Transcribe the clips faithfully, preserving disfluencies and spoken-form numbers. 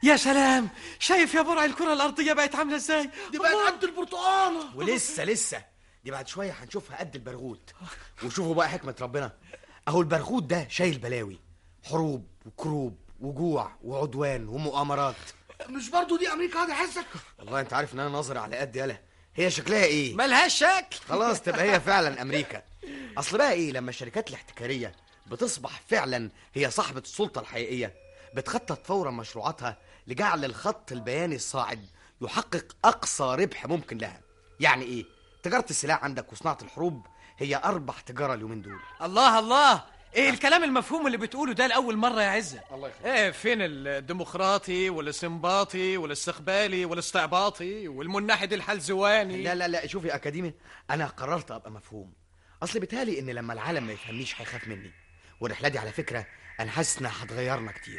يا سلام، شايف يا برع الكرة الأرضية بقت عاملة ازاي؟ دي بقت قد البرتقانة. ولسه لسه دي بعد شوية هنشوفها قد البرغوت. وشوفوا بقى حكمة ربنا، اهو البرغوت ده شايل بلاوي، حروب وكروب وجوع وعدوان ومؤامرات. مش برضو دي امريكا هذا حسك؟ والله انت عارف ان انا ناظر على قد يالا. هي شكلها ايه؟ ملهاش شكل. خلاص تبقى هي فعلا امريكا. اصل بقى ايه، لما الشركات الاحتكارية بتصبح فعلا هي صاحبة السلطة الحقيقية، بتخطط فورا مشروعاتها لجعل الخط البياني الصاعد يحقق اقصى ربح ممكن لها. يعني ايه؟ تجارة السلاح عندك وصناعة الحروب هي اربح تجارة اليومين دول. الله الله، ايه الكلام المفهوم اللي بتقوله ده لأول مرة يا عزة؟ الله يخليك. ايه فين الديمقراطي والاستنباطي والاستقبالي والاستعباطي والمنحد الحلزواني؟ لا لا لا شوفي يا اكاديمي، انا قررت ابقى مفهوم. اصل بيتهيألي ان لما العالم ما يفهمنيش هيخاف مني. والرحلة دي على فكرة انا حاسس انها هتغيرنا كتير.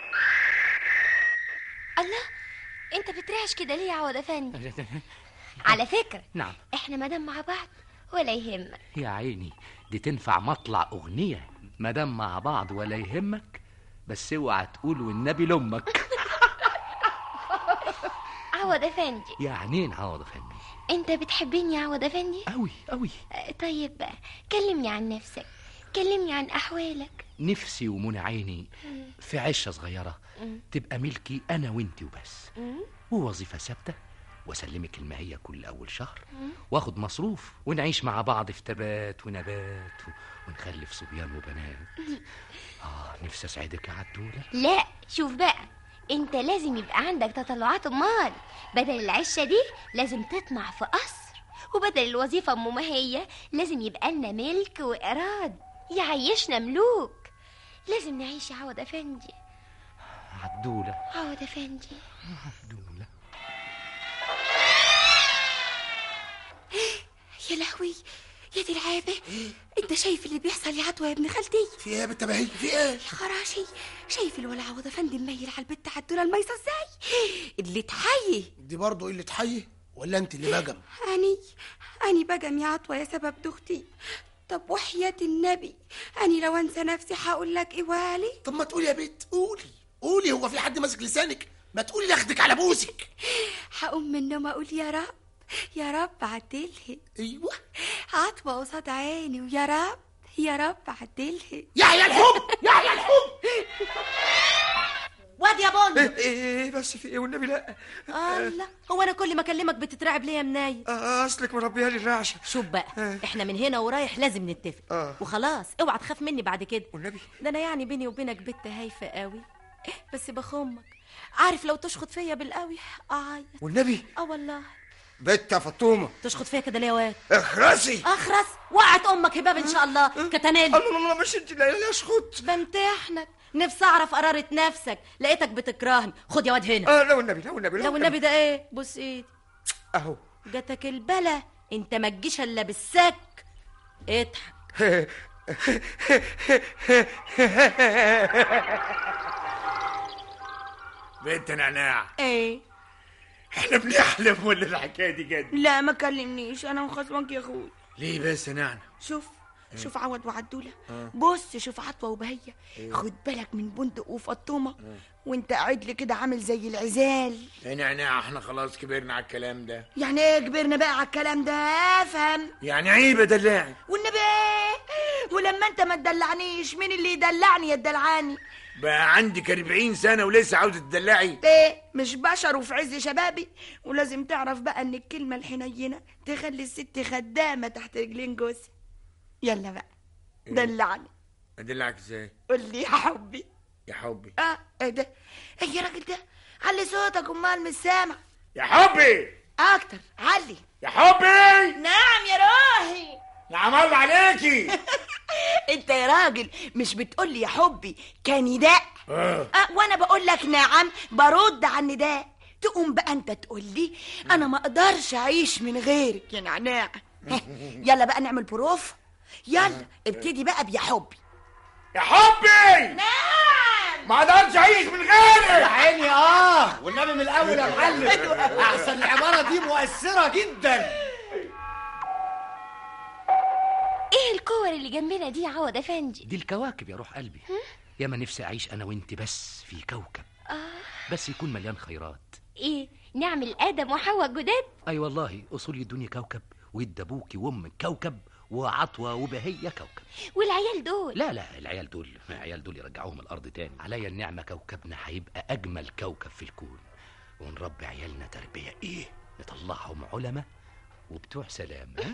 الله، انت بترعش كده ليه يا عوض افندي؟ على فكرة نعم، احنا مادام مع بعض ولا يهمك. يا عيني دي تنفع مطلع أغنية، مادام مع بعض ولا يهمك. بس اوعى تقول والنبي لأمك. عوض افندي، يعني ايه عوض افندي؟ انت بتحبني يا عوض افندي؟ قوي قوي. آه، طيب بقى كلمني عن نفسك، كلمني عن احوالك. نفسي ومنى عيني في عشة صغيرة تبقى ملكي أنا وانتي وبس، ووظيفة ثابتة، واسلمك المهية كل أول شهر، واخد مصروف، ونعيش مع بعض في تبات ونبات و... ونخلف صبيان وبنات. آه نفسي أسعدك يا عدولة. لا شوف بقى، انت لازم يبقى عندك تطلعات امال. بدل العشة دي لازم تطمع في قصر، وبدل الوظيفة ام مهية لازم يبقى لنا ملك وإراد يعيشنا ملوك. لازم نعيش يا عوض افندي. عدولة عوض افندي. عدولة. يا لهوي يا دي العابة، انت شايف اللي بيحصل يا عدوى يا ابن خالتي؟ في ايه يا بنت بهي؟ في ايه؟ يا خراشي، شايف الولا عوض افندي مميل على البت عدولة الميصة ازاي؟ اللي تحيي دي برضو اللي تحيي ولا انت اللي بجم؟ اني اني بجم يا عطوة يا سبب دختي. طب وحياة النبي اني لو انسى نفسي هقول لك ايه والي؟ طب ما تقولي يا بنت، قولي قولي، هو في حد ماسك لسانك؟ ما تقولي لاخدك على بوسك. هقوم من النوم اقول يا رب يا رب عدلها. ايوه عطوة قصاد عيني، ويا رب يا رب عدلها. يحيى الحب يحيى الحب. واد يا بن. ايه ايه بس في ايه والنبي؟ لا الله، هو انا كل ما اكلمك بتترعب ليه يا مناي؟ آه اصلك مربيها لي الرعشه. شوف بقى، احنا من هنا ورايح لازم نتفق. آه. وخلاص اوعى تخاف مني بعد كده. والنبي ده انا يعني بيني وبينك بنت هايفه قوي، بس بخمك. عارف لو تشخط فيا بالقوي اعيط. والنبي اه والله. بنت يا فطومه تشخط فيا كده ليه يا واد؟ اخرسي. اخرس؟ وقعت امك هباب ان شاء الله. كتنالي. الله الله مش انت اللي اشخط. بمتحنك، نفسي اعرف قرارة نفسك، لقيتك بتكرهني. خد يا واد هنا. اه لا والنبي لا والنبي لو النبي ده ايه؟ بص ايدي اهو. جاتك البلا، انت ما تجيش الا بالسك. اضحك. بنت نعناع، ايه؟ احنا بنحلم ولا الحكايه دي جد؟ لا ما كلمنيش، انا مخصمك يا اخوي. ليه بس يا نعنع؟ شوف شوف عوض وعدولة. بص شوف عطوة وبهية. خد بالك من بندق وفطومة، وانت قاعد لي كده عامل زي العزال. يا نعناع احنا خلاص كبرنا على الكلام ده. يعني ايه كبرنا بقى على الكلام ده؟ افهم. يعني عيب دلعني. والنبي ايه؟ ولما انت ما تدلعنيش مين اللي يدلعني يا الدلعاني؟ بقى عندك أربعين سنة ولسه عاوزة تدلعي؟ ايه مش بشر وفي عز شبابي؟ ولازم تعرف بقى ان الكلمة الحنينة تخلي الست خدامة تحت رجلين جوزها. يلا بقى دلعني. ادلعك ازاي؟ قول لي يا حبي. يا حبي. اه ايه ده؟ ايه يا راجل ده؟ علي صوتك امال مش سامع. يا حبي اكتر علي. يا حبي. نعم يا روحي. نعم الله عليكي. انت يا راجل مش بتقول لي يا حبي كان نداء؟ آه. أه وانا بقول لك نعم برد على النداء. تقوم بقى انت تقول لي انا ما اقدرش اعيش من غيرك يا نعناع. يلا بقى نعمل بروف. يلا ابتدي بقى بيا حبي. يا حبي. نعم. ما اقدرش اعيش من غيرك. يا عيني اه والنبي من الاول يا معلم. احسن العباره دي مؤثره جدا. ايه الكور اللي جنبنا دي يا عوض افندي؟ دي الكواكب يا روح قلبي. يا ما نفسي اعيش انا وانت بس في كوكب. اه بس يكون مليان خيرات. ايه، نعمل ادم وحواء جداد؟ اي والله، اصول يدوني كوكب ويد ابوكي وامك كوكب وعطوه وبهيه كوكب. والعيال دول؟ لا لا، العيال دول العيال دول يرجعوهم الارض تاني. عليا النعمه كوكبنا هيبقى اجمل كوكب في الكون، ونربي عيالنا تربيه ايه، نطلعهم علماء وبتوع سلام. ها؟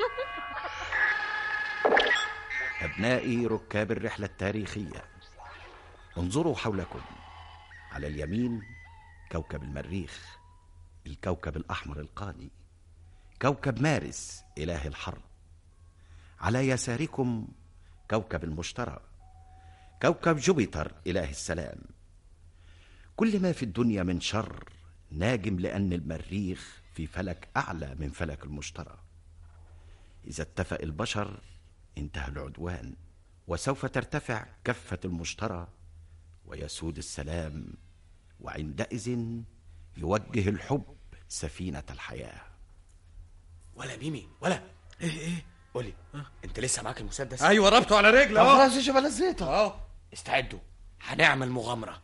أبنائي ركاب الرحلة التاريخية، انظروا حولكم. على اليمين كوكب المريخ، الكوكب الأحمر القاني، كوكب مارس إله الحرب. على يساركم كوكب المشتري، كوكب جوبيتر إله السلام. كل ما في الدنيا من شر ناجم، لأن المريخ في فلك أعلى من فلك المشتري. إذا اتفق البشر انتهى العدوان، وسوف ترتفع كفة المشتري ويسود السلام، وعندئذ يوجه الحب سفينة الحياة. ولا ميمي ولا ايه ايه قولي، انت لسه معاك المسدس؟ ايوه، ربطه على رجل اهو. اهو. خلاص يا شباب، لزيته اهو. استعدوا، هنعمل مغامرة.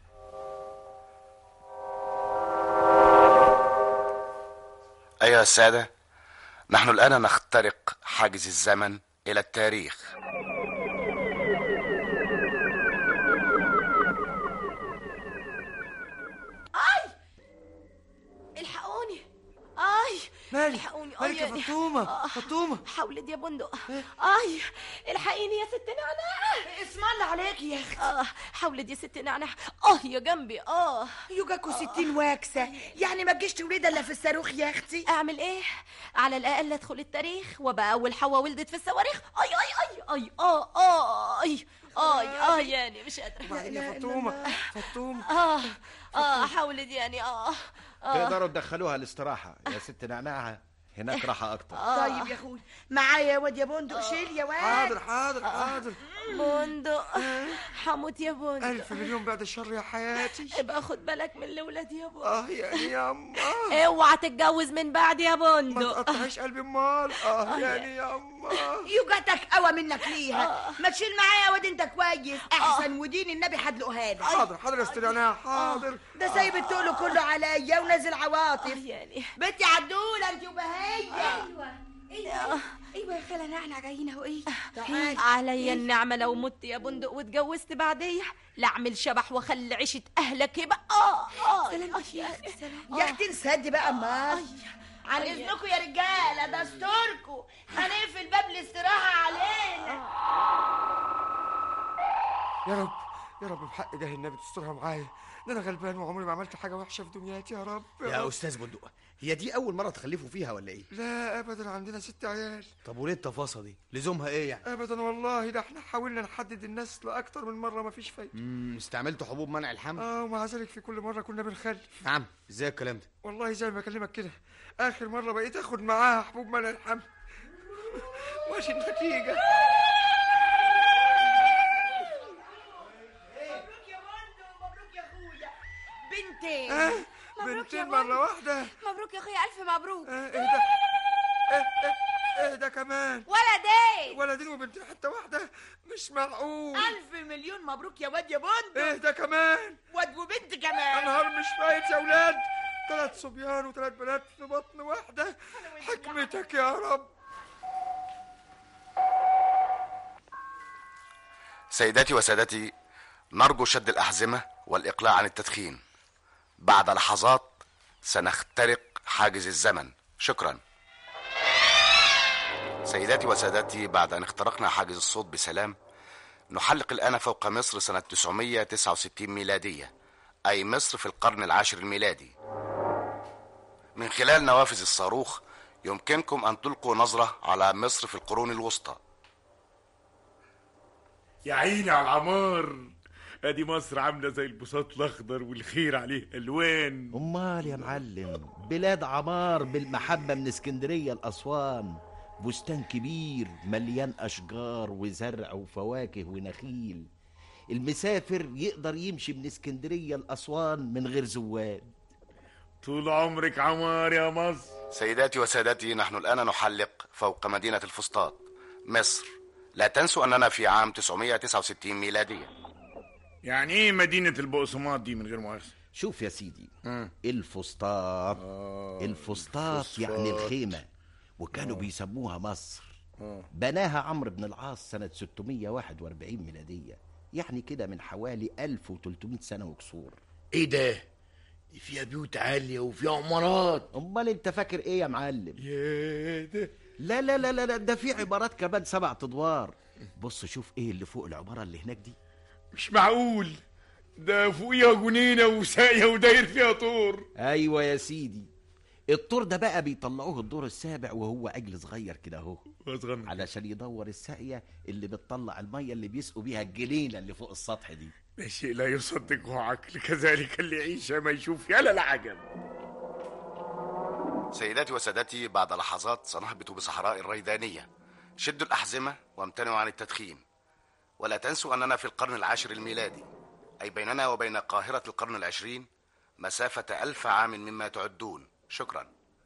أيها السادة، نحن الآن نخترق حاجز الزمن إلى التاريخ. اي الحقوني، اي مالك الحقوني، مالك يا فطومة؟ فطومة حولت يا بندق. اي الحقيني يا ست نعناع. اسم الله عليك يا اختي. اه حولت يا ست نعناع. اه يا جنبي. اه يوجاكوا ستين واكسه، يعني ما تجيش تولد الا في الصاروخ يا اختي. اعمل ايه؟ على الاقل ادخل التاريخ وابقى اول حواء ولدت في الصواريخ. اي اي اي اي اه اه اي اي اه يعني مش قادره. وبعدين يا فطومة فطومة اه اه حولت يعني. اه اه تقدروا تدخلوها الاستراحة يا ست نعناعة، هناك راحة أكتر. طيب يا اخوي، معايا يا واد يا بندق، شيل يا واد. حاضر حاضر حاضر. بندق حموت يا بندق. ألف مليون بعد الشر يا حياتي. ابقى خد بالك من الولاد يا بندق. اه يعني يا أما، اوعى تتجوز من بعد يا ما بندق. تقطعيش قلبي امال. اه يعني يا أما. يوجاتك قوى منك ليها. ما تشيل معايا يا واد، انت كويس احسن، ودين النبي حدلقها لك. حاضر حاضر يا استريانة، حاضر. ده سايب التقل كله عليا ونازل آه عواطف. يعني بنتي عدوله انت وبهيه. ايوه ايوه ايوه يا خاله نعنع، جايين اهو. ايه تعالي. عليا النعمة لو مت يا بندق واتجوزت بعديها لاعمل شبح واخلي عيشة اهلك يبقى. اه اه سلامتك يا اختي، سلام. يا اختي نسدي بقى امال. عن اذنكم يا رجاله، دستوركم هنقفل باب الاستراحه علينا. يا رب يا رب، بحق ده النبي تسترها معايا، ده انا غلبان وعمري ما عملت حاجه وحشه في دنياتي. يا رب يا رب. استاذ بندق، هي دي اول مره تخلفوا فيها ولا ايه؟ لا ابدا، عندنا ست عيال. طب وليه التفاصيل دي؟ لزومها ايه يعني؟ ابدا والله، ده احنا حاولنا نحدد النسل اكتر من مره، مفيش فايده. امم استعملتوا حبوب منع الحمل؟ اه، ومع ذلك في كل مره كنا بنخلف. نعم، ازاي الكلام ده؟ والله زي ما بكلمك كده، اخر مره بقيت اخد معاها حبوب منع الحمل. ماشي النتيجه. مبروك يا بندق، مبروك يا اخويا. بنتين. اه مبروك يا بنتين بندق. مره واحده. مبروك يا اخويا، الف مبروك. اه ايه ده؟ ايه ايه ايه ده كمان؟ ولدين. ولدين وبنتين حتى واحده؟ مش معقول. الف مليون مبروك يا واد يا بندق. ايه ده كمان؟ واد وبنت كمان. نهار مش فايت يا ولاد، ثلاث صبيان وثلاث بنات في بطن واحده. حكمتك يا رب. سيداتي وسادتي، نرجو شد الأحزمة والإقلاع عن التدخين. بعد لحظات سنخترق حاجز الزمن. شكرا. سيداتي وسادتي، بعد أن اخترقنا حاجز الصوت بسلام، نحلق الآن فوق مصر سنة تسعمائة وتسعة وستين ميلادية، أي مصر في القرن العاشر الميلادي. من خلال نوافذ الصاروخ يمكنكم أن تلقوا نظرة على مصر في القرون الوسطى. يا عيني على العمار، ادي مصر عامله زي البساط الاخضر والخير عليه الوان. أمال يا معلم، بلاد عمار بالمحبة من اسكندرية لأسوان، بستان كبير مليان أشجار وزرع وفواكه ونخيل. المسافر يقدر يمشي من اسكندرية لأسوان من غير زواد. طول عمرك عمار يا مصر. سيداتي وسادتي، نحن الآن نحلق فوق مدينة الفسطاط مصر. لا تنسوا أننا في عام تسعمائة وتسعة وستين ميلادية. يعني ايه مدينة البقسماط دي من غير مؤاخذة؟ شوف يا سيدي، الفسطاط آه الفسطاط يعني الخيمة، وكانوا آه. بيسموها مصر. آه. بناها عمرو بن العاص سنة ستمية وواحد وأربعين ميلادية، يعني كده من حوالي ألف وتلتمية سنة وكسور. ايه ده؟ دي فيها بيوت عالية وفيها عمارات. امال انت فاكر ايه يا معلم؟ يا ده لا لا لا لا ده في عمارات كمان سبع ادوار. بص شوف ايه اللي فوق العمارة اللي هناك دي. مش معقول، ده فوقيها جنينة وساقية وداير فيها طور. ايوه يا سيدي، الطور ده بقى بيطلعوه الدور السابع وهو عجل صغير كده اهو، علشان يدور الساقية اللي بتطلع المية اللي بيسقوا بيها الجنينة اللي فوق السطح دي. ده شيء لا يصدقه عقل، كذلك اللي يعيش ما يشوف يا العجب. سيداتي وسادتي، بعد لحظات سنهبط بصحراء الريدانية. شدوا الأحزمة وامتنعوا عن التدخين، ولا تنسوا أننا في القرن العاشر الميلادي، أي بيننا وبين قاهرة القرن العشرين مسافة ألف عام مما تعدون. شكرا.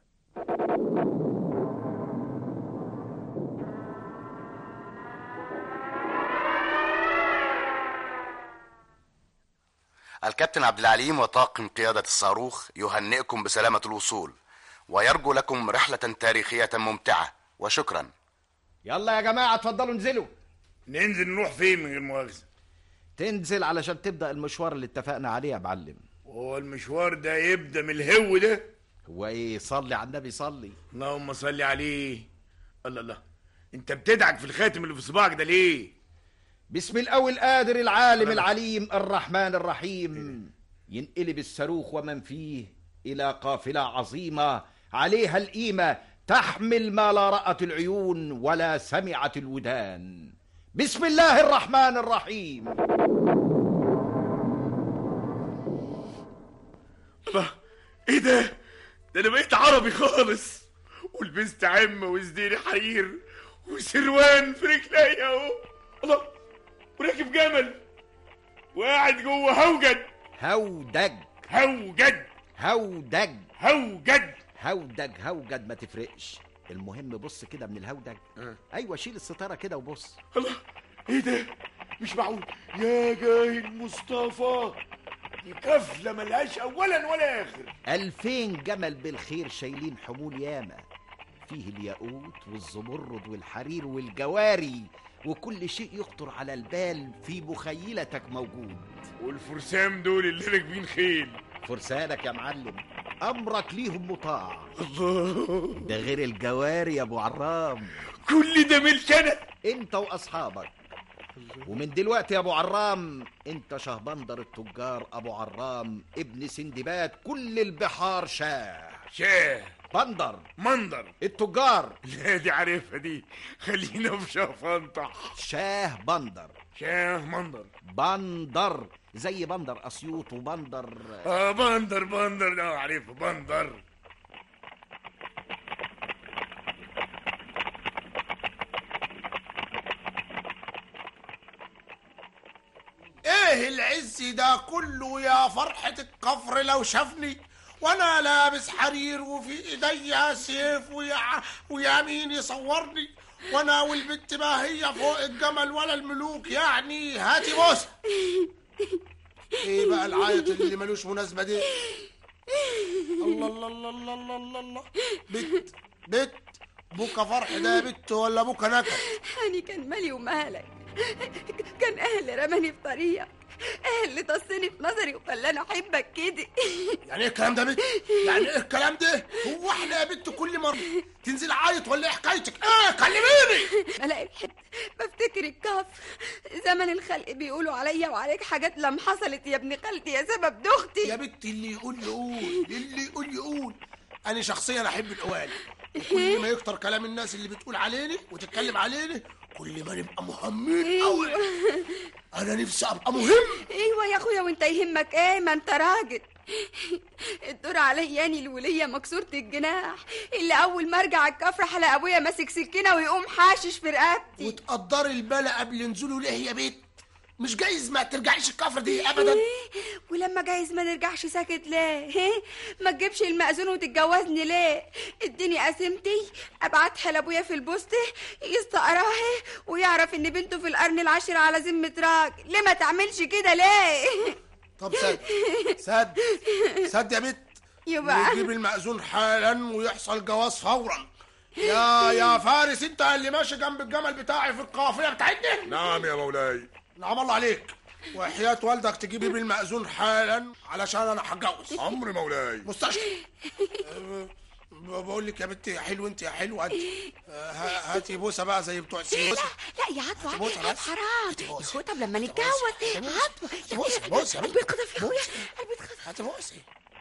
الكابتن عبد العليم وطاقم قيادة الصاروخ يهنئكم بسلامة الوصول، ويرجو لكم رحلة تاريخية ممتعة، وشكرا. يلا يا جماعة اتفضلوا انزلوا. ننزل نروح فين من غير مؤاخذة؟ تنزل علشان تبدأ المشوار اللي اتفقنا عليه يا معلم. هو المشوار ده يبدأ من الهو ده؟ هو ايه؟ صلي على النبي صلي. اللهم صلي عليه. الله الله، انت بتدعك في الخاتم اللي في صباعك ده ليه؟ بسم القوي القادر العالم العليم الرحمن الرحيم. ينقلب الصاروخ ومن فيه إلى قافلة عظيمة عليها القيمة، تحمل ما لا رأت العيون ولا سمعت الودان. بسم الله الرحمن الرحيم. الله، ايه ده؟ ده انا بقيت عربي خالص، ولبست عمة وزديري حرير وسروان في رجليا اهو. الله، وراكب جمل وقاعد جوه هوجد. هودج هوجد هودج هوجد هودج هوجد ما تفرقش، المهم بص كده من الهودج. أه. ايوه شيل الستاره كده وبص. الله، ايه ده؟ مش معقول يا جاهل مصطفى، دي كفله ملهاش اولا ولا اخر. ألفين جمل بالخير شايلين حمول ياما، فيه الياقوت والزمرد والحرير والجواري، وكل شيء يخطر على البال في مخيلتك موجود. والفرسان دول اللي راكبين خيل؟ فرسانك يا معلم، امرك ليهم مطاع. الله، ده غير الجواري يا ابو عرام. كل ده ملك انا؟ انت واصحابك. ومن دلوقتي يا ابو عرام انت شهبندر التجار ابو عرام ابن سندباد كل البحار شاه. شاه بندر مندر التجار. لا دي عارفها دي، خلينا في شافنطح. شاه بندر شاه مندر بندر زي بندر اسيوط وبندر. اه بندر بندر ده عارفه بندر. ايه العز ده كله يا فرحة الكفر لو شافني وانا لابس حرير وفي ايديا سيف ويا ويمين يصورني، وانا والبنت ما هي فوق الجمل ولا الملوك، يعني هاتي بوسه. ايه بقى العيط اللي ملوش مناسبه دي؟ الله الله الله الله الله الله الله. بت بت بوكا فرح ده يا بت ولا بوكا نكد؟ هاني كان مالي ومالك، كان اهل رماني في طريقك، اهل طصني في نظري وخلاني احبك كده. يعني ايه الكلام ده يا بت؟ يعني ايه الكلام ده؟ هو احنا يا بت كل مره تنزل عيط ولا ايه حكايتك؟ ايه كلميني. بلاقي الحب بفتكر الكهف، زمن الخلق بيقولوا عليا وعليك حاجات لم حصلت يا ابن خالتي يا سبب دختي. يا بت اللي يقول يقول، اللي يقول يقول. انا شخصيا احب القوالي، وكل ما يكتر كلام الناس اللي بتقول عليني وتتكلم عليني كل ما نبقى مهمين قوي. انا نفسي ابقى مهم. ايوه يا اخويا، وانت يهمك ايه؟ ما انت راجل. الدور عليا اني الوليه مكسوره الجناح، اللي اول ما ارجع الكفر حلق ابويا ماسك سكينه ويقوم حاشش في رقبتي. وتقدري البلا قبل نزوله ليه يا بيت؟ مش جايز ما ترجعيش الكفر دي ابدا. ولما جايز ما نرجعش ساكت ليه؟ ما تجيبش المأذون وتتجوزني ليه؟ اديني قسمتي ابعتها لابويا في البوسطه يستقراها ويعرف ان بنته في القرن العاشر على ذمه راجل. ليه ما تعملش كده ليه؟ طب سد سد سد يا بت. يبقى نجيب المأذون حالا ويحصل جواز فورا. يا يا فارس، انت اللي ماشي جنب الجمل بتاعي في القافله بتاعتنا. نعم يا مولاي. نعم الله عليك. وحياة والدك تجيبي لي المأذون حالا علشان انا هتجوز. امر مولاي. مستشفى. أه بقول لك يا بنتي يا حلو، انت يا حلوه انت. أه هاتي بوسه بقى زي بتوع السياسه. لا يا عطوة بوسه عطوة بس. حرام يا اخويا. طب لما نتجوز عطوة بوسه بوسه قلبي اتخطف يا اخويا، قلبي اتخطف. هاتي بوسه.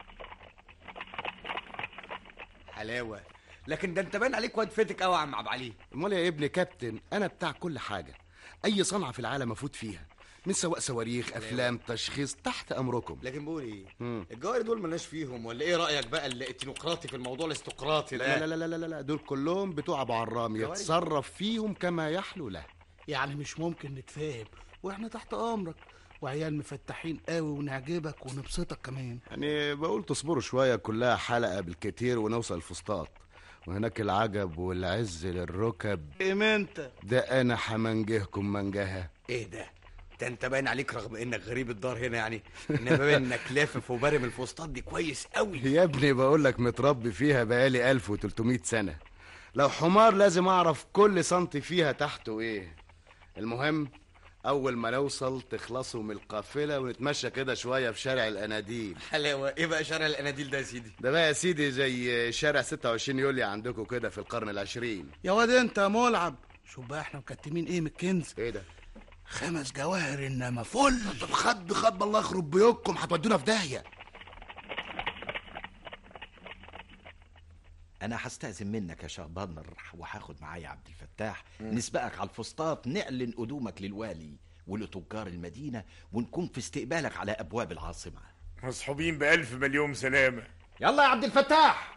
حلاوه، لكن ده انت باين عليك واد فتك قوي يا عم عبد العلي. امال يا ابني كابتن، انا بتاع كل حاجه، اي صنعه في العالم افوت فيها، من سواء صواريخ افلام تشخيص، تحت امركم. لكن بقول ايه، الجواري دول مالناش فيهم ولا ايه رايك بقى التكنوقراطي في الموضوع الاستقراطي ده؟ لا لا لا لا لا لا، دول كلهم بتوع ابو عرام، يتصرف فيهم كما يحلو له. يعني مش ممكن نتفاهم واحنا تحت امرك وعيال مفتحين قوي ونعجبك ونبسطك كمان؟ يعني بقول تصبروا شويه، كلها حلقه بالكتير ونوصل الفسطاط، وهناك العجب والعز للركب. ايه انت ده انا حمنجهكم منجهه. ايه ده؟ ده انت باين عليك رغم انك غريب الدار هنا يعني، انما باين انك لافف وبارم الفسطاط دي كويس قوي. يا ابني بقول لك متربي فيها بقالي ألف وتلتمية سنه، لو حمار لازم اعرف كل سنتي فيها تحته ايه. المهم اول ما نوصل تخلصوا من القافله ونتمشى كده شويه في شارع الاناديل. حلاوه، ايه بقى شارع الاناديل ده يا سيدي؟ ده بقى يا سيدي زي شارع ستة وعشرين يوليو عندكم كده في القرن العشرين. يا واد انت يا ملعب، شوف بقى احنا مكتمين ايه من الكنز. ايه ده؟ خمس جواهر انما فل. طب خد خد الله يخرب بيوتكم، هتودونا في داهيه. انا هستأذن منك يا شهبانر وهاخد معايا عبد الفتاح، نسبقك على الفسطاط، نعلن قدومك للوالي ولتجار المدينه، ونكون في استقبالك على ابواب العاصمه. مصحوبين بألف مليون سلامه. يلا يا عبد الفتاح.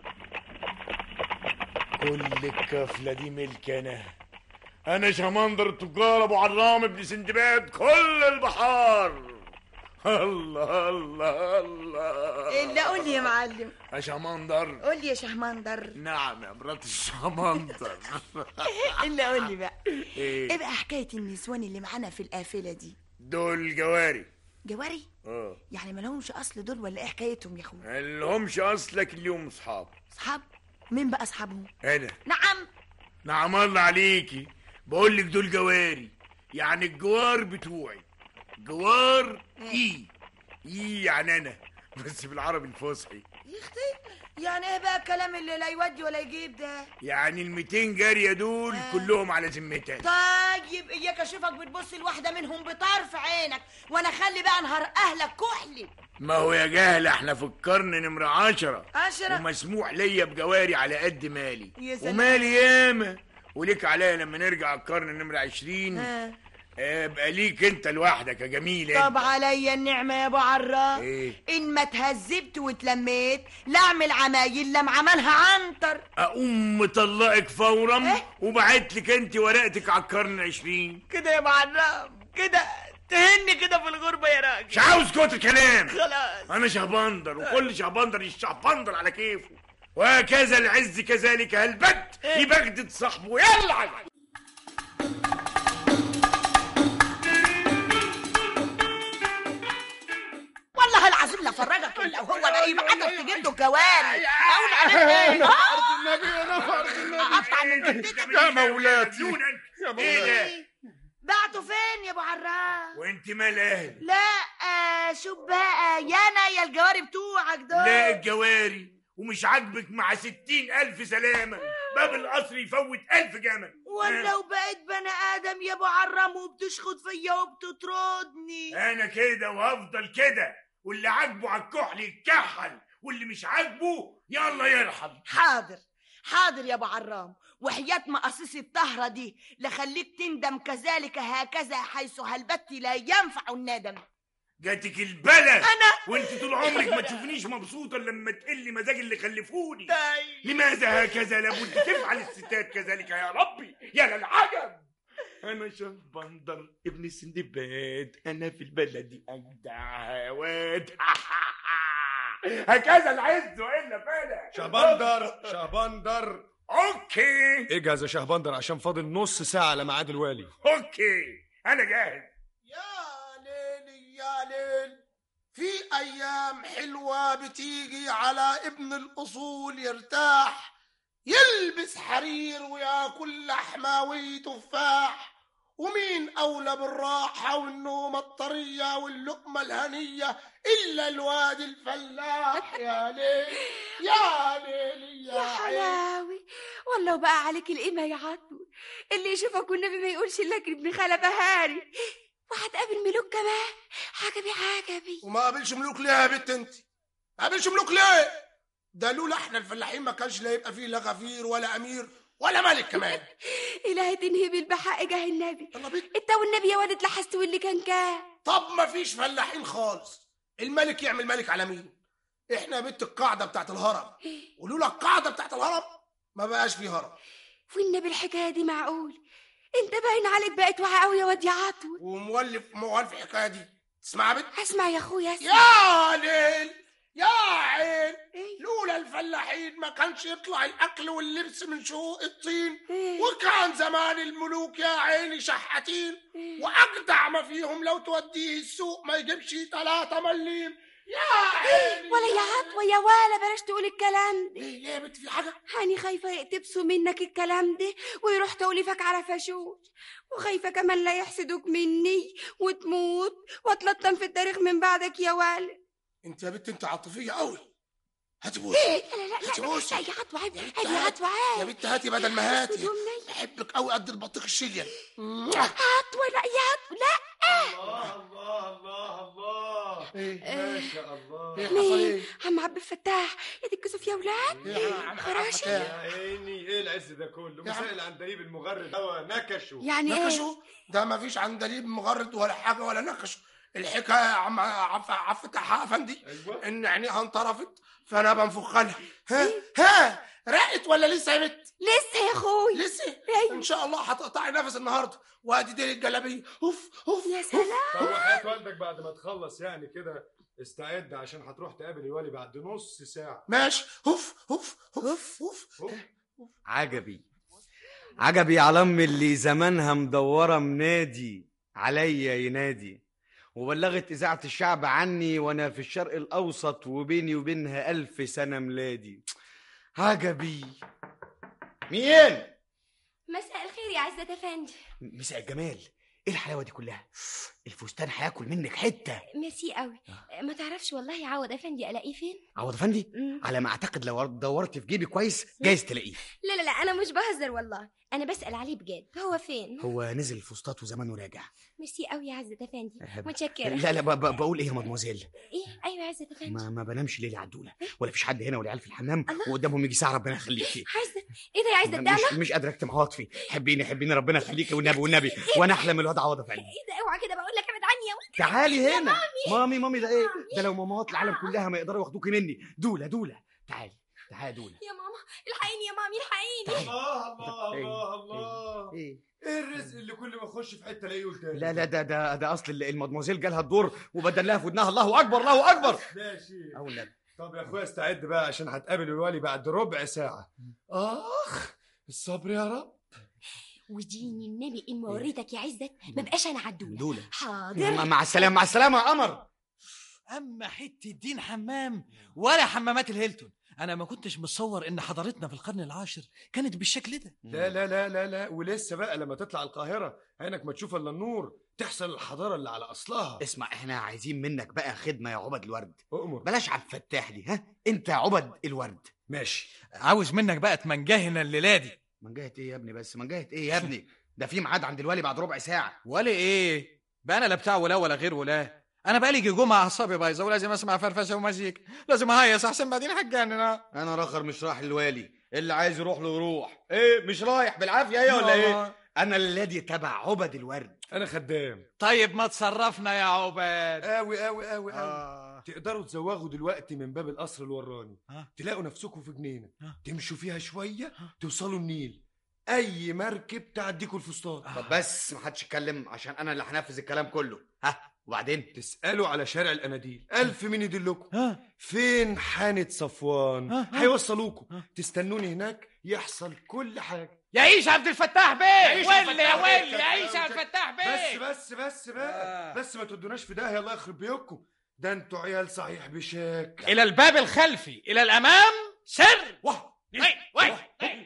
كل الكفله دي ملكنا، انا شمندر التجار ابو عرام ابن سندباد كل البحار. الله الله الله. الا قول لي يا معلم. يا شمندر. قول لي يا شهمندر. نعم يا مرات الشمندر. الا قول لي بقى ايه ايه بقى حكايه النسوان اللي معانا في القافله دي؟ دول جواري. جواري؟ اه يعني ما لهمش اصل دول ولا ايه حكايتهم يا اخويا؟ ما لهمش اصلك، اليوم اصحاب. اصحاب؟ مين بقى اصحابهم؟ انا. نعم. نعم الله عليكي، بقول لك دول جواري، يعني الجوار بتوعي. جوار ايه ايه يعني انا بس بالعربي الفصحي. يا اختي يعني ايه بقى الكلام اللي لا يودي ولا يجيب ده؟ يعني الميتين جاريه دول آه. كلهم على ذمتك. طيب اياك اشوفك بتبص لواحده منهم بطرف عينك، وانا خلي بقى نهار اهلك كحلي. ما هو يا جهل احنا في القرن نمرة عشرة عشرة ومسموح ليا بجواري على قد مالي. يا سلام. ومالي ياما، وليك عليا لما نرجع القرن نمرة عشرين آه. ابقى ليك انت لوحدك يا جميل. انت طب عليا النعمة يا ابو عراف. ايه؟ ان ما اتهذبت واتلميت لا اعمل عمايل لم عملها عنتر. اقوم مطلقك فورا إيه؟ وبعت لك انت ورقتك على القرن العشرين كده يا ابو عراف، كده تهني كده في الغربة يا راجل. مش عاوز كتر كلام. خلاص انا شهبندر وكل شهبندر يشهبندر على كيفه، وهكذا العز كذلك هالبت يبغدد صاحبه. يلا والله العظيم لا فرجك الا وهو بقى يبعتك تجيب له كوارث. اقول عليك ايه؟ فرض النبي انا فرض النبي. اقطع من جدتك يا مولاتي يا مولاتي. بعته فين يا ابو عراف؟ وانت مال اهلي؟ لا شوف بقى يا انا يا الجواري بتوعك دول. لا الجواري ومش عاجبك مع ستين ألف سلامة، باب القصر يفوت ألف جمل. ولو بقيت بني آدم يا أبو عرام وبتشخط فيا وبتطردني. أنا كده وهفضل كده، واللي عاجبه على الكحل يتكحل، واللي مش عاجبه يلا يرحم. حاضر حاضر يا أبو عرام، وحياة مقاصيص الطهرة دي لخليك تندم كذلك هكذا، حيث هالبت لا ينفع الندم. جاتك البلد انا وانت طول عمرك ما تشوفنيش مبسوطه لما تقلي مزاج اللي خلفوني. طيب لماذا هكذا لابد تفعل الستات كذلك يا ربي يا للعجب. انا شهبندر ابن سندباد، انا في البلد اجدع هواد. هكذا العز والا فلا. شهبندر شهبندر اوكي اجهز يا شهبندر عشان فاضل نص ساعه على ميعاد الوالي. اوكي انا جاهز. يا ليل يا ليل في أيام حلوة بتيجي على ابن الأصول يرتاح، يلبس حرير وياكل لحمة وتفاح، ومين أولى بالراحة والنوم الطرية واللقمة الهنية إلا الواد الفلاح. يا ليل يا ليل يا حلاوي، والله بقى عليك القيمة يا عطو، اللي يشوفك والنبي ما يقولش لك ابن خالة بهاري. وهتقابل ملوك كمان. عجبي عجبي. وما قابلش ملوك ليه يا بنت انت؟ ما قابلش ملوك ليه؟ ده لولا احنا الفلاحين ما كانش لا يبقى فيه لا غفير ولا امير ولا ملك كمان. إلهي تنهبل بحق جاه النبي. انت والنبي يا واد اتلحست واللي كان كان. طب ما فيش فلاحين خالص، الملك يعمل ملك على مين؟ احنا بنت القاعده بتاعت الهرم، ولولا القاعده بتاعت الهرم ما بقاش فيه هرم. والنبي الحكايه دي معقول؟ انت باين عليك بقت واعي قوي يا واد يا عطو. ومولف مؤلف الحكايه دي. تسمع يا بنت؟ اسمع يا اخويا اسمع. يا ليل يا عين، لولا الفلاحين ما كانش يطلع الاكل واللبس من شقوق الطين، وكان زمان الملوك يا عيني شحاتين، واجدع ما فيهم لو توديه السوق ما يجيبش ثلاثة مليم. يا عيني ولا يا عطوة يا ولا بلاش تقول الكلام ده. ليه يا بنت في حاجه؟ هاني خايفه يقتبسوا منك الكلام ده ويروح توليفك على فشوش، وخايفه كمان لا يحسدوك مني وتموت واتلطم في التاريخ من بعدك يا والد. انت يا بنت انت عاطفيه قوي. هاتي بوس. لا لا لا هاتي بوس يا عطوة عيب يا عطوة عيب يا بنت. هاتي بدل ما هاتي، بحبك قوي قد البطيخ الشليل. عطوة لا يا عطوة لا. الله الله الله الله. ايه ما شاء الله. ايه حصل ايه؟ عم عبد الفتاح يتكسف يا ولاد. خراشي يا عيني. ايه العز ده كله؟ مسائل العندليب المغرد هو نكشوا. يعني ايه؟ نكشوا؟ ده ما فيش عندليب مغرد ولا حاجه ولا نكشوا. الحكايه يا عم عف عفتح افندي أيوة. ان عينيها انطرفت فانا بنفخ لها. ها ها رقت ولا لسه يا بنت؟ لسه يا اخوي لسه. أيوة. ان شاء الله هتقطعي نفس النهارده وادي دي الجلابيه. اوف اوف يا سلام. طب وحياة والدك بعد ما تخلص يعني كده استعد عشان هتروح تقابل الوالي بعد نص ساعه. ماشي. اوف اوف اوف اوف. عجبي عجبي على امي اللي زمانها مدوره منادي عليا ينادي، وبلغت إذاعة الشعب عني وأنا في الشرق الأوسط وبيني وبينها ألف سنة ميلادي. عجبي. مين؟ مساء الخير يا عزة أفندي. مساء الجمال. إيه الحلاوة دي كلها؟ الفستان هياكل منك حتة. ميرسي قوي. ما تعرفش والله عوض أفندي ألاقيه فين؟ عوض أفندي؟ مم. على ما أعتقد لو دورت في جيبي كويس جايز تلاقيه. لا لا لا أنا مش بهزر والله، أنا بسأل عليه بجد. هو فين؟ هو نزل الفسطاط وزمانه راجع. ميرسي قوي يا عزة أفندي، متشكرة. لا لا ب- ب- بقول إيه يا مدموزيل؟ إيه؟ أيوة يا عزة أفندي. ما, ما بنامش ليلة عدولة ولا فيش حد هنا والعيال في الحمام وقدامهم يجي ساعة ربنا يخليكي. عزة إيه ده يا عزة مش الدعمة؟ مش قادرة أكتم عواطفي. حبيني حبيني ربنا يخليكي والنبي والنبي وأنا أحلم الواد عوض أفندي. إيه ده اوعى كده بقول لك ابعد عني يا ولد. تعالي هنا. مامي. مامي مامي ده ايه؟ ده لو مامات العالم كلها ما يقدروا ياخدوكي مني. دولة دولة تعالي تعالي دولة. يا ماما الحقيني يا مامي الحقيني. الله الله الله الله. ايه ايه الرزق اللي كل ما اخش في حته الاقيه قدامي؟ لا لا ده ده ده اصل المدموزيل جالها الدور وبدل لها في ودنها الله اكبر الله اكبر. ماشي. او النبي. طب يا اخويا استعد بقى عشان هتقابل الوالي بعد ربع ساعه. اخ الصبر يا رب. وديني النبي إما وريتك يا عزت ما بقاش أنا عدولة. دولة. حاضر. مع السلامة مع السلامة يا قمر. اما حته دين حمام ولا حمامات الهيلتون. انا ما كنتش متصور ان حضارتنا في القرن العاشر كانت بالشكل ده. لا لا لا لا لا ولسه بقى لما تطلع القاهره عينك ما تشوف الا النور تحصل الحضاره اللي على اصلها. اسمع احنا عايزين منك بقى خدمة يا عبد الورد. أؤمر. بلاش عبد الفتاح دي. ها انت يا عبد الورد. ماشي. عاوز منك بقى تمنجهنا الليله دي. منجهة ايه يا ابني بس منجهة ايه يا ابني؟ ده في ميعاد عند الوالي بعد ربع ساعة. ولا ايه بقى؟ انا لا بتاع ولا ولا غير ولا. انا بقى لي جمعه اعصابي بايظه ولازم اسمع فرفشه ومزيكا. لازم اهيص احسن بعدين حجاني. انا راخر مش رايح للوالي. اللي عايز يروح له يروح. ايه مش رايح بالعافيه ايه ولا ايه؟ انا الذي تبع عبد الورد. انا خدام. طيب ما تصرفنا يا عباد. قوي قوي قوي قوي. تقدروا تزوغوا دلوقتي من باب القصر الوراني. آه. تلاقوا نفسكم في جنينه. آه. تمشوا فيها شويه توصلوا النيل. اي مركب تعديكوا الفسطاط. طب بس ما حدش يتكلم عشان انا اللي هنفذ الكلام كله. ها وبعدين تسالوا على شارع الاناديل. الف مين يدلكم. ها فين حانه صفوان. ها. هيوصلوكم. تستنوني هناك يحصل كل حاجه. يعيش عبد الفتاح بيه. ويلي يا ويلي يعيش عبد الفتاح بيه. بس بس بس بقى. آه. بس ما تدوناش في داهيه الله يخرب بيوتكم. ده انتوا عيال صحيح بشكل. الى الباب الخلفي، الى الامام، سر. واه وي وي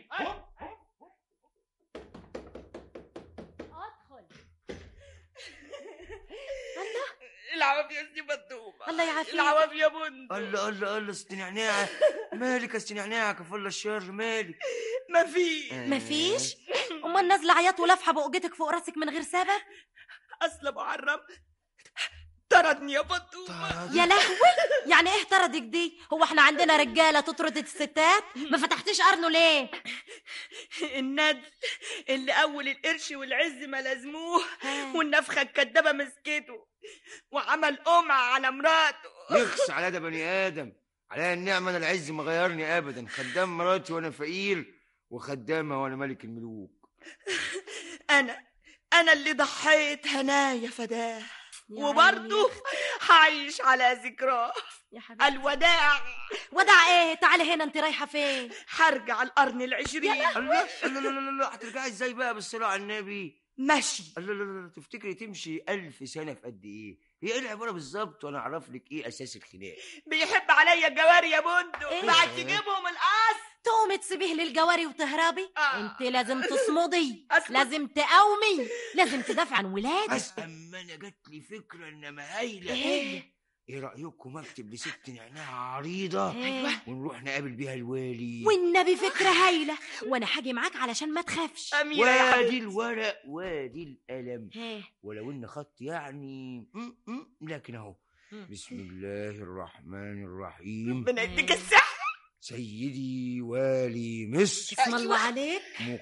العوافي يا سي بدومه. الله يعافيك. العوافي يا بند. الله الله الله استنعناعة. مالك يا استنعناعة كفل الشر مالك؟ مفيش مفيش؟ امال نازله عياط ولافحه بقجتك فوق راسك من غير سبب؟ اصل محرم طردني يا بدومه. يا لهوي، يعني ايه طردك دي؟ هو احنا عندنا رجاله تطرد الستات؟ ما فتحتيش قرنه ليه؟ الندل اللي اول القرش والعز ما لازموه والنفخه الكدابه مسكته وعمل قمع على مراته. يخس على ده بني ادم، عليا النعمه انا العز ما غيرني ابدا. خدام مراتي وانا فقير وخدامها وانا ملك الملوك. انا انا اللي ضحيت هنايا فداه وبرضه هعيش على ذكراه. الوداع. وداع ايه؟ تعالي هنا، انت رايحه فين؟ هرجع القرن العشرين. الله الله الله الله الله، هترجعي ازاي بقى بالصلاه على النبي؟ ماشي. الله الله الله، تفتكري تمشي ألف سنه في قد ايه؟ هي ايه العباره بالظبط وانا اعرف لك ايه اساس الخناق؟ بيحب عليا الجواري يا بندق. إيه؟ بعد تجيبهم القصر تقومي تسيبيه للجواري وتهربي؟ آه. انت لازم تصمدي، أصمد. لازم تقاومي، لازم تدافع عن ولادك. اما انا جات لي فكره انما هايله. ايه ايه رايكم اكتب لست نعناع عريضه إيه؟ ونروح نقابل بيها الوالي؟ والنبي فكره هايله، وانا هاجي معاك علشان ما تخافش. وادي الورق وادي القلم، إيه؟ ولو ان خط يعني م -م لكن اهو. بسم الله الرحمن الرحيم. ربنا يديك الصحه سيدي والي مصر، اسم الله عليك.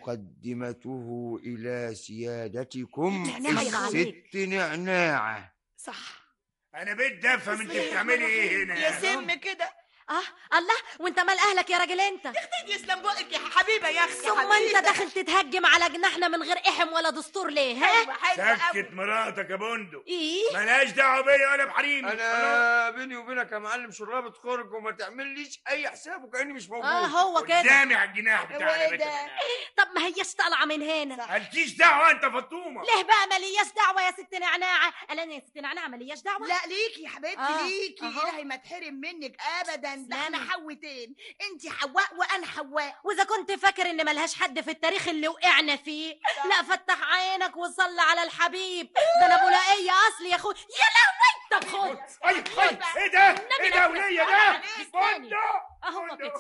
مقدمته إلى سيادتكم نعناع ست نعناعة. صح. انا بدي افهم انت بتعملي ايه هنا يا سم كده. اه الله، وانت مال اهلك يا راجل انت؟ يا اختي يسلم بقك يا حبيبه يا اختي. ثم انت داخل تتهجم على جناحنا من غير احم ولا دستور ليه؟ ها؟ سكت مراتك يا بندق. ايه؟ ملهاش دعوه بيا ولا بحريمي. انا بيني وبينك يا معلم شرابة خرج وما تعمليش اي حساب وكاني مش موجود. اه هو كده قدامي على الجناح بتاعنا. طب ما هياش طالعه من هنا. مالكيش دعوه انت فطومه. ليه بقى مالياش دعوه يا ست نعناعه؟ قال انا يا ست نعناعه مالياش دعوه. لا ليكي يا حبيبتي. آه. ليكي أهو. الهي ما تحرم منك ابدا. ده لا. انا حوتين، انت حواء وانا حواء. واذا كنت فاكر ان ملهاش حد في التاريخ اللي وقعنا فيه، لا فتح عينك وصلي على الحبيب. ده انا بولائيه اصلي يا اخوي. يا لهوي. طب خد. اي اي ايه ده؟ ايه ده وليه ده؟ بندق اهو كده.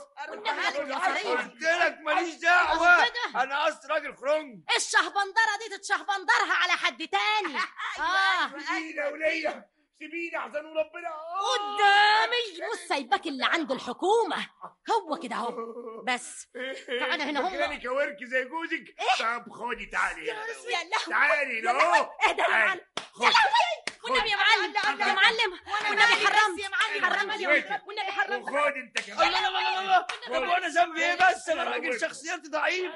قلت لك ماليش دعوة، أنا أصل راجل خرنج. الشهبندره دي تتشهبندرها على حد تاني. اه سيبيني يا وليه، سيبيني احسن وربنا قدامي. مش سايبك اللي عند الحكومه. هو كده اهو. بس تعالى هنا. هم مكانك يا وركي زي جوزك. طب خدي تعالي هنا. يا لهوي. تعالي يا اهو. لهوي. اهدى يا معلم. يا لهوي. والنبي يا معلم. يا معلم والنبي حرمت. حرمت يا معلم. والنبي حرمت. وخد انت كمان. الله الله الله الله. طب وأنا ذنبي إيه بس؟ أنا راجل شخصيتي ضعيف.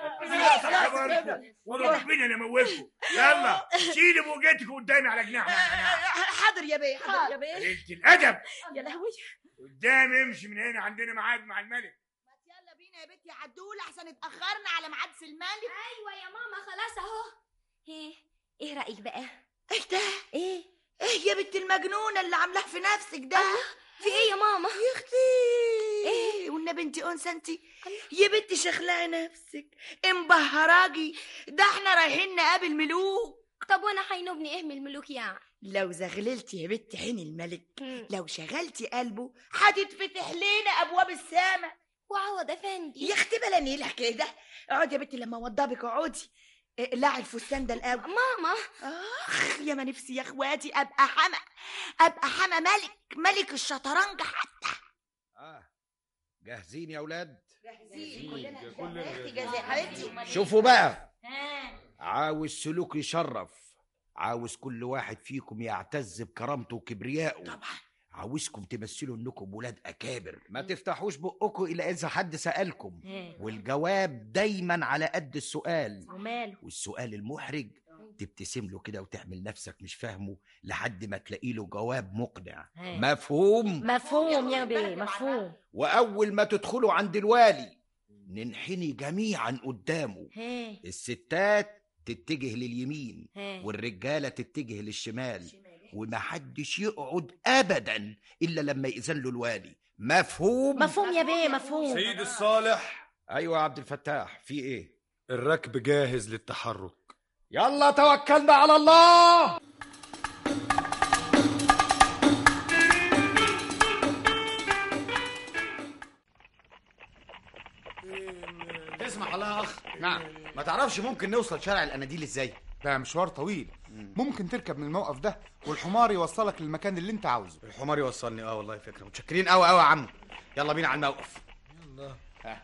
وربنا انا موقفه. يلا شيلي بوجتك قدامي على جناحنا. حاضر يا بيه، حاضر يا بيه. قلة الادب. يا لهوي. قدامي امشي من هنا، عندنا ميعاد مع الملك. يلا بينا يا بنتي عدول احسن اتاخرنا على ميعاد الملك. ايوه يا ماما خلاص اهو. ايه ايه رايك بقى؟ ايه ده؟ ايه ايه يا بنت المجنونه اللي عاملاه في نفسك ده؟ في ايه يا ماما؟ يا اختي ايه والنبي انت انثى انت يا بنتي شخلعي نفسك انبهراجي. ده احنا رايحين نقابل ملوك. طب وانا هينوبني ايه من الملوك يعني؟ لو زغللتي يا بنتي عين الملك، مم. لو شغلتي قلبه هتتفتح لنا ابواب السماء. وعوض افندي يا اختي بلا نيلح كده. اقعدي يا بنتي لما اوضبك اقعدي. لا الفستان ده الاول. ماما اخ يا ما نفسي يا اخواتي ابقى حما، ابقى حما ملك، ملك الشطرنج حتى. اه جاهزين يا اولاد؟ جاهزين كلنا. كلنا جاهزين حبيبتي. شوفوا بقى، عاوز سلوك يشرف، عاوز كل واحد فيكم يعتز بكرامته وكبريائه. طبعا عاوزكم تمثلوا انكم ولاد اكابر، ما تفتحوش بقكم الا اذا حد سالكم، والجواب دايما على قد السؤال. وماله؟ والسؤال المحرج تبتسم له كده وتعمل نفسك مش فاهمه لحد ما تلاقي له جواب مقنع. مفهوم؟ مفهوم يا بيه، مفهوم. واول ما تدخلوا عند الوالي ننحني جميعا قدامه. الستات تتجه لليمين والرجاله تتجه للشمال، ومحدش يقعد ابدا الا لما يأذن له الوالي. مفهوم؟ مفهوم يا بيه، مفهوم. سيد الصالح. ايوه يا عبد الفتاح، في ايه؟ الركب جاهز للتحرك. يلا توكلنا على الله. تسمع الله يا اخ. نعم. ما تعرفش ممكن نوصل شارع الاناديل ازاي؟ ده مشوار طويل. ممكن تركب من الموقف ده والحمار يوصلك للمكان اللي انت عاوزه. الحمار يوصلني؟ اه والله فكره. متشكرين قوي قوي يا عم. يلا بينا على الموقف. يلا. ها.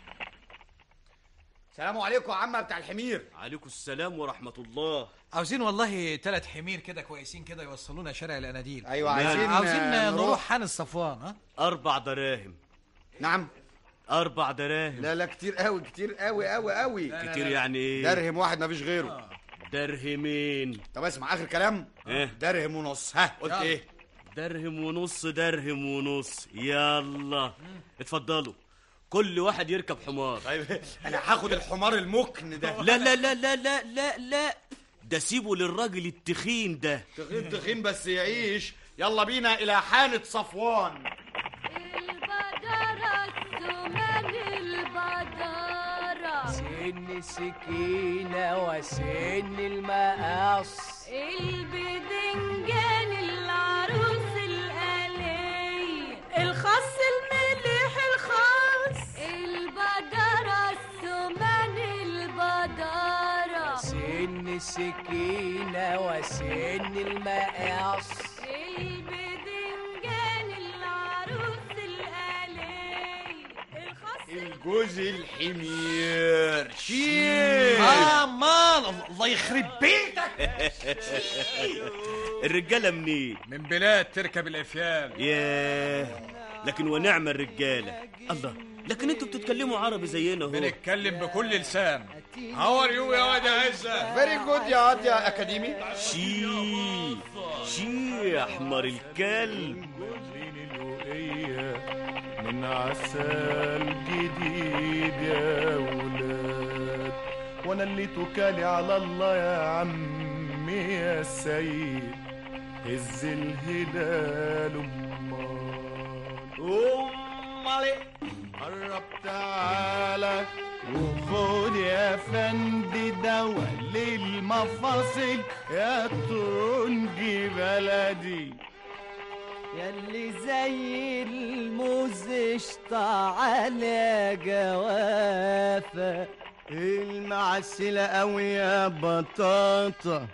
السلام عليكم يا عم بتاع الحمير. عليكم السلام ورحمه الله. عاوزين والله ثلاث حمير كده كويسين كده يوصلونا شارع الاناديل. ايوه عايزين عاوزين نروح, نروح حان الصفوان. ها اربع دراهم. نعم اربع دراهم. لا لا كتير قوي كتير قوي قوي قوي. كتير يعني ايه؟ درهم واحد مفيش غيره. درهمين. طب اسمع اخر كلام. ايه؟ درهم ونص. ها قلت ايه؟ درهم ونص. درهم ونص. يلا اتفضلوا كل واحد يركب حمار. طيب انا هاخد الحمار المكن ده. لا لا لا لا لا لا لا ده سيبه للراجل التخين ده. تخين تخين بس يعيش. يلا بينا الى حانة صفوان. البدارة الزمان البدارة سن السكينة وسن المقص البدنجان العروس الآلية الخص الملح الخاص البدارة الزمان البدارة سن السكينة وسن المقص البدنجان العروس الآلية الخص الجوز الحمير. شيل اه مال الله يخرب بيتك. الرجاله منين؟ من بلاد تركب الافيال. ياه لكن ونعم الرجاله. الله لكن انتوا بتتكلموا عربي زينا اهو. بنتكلم بكل لسان. هاو ار يو يا واد يا عزه؟ فيري جود يا واد يا اكاديمي. شي شي يا احمر الكلب. من عسل جديد يا ولاد وانا اللي توكالي على الله يا عمي يا سيد. هز الهلال امال قرب تعالى وخد يا فندي دواء للمفاصل يا ترنجي بلدي. ياللي زي الموز اشطع على جوافة المعسلة قوي يا بطاطا.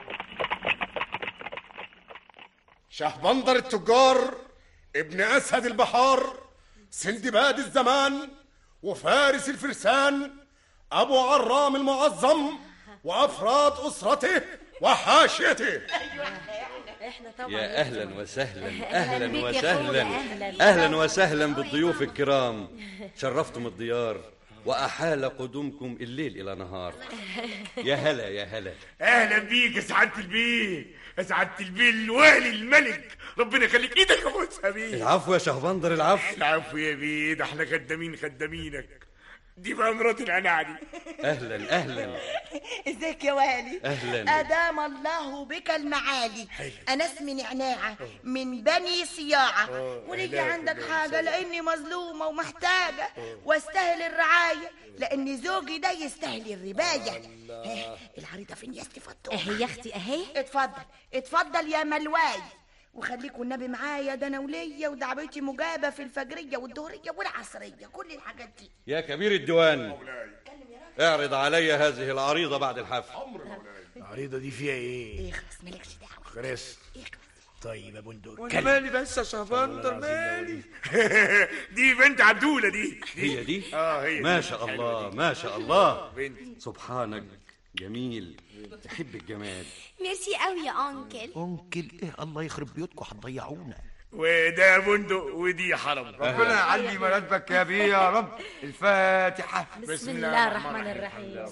شهبندر التجار ابن أسد البحار سندباد الزمان وفارس الفرسان أبو عرام المعظم وأفراد أسرته وحاشيته. احنا طبعا يا اهلا وسهلا. أهلاً اهلا بك يا وسهلا. أخويا، أهلاً. اهلا وسهلا بالضيوف الكرام. شرفتم الديار واحال قدومكم الليل الى نهار. يا هلا يا هلا. اهلا بيك يا سعاده البيه. يا سعاده البيه الوالي الملك. ربنا يخليك ايدك يا ابوس بيه. العفو يا شهبندر العفو. العفو يا بيه. ده احنا خدامين خدامينك. دي بقى مرات العنع دي. اهلا اهلا. ازيك يا والي؟ اهلا. ادام الله بك المعالي. انا اسمي نعناعه من بني صياعه وليجي عندك حاجه لاني مظلومه ومحتاجه واستاهل الرعايه لان زوجي ده يستاهل الربايه. العريضه فين يا استفدتوا؟ اهي يا اختي اهي. اتفضل اتفضل يا ملواي وخليكوا النبي معايا. ده انا وليا ودعوتي مجابه في الفجريه والظهريه والعصريه كل الحاجات دي. يا كبير الديوان اعرض علي هذه العريضة بعد الحفل. العريضة دي فيها ايه؟ اخلص مالكش دعوة. خلاص. طيب يا بندق وانا مالي بس يا شهبندر مالي. دي بنت عبدولة دي. هي دي؟ اه هي ما دي. شاء الله ما شاء الله. بنت. سبحانك جميل تحب الجمال. ميرسي قوي يا انكل. انكل ايه؟ الله يخرب بيوتكم هتضيعونا. وده بندق ودي حرم. ربنا يعلي مراتبك يا بيه يا رب. الفاتحة. بسم الله الرحمن الرحيم.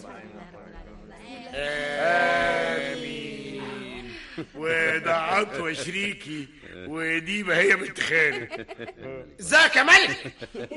آمين. وده عطوة شريكي ودي ما هي بنت خالي. ازيك يا ملك؟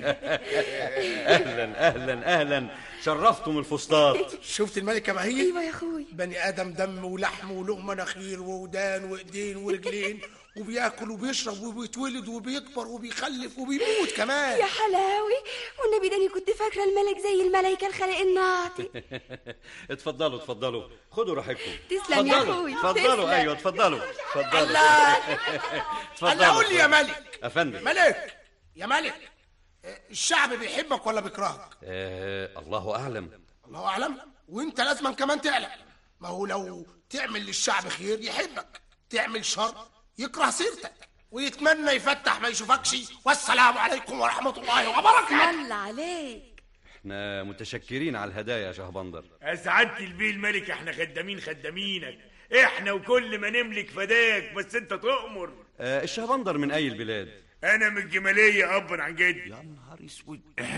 اهلا اهلا اهلا، شرفتم الفسطاط. شفت الملك يا بهيج؟ ايوه يا اخوي. بني ادم دم ولحم وله مناخير وودان وايدين ورجلين، وبياكل وبيشرب وبيتولد وبيكبر وبيخلف وبيموت كمان. يا حلاوي، والنبي ده انا كنت فاكره الملك زي الملايكه الخلق الناطق. اتفضلوا اتفضلوا، خدوا راحتكم. تسلم يا اتفضلوا، أخوي، اتفضلوا. تسلم. ايوه اتفضلوا اتفضلوا. الله اتفضلوا. الله، قول لي يا ملك. افندم. ملك يا ملك، الشعب بيحبك ولا بيكرهك؟ آه الله اعلم. الله اعلم. وانت لازم كمان تعلم. ما هو لو تعمل للشعب خير يحبك، تعمل شر يكره سيرتك ويتمنى يفتح ما يشوفكش. والسلام عليكم ورحمه الله وبركاته. الله عليك. احنا متشكرين على الهدايا يا شهبندر. سعادة البيه الملك، احنا خدامين خدامينك، احنا وكل ما نملك فداك، بس انت تؤمر. آه الشهبندر من اي البلاد؟ انا من الجمالية ابا عن جدي. يا نهار اسود.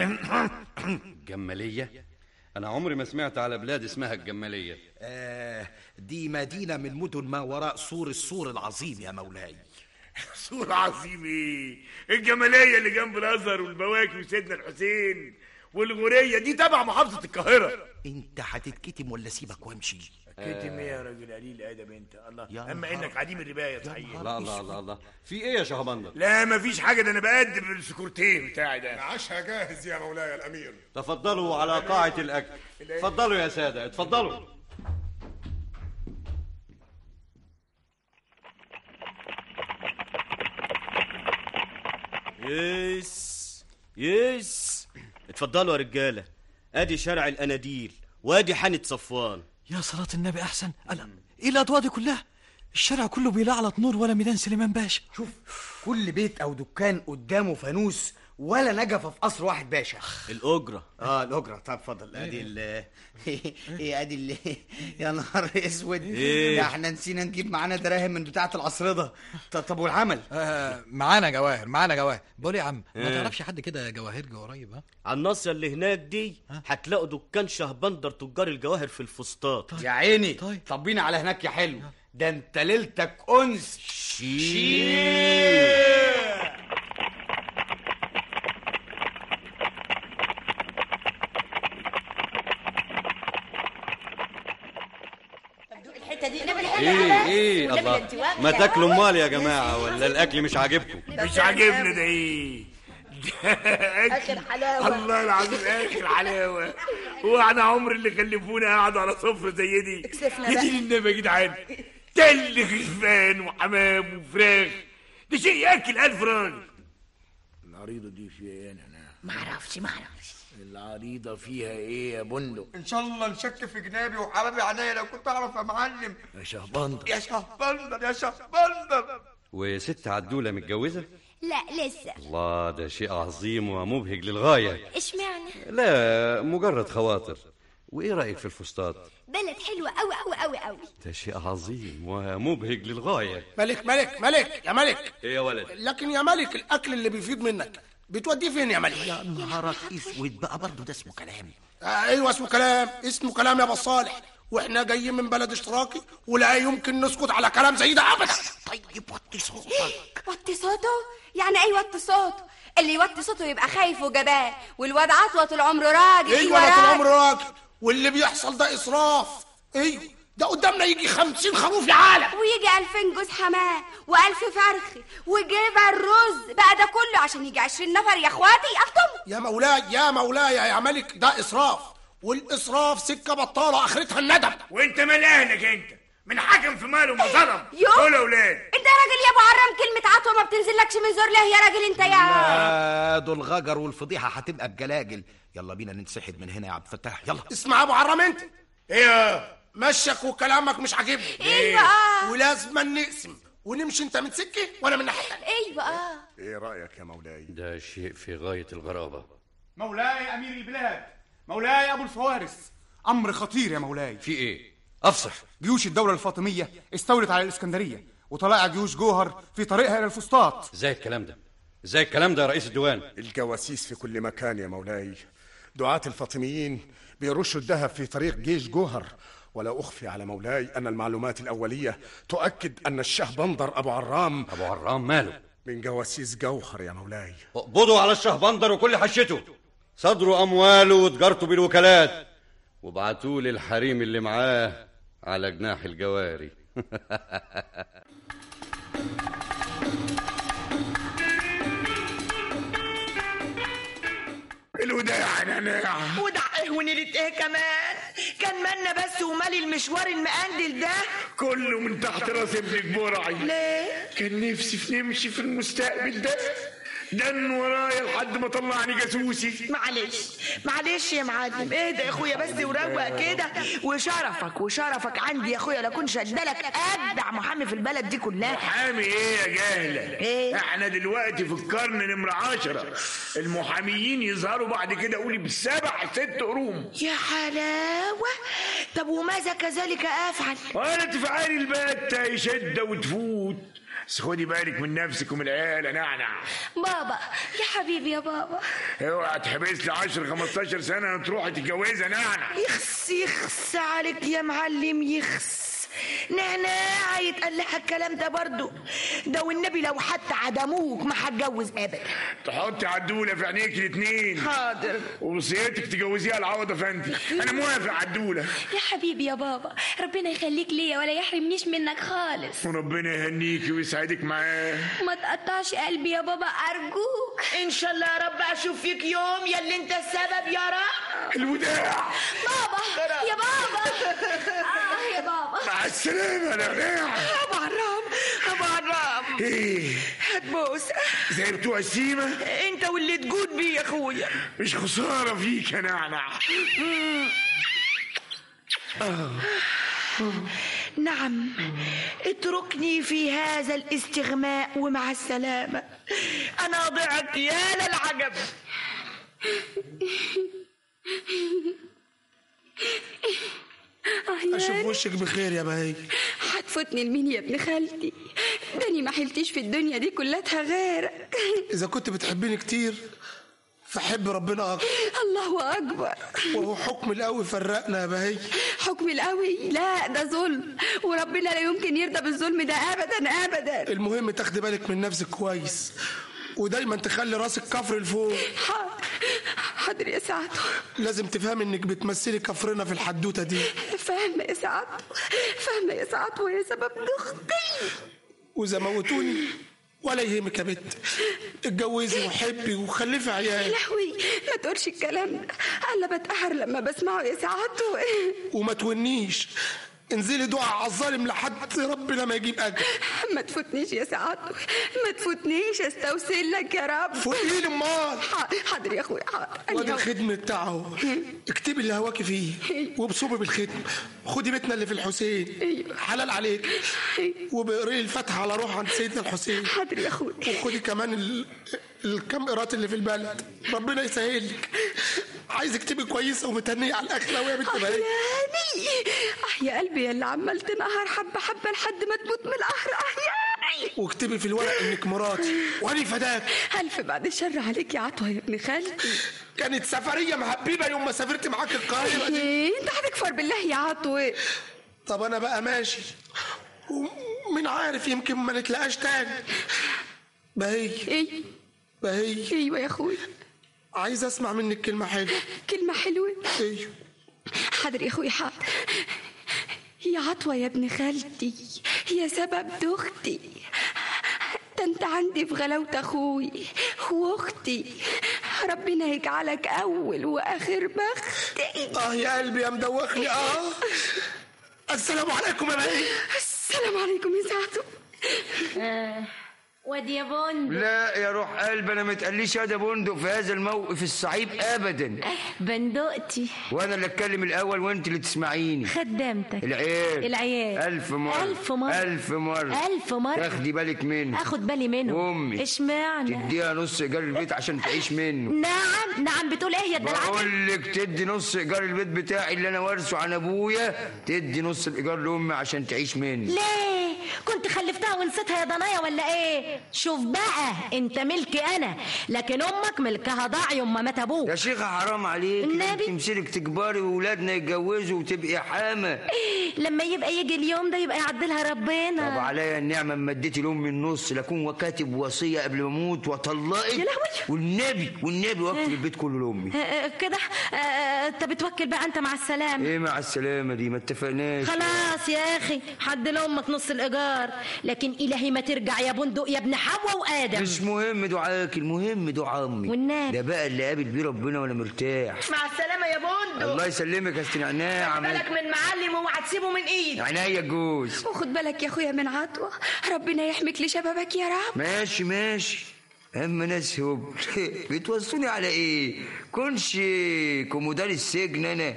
جمالية؟ انا عمري ما سمعت على بلاد اسمها الجمالية. آه دي مدينة من مدن ما وراء سور السور العظيم يا مولاي. سور عظيم ايه؟ الجمالية اللي جنب الازهر والبواكي وسيدنا الحسين، والغورية دي تبع محافظة القاهرة. انت هتتكتم ولا سيبك وامشي؟ كتم ايه يا راجل قليل ادب انت؟ الله، يا اما نهار- انك عديم الرباية صحيح. لا لا لا لا، في ايه يا شهبندر؟ لا مفيش حاجة، ده انا بقدم السكرتيه بتاعي ده. العشاء جاهز يا مولاي الامير. تفضلوا على قاعة الاكل. اتفضلوا يا سادة اتفضلوا. يس يس، اتفضلوا يا رجاله، ادي شارع الاناديل وادي حانة صفوان. يا صلاة النبي أحسن. ألا إيه الأضواء دي كلها؟ الشارع كله بيلعلط نور ولا ميدان سليمان باشا. شوف، كل بيت او دكان قدامه فانوس ولا نجفه في قصر واحد باشا. الاجره. اه الاجره. طب اتفضل. ادي ال ايه ادي ال يا نهار اسود. إيه؟ ده احنا نسينا نجيب معانا دراهم من بتاعه العصرده. ط- طب والعمل؟ آه معانا جواهر، معانا جواهر. بقول يا عم، ما إيه؟ تعرفش حد كده جواهرجي قريب؟ ها على الناصيه اللي هناك دي هتلاقوا دكان شهبندر تجار الجواهر في الفسطاط. يا عيني. طيب طب بينا على هناك يا حلو. ده انت ليلتك انس. شيء. الحته دي ايه ايه الله، ما تاكلوا امال يا جماعة ولا الاكل مش عاجبكم؟ مش عاجبنا ده ايه؟ اخر حلاوه. الله العظيم اخر حلاوه. هو احنا عمر اللي خلفونا قعدوا على سفره زي دي؟ اكسفنا يا بقى. دين النبي يا جدعان، تل خرفان وحمام وفراخ، ده شيء ياكل الف راجل. العريضه دي فيها ايه؟ انا ما اعرفش ما اعرفش. العريضه فيها ايه يا بندق؟ ان شاء الله نشك في جنابي وحبابي عينيا لو كنت اعرف يا معلم. يا شهبندر يا شهبندر يا شهبندر. وست عدولة متجوزة؟ لا لسه. الله، ده شيء عظيم ومبهج للغاية. اشمعنى؟ لا مجرد خواطر. وايه رأيك في الفسطاط؟ بلد حلوه قوي قوي قوي قوي. ده شيء عظيم ومبهج للغاية. ملك ملك ملك يا ملك. ايه يا ولد؟ لكن يا ملك، الاكل اللي بيفيض منك بتوديه فين يا ملك؟ يا نهارك اسود بقى، برضه ده اسمه كلام. آه ايوه اسمه كلام، اسمه كلام يا ابو صالح، واحنا جايين من بلد اشتراكي ولا يمكن نسكت على كلام زي ده ابدا. طيب وطي صوتك. وطي صوته؟ يعني ايه وطي صوته؟ اللي يوطي صوته يبقى خايف وجبان، والواد عطوه طول عمره راجل. ايوه انا طول عمري راجل، واللي بيحصل ده اسراف. ايوه ده قدامنا يجي خمسين خروف يا عالم، ويجي ألفين جوز حمام وألف فرخ وجبل رز بقى، ده كله عشان يجي عشرين نفر يا اخواتي يقطموا. يا مولاي يا مولاي يا ملك، ده اسراف، والاسراف سكه بطاله اخرتها الندم. وانت مال اهلك انت؟ من حكم في ماله ما ظلم. يو قول يا اولاد. انت يا راجل يا ابو عرام، كلمه عطوه ما بتنزلكش من زور ليه يا راجل انت يا لا دول غجر، والفضيحه هتبقى بجلاجل. يلا بينا ننسحب من هنا يا عبد الفتاح، يلا. اسمع يا ابو عرام انت، ايه مشك وكلامك مش عاجبني. ايوه اه ولازم نقسم ونمشي، انت من سكه وانا من ناحيه ثانيه. ايوه اه ايه رأيك يا مولاي؟ ده شيء في غاية الغرابة. مولاي امير البلاد، مولاي ابو الفوارس، امر خطير يا مولاي. في ايه؟ افصح. جيوش الدولة الفاطمية استولت على الاسكندرية، وطلائع جيوش جوهر في طريقها الى الفسطاط. ازاي الكلام ده؟ ازاي الكلام ده يا رئيس الديوان؟ الجواسيس في كل مكان يا مولاي، دعاة الفاطميين بيرشوا الذهب في طريق جيش جوهر، ولا أخفي على مولاي أن المعلومات الأولية تؤكد أن الشهبندر أبو عرام أبو عرام ماله؟ من جواسيس جوهر يا مولاي. اقبضوا على الشهبندر وكل حشته، صدروا أمواله وتجارته بالوكالات، وابعتوا لي الحريم اللي معاه على جناح الجواري. الوداع يا نعناع. ودع ايه ونيلة ايه كمان؟ كان مالنا بس ومالي المشوار المقندل ده كله من تحت راس ابنك برعي. ليه؟ كان نفسي في نمشي في المستقبل ده دن ورايا لحد ما طلعني جاسوسي. معلش معلش يا معلم، اهدى يا اخويا بس وروق كده، وشرفك وشرفك عندي يا اخويا لكون شدلك ابدع محامي في البلد دي كلها. محامي ايه يا جاهله؟ إيه؟ احنا دلوقتي في القرن نمرة عشرة، المحاميين يظهروا بعد كده قولي بسبع ست قروم. يا حلاوه، طب وماذا كذلك افعل؟ ولا تفعلي البتة يشدة وتفوت، بس خدي بالك من نفسك ومن العيال يا نعنع. بابا يا حبيبي يا بابا، اوعى تحبس لي عشر خمستاشر سنة تروحي تتجوزها نعنع. يخس يخس عليك يا معلم، يخس نعناع يتقال لها الكلام ده برضو؟ ده والنبي لو حتى عدموك ما هتجوز ابدا. تحطي عدولة في عينيك الاتنين. حاضر. ووصيتك تجوزيها العوضة فندي. انا موافق عدولة. يا حبيبي يا بابا، ربنا يخليك ليا ولا يحرمنيش منك خالص. وربنا يهنيكي ويسعدك معاه. ما تقطعش قلبي يا بابا ارجوك. ان شاء الله يا رب اشوف فيك يوم يلي انت السبب يا رب. الوداع. بابا يا بابا. اه يا بابا. مع السلامة يا نعناع. ابو عرام ابو عرام. ايه؟ هتبوس زي بتوع السيمة؟ انت واللي تجود بيه يا اخويا. مش خسارة فيك يا نعنع. آه. نعم، اتركني في هذا الاستغماء ومع السلامة، أنا ضعت يا للعجب. أشوف وشك بخير يا بهي. هتفوتني لمين يا ابن خالتي؟ داني ما حلتيش في الدنيا دي كلها غيرك. إذا كنت بتحبيني كتير فحب ربنا أكتر. الله أكبر. وهو حكم القوي فرقنا يا بهي. حكم القوي؟ لا ده ظلم، وربنا لا يمكن يرضى بالظلم ده أبدا أبدا. المهم تاخدي بالك من نفسك كويس، ودايما تخلي راسك كفر لفوق. حاضر حاضر يا سعد. لازم تفهمي انك بتمثلي كفرنا في الحدوته دي. فاهمه يا سعد، فاهمه يا سعد، وهي سبب ضغطي. واذا موتوني ولا يهمك يا بت، اتجوزي وحبي وخلفي عيال. لهوي ما تقولش الكلام ده، انا بتقهر لما بسمعه يا سعد. وما تونيش، انزلي دعاء على الظالم لحد ربنا ما يجيب اجل. ما تفوتنيش يا سعاد، ما تفوتنيش، استوسل لك يا رب. فوقي لي امال. حاضر يا اخويا حاضر. وادي الخدم بتاعه، اكتبي اللي هواكي فيه وبصوبي بالختم. خدي بيتنا اللي في الحسين حلال عليك، وبقري الفاتحه على روح عند سيدنا الحسين. حاضر يا اخويا. وخدي كمان ال... الكم قيراط اللي في البلد، ربنا يسهل لك. عايز اكتبي كويسه ومتهنيه على الاخره ويا بنت بهي. اه يا قلبي يا اللي عمال تنهار حبه حبه لحد ما تموت من القهر. اه يا واكتبي في الورق انك مراتي وانا فداك. الف بعد الشر عليك يا عطوه يا ابن خالتي. كانت سفريه محببه يوم ما سافرت معاك القاهره دي. ايه انت هتكفر بالله يا عطوه. طب انا بقى ماشي، ومين عارف يمكن ما نتلاقاش تاني. بهي ايه بهي. ايوه يا اخويا. عايز اسمع منك كلمه حلوه. كلمه حلوه؟ ايوه. حاضر يا اخويا حاضر. يا عطوه يا ابن خالتي، يا سبب دختي، ده انت عندي في غلاوه اخوي واختي، ربنا يجعلك اول واخر بختي. اه يا قلبي يا مدوخني. اه السلام عليكم يا بهي. السلام عليكم يا سعدو. آه. وادي يا بندق. لا يا روح قلب، انا ما تقليش يا ده بندق في هذا الموقف الصعيب ابدا. بندقتي. وانا اللي اتكلم الاول وانت اللي تسمعيني. خدامتك. العيال العيال الف مره الف مره الف مره الف مره. تاخدي بالك منه. اخد بالي منه. امي اشمعنى؟ تديها نص ايجار البيت عشان تعيش منه. نعم نعم. بتقول ايه يا الدلع؟ بقول لك تدي نص ايجار البيت بتاعي اللي انا وارثه عن ابويا، تدي نص الايجار لامي عشان تعيش منه. ليه؟ كنت خلفتها ونسيتها يا ضنايا ولا ايه؟ شوف بقى انت ملكي انا، لكن امك ملكها ضاع يوم ما مات ابوك. يا شيخة حرام عليك، النبي تمسلك تكبري وولادنا يتجوزوا وتبقي حامة. لما يبقى يجي اليوم ده يبقى يعدلها ربنا. طب عليا النعمة اما اديتي لامي النص لاكون وكاتب وصية قبل ما اموت واطلقك. يا لهوي، والنبي والنبي وقت البيت كله لامي. كده انت بتوكل بقى انت مع السلامة. ايه مع السلامة دي؟ ما اتفقناش. خلاص يا اخي، حد لامك نص الايجار، لكن الهي ما ترجع يا بندق يا ابن حواء وادم. مش مهم دعاك، المهم دعاء امي. والنبي ده بقى اللي قابل بيه ربنا وانا مرتاح. مع السلامه يا بندق. الله يسلمك يا ست نعناع. خد بالك من معلم واوعى تسيبه من ايدي. عينيا الجوز. وخد بالك يا اخويا من عطوه، ربنا يحميك لشبابك يا رب. ماشي ماشي. اما ناس هبل بتوصوني على ايه؟ كنش كومودار السجن انا.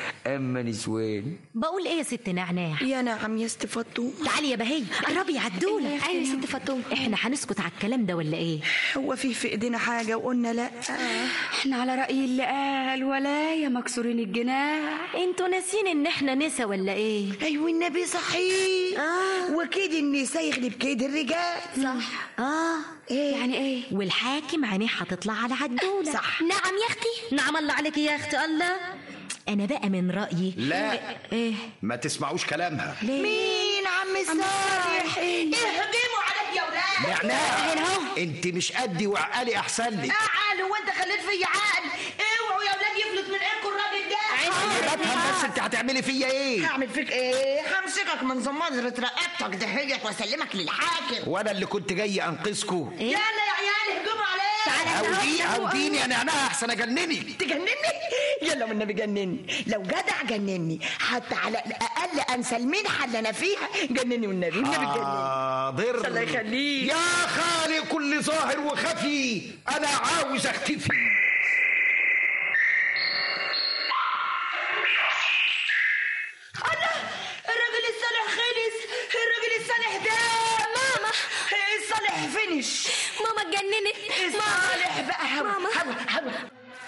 اما نسوان. بقول ايه يا ست نعناع؟ يا نعم يا ست فطوم. تعالي يا بهي قربي يا عدوله. ايوه يا ست فطوم. احنا هنسكت على الكلام ده ولا ايه؟ هو في في ايدينا حاجه وقلنا لا؟ احنا على راي اللي قال ولا يا مكسورين الجناح. انتوا ناسين ان احنا نسا ولا ايه؟ ايوه النبي صحيح. اه وكيد النساء يغلب كيد الرجال. صح. اه ايه يعني ايه؟ والحاكم عينيه هتطلع على عدوله. صح. نعم يا اختي. نعم الله عليكي يا اختي. الله انا بقى من رايي لا ايه ما تسمعوش كلامها. ليه؟ مين عم صالح؟ اهجموا عليا يا ولاد. نعناع انت مش قدي وعقلي احسن لك. اعقل وانت خليت فيا عقل. اوعوا يا ولاد يفلت من ايدكم الراجل ده. بفهم بس انت هتعملي فيا ايه؟ هعمل فيك ايه؟ همسكك من زمازرة رقبتك دهيت واسلمك للحاكم. وانا اللي كنت جاي انقذكم. يلا يا عيال اهجموا عليه. عاوديني عاوديني يا نعناع احسن اجنني. تجنني؟ يلا والنبي جنني، لو جدع جنني، حتى على الاقل انسى المنحه اللي انا فيها. جنني والنبي والنبي جنني. حاضر. الله يخليك. يا خالق كل ظاهر وخفي، انا عاوز اختفي. الله، الراجل الصالح خلص. الراجل الصالح ده ماما الصالح فينش. ماما اتجننت. الصالح بقى هوا ماما. هوا هوا.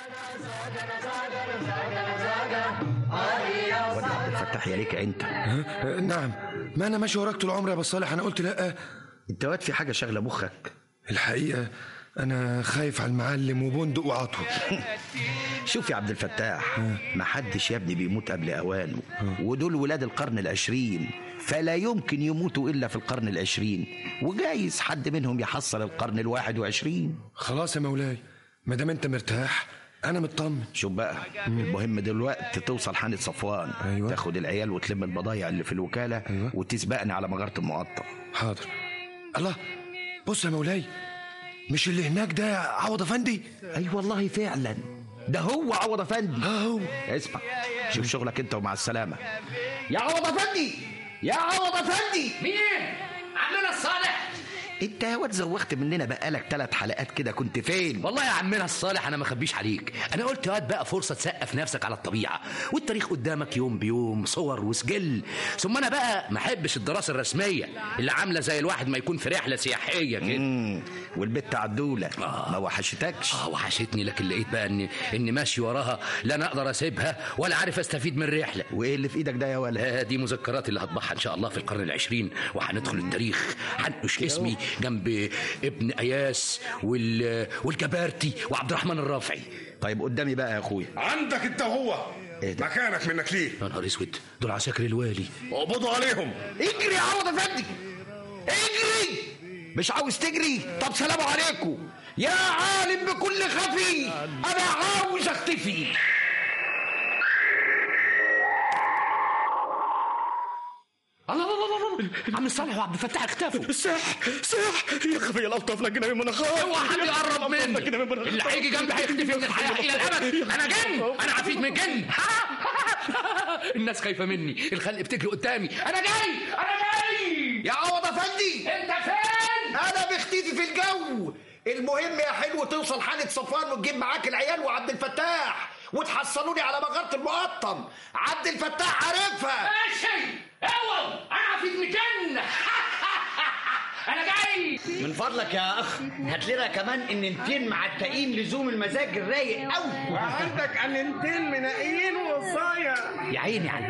واد عبد الفتاح يا ليك انت. نعم، ما انا ماشي وراك طول عمري يا ابو صالح. انا قلت لا. انت واد في حاجه شاغله مخك. الحقيقه انا خايف على المعلم وبندق وعطوه. شوف يا عبد الفتاح، ما حدش يا ابني بيموت قبل اوانه، ودول ولاد القرن العشرين، فلا يمكن يموتوا الا في القرن العشرين، وجايز حد منهم يحصل القرن الواحد وعشرين. خلاص يا مولاي، ما دام انت مرتاح انا مطمن. شوف بقى، المهم دلوقتي توصل حانة صفوان. أيوة. تاخد العيال وتلم البضايع اللي في الوكاله. أيوة. وتسبقني على مغاره المقطم. حاضر. الله، بص يا مولاي، مش اللي هناك ده عوض افندي؟ اي والله فعلا ده هو عوض افندي. اه هو. اسمع، شوف شغلك انت ومع السلامه. يا عوض افندي، يا عوض افندي. مين؟ عمنا الصالح. انت يا واد زوخت مننا بقالك ثلاث حلقات كده، كنت فين؟ والله يا عمنا الصالح انا ما اخبيش عليك، انا قلت يا واد بقى فرصه تسقف نفسك على الطبيعه، والتاريخ قدامك يوم بيوم، صور وسجل. ثم انا بقى ما احبش الدراسه الرسميه اللي عامله زي الواحد ما يكون في رحله سياحيه كده. والبت عدوله آه. ما وحشتكش؟ اه وحشتني، لكن لقيت بقى اني اني ماشي وراها، لا انا اقدر اسيبها ولا عارف استفيد من الرحله. وايه اللي في ايدك ده يا ولد؟ آه دي مذكرات اللي هطبعها ان شاء الله في القرن العشرين، وهندخل التاريخ، هنقش اسمي جنب ابن اياس وال... والجبارتي وعبد الرحمن الرافعي. طيب قدامي بقى يا اخويا. عندك انت وهو. إيه ده؟ مكانك منك ليه؟ يا نهار اسود، دول عساكر الوالي. اقبضوا عليهم. اجري يا عوض افندي، اجري. مش عاوز تجري؟ طب سلام عليكم يا عالم بكل خفي، انا عاوز اختفي. الله الله الله الله، عم الصالح وعبد الفتاح اختفوا. ساح ساح يا خفي الالطف لك من اخاف. اوعى حد يقرب مني، اللي هيجي جنبي هيختفي من الحياه الى الابد. انا جن، انا عفيت من الجن. الناس خايفه مني، الخلق بتجري قدامي. انا جاي انا جاي يا عوض افندي. انت فين؟ انا بختفي في الجو. المهم يا حلو توصل حانة صفوان وتجيب معاك العيال وعبد الفتاح وتحصلوني على مغاره المقطم. عبد الفتاح عارفها. ماشي، اوعى انا عفيت من الجن. انا جاي. من فضلك يا اخ هات لنا كمان اننتين معتقين لزوم المزاج الرايق قوي، وعندك اننتين منقيين وصايا. يا عيني على الفن،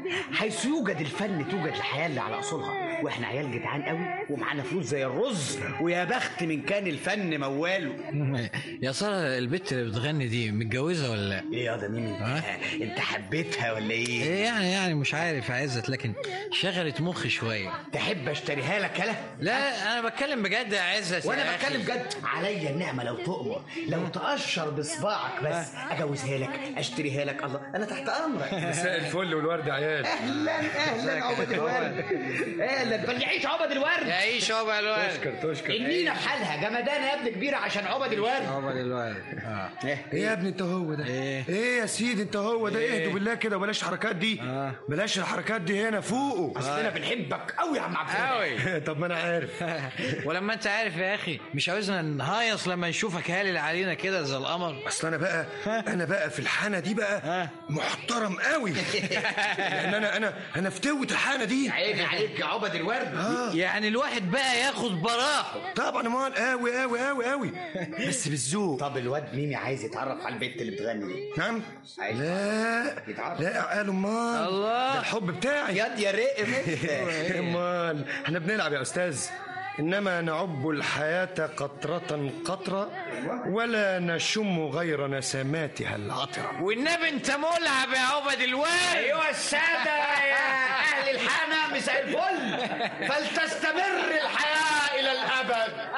حيث يوجد الفن توجد الحياه اللي على اصولها، واحنا عيال جدعان قوي ومعانا فلوس زي الرز، ويا بخت من كان الفن مواله. يا ترى البت اللي بتغني دي متجوزه ولا لا؟ ايه يا ده ميمي؟ انت حبيتها ولا ايه؟ إيه يعني يعني مش عارف يا عزت، لكن شغلت مخي شويه. تحب اشتريها لك يلا؟ لا انا بتكلم بجد يا عزت. وانا بتكلم جد. عليا النعمه لو تؤمر، لو تقشر بصباعك بس اجوزها لك، اشتريها لك. الله انا تحت امرك. مساء الفل والورد يا عيال. اهلا اهلا عبد الورد. اهلا بل يعيش عبد الورد. يعيش عبد الورد. تشكر تشكر. النينا بحالها جمدان يا ابن كبيره عشان عبد الورد. عبد الورد. اه ايه يا ابني انت هو ده؟ ايه ايه يا سيدي انت هو ده؟ اهدوا بالله كده وبلاش الحركات دي. آه. بلاش الحركات دي هنا فوقه. اصلنا بنحبك قوي يا عم عبد قوي. طب ما انا عارف. ولما انت عارف يا اخي مش عاوزنا نهايص لما نشوفك هالل علينا كده زي القمر. اصل انا بقى انا بقى في الحانه دي بقى محترم قوي. لان انا انا انا فتوه الحانه دي. عيني عليك يا عبد الورد. آه. يعني الواحد بقى ياخد براحه. طبعا امال قوي قوي قوي قوي بس بالذوق. طب الواد ميمي عايز يتعرف على البنت اللي بتغني دي. نعم. لا يتعرف. لا قالوا امال الله ده الحب بتاعي. ياد يا رقم. امال احنا بنلعب يا استاذ، إنما نعب الحياة قطرة قطرة ولا نشم غير نسماتها العطرة. والنبي انت ملعب يا عبد الورد. ايها السادة يا اهل الحانة مساء الفل، فلتستمر الحياة الى الابد.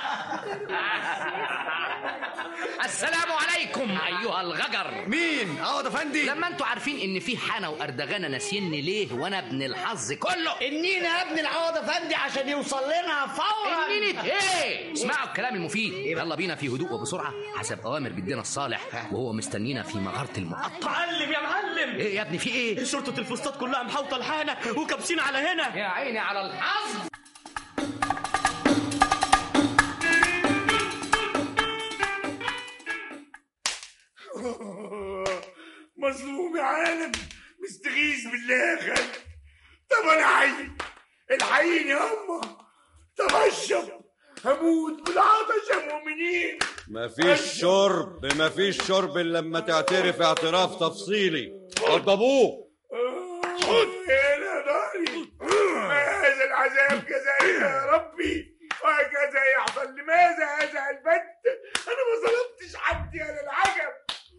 السلام عليكم ايها الغجر. مين؟ عوض افندي. لما انتوا عارفين ان في حانه واردغانه ناسيني ليه وانا ابن الحظ كله. النينا يا ابن العوض افندي عشان يوصل لنا فورا. النينة ايه؟ اسمعوا الكلام المفيد. يلا بينا في هدوء وبسرعه حسب اوامر جدنا الصالح، وهو مستنينا في مغاره المقطع. معلم يا معلم. ايه يا ابني في ايه؟ شرطه الفسطاط كلها محاوطه الحانه وكابسين على هنا. يا عيني على الحظ. مظلوم يا عالم، مستغيث بالله يا خالد. طب انا حي الحقيني يا اما. طب اشرب هموت بالعطش يا مؤمنين. مفيش شرب مفيش شرب الا لما تعترف اعتراف تفصيلي. وضبوه. خد هنا داري. هذا العذاب كذلك يا ربي وهكذا يحصل. لماذا هذا البت؟ انا ما ظلمتش حد يا العجب.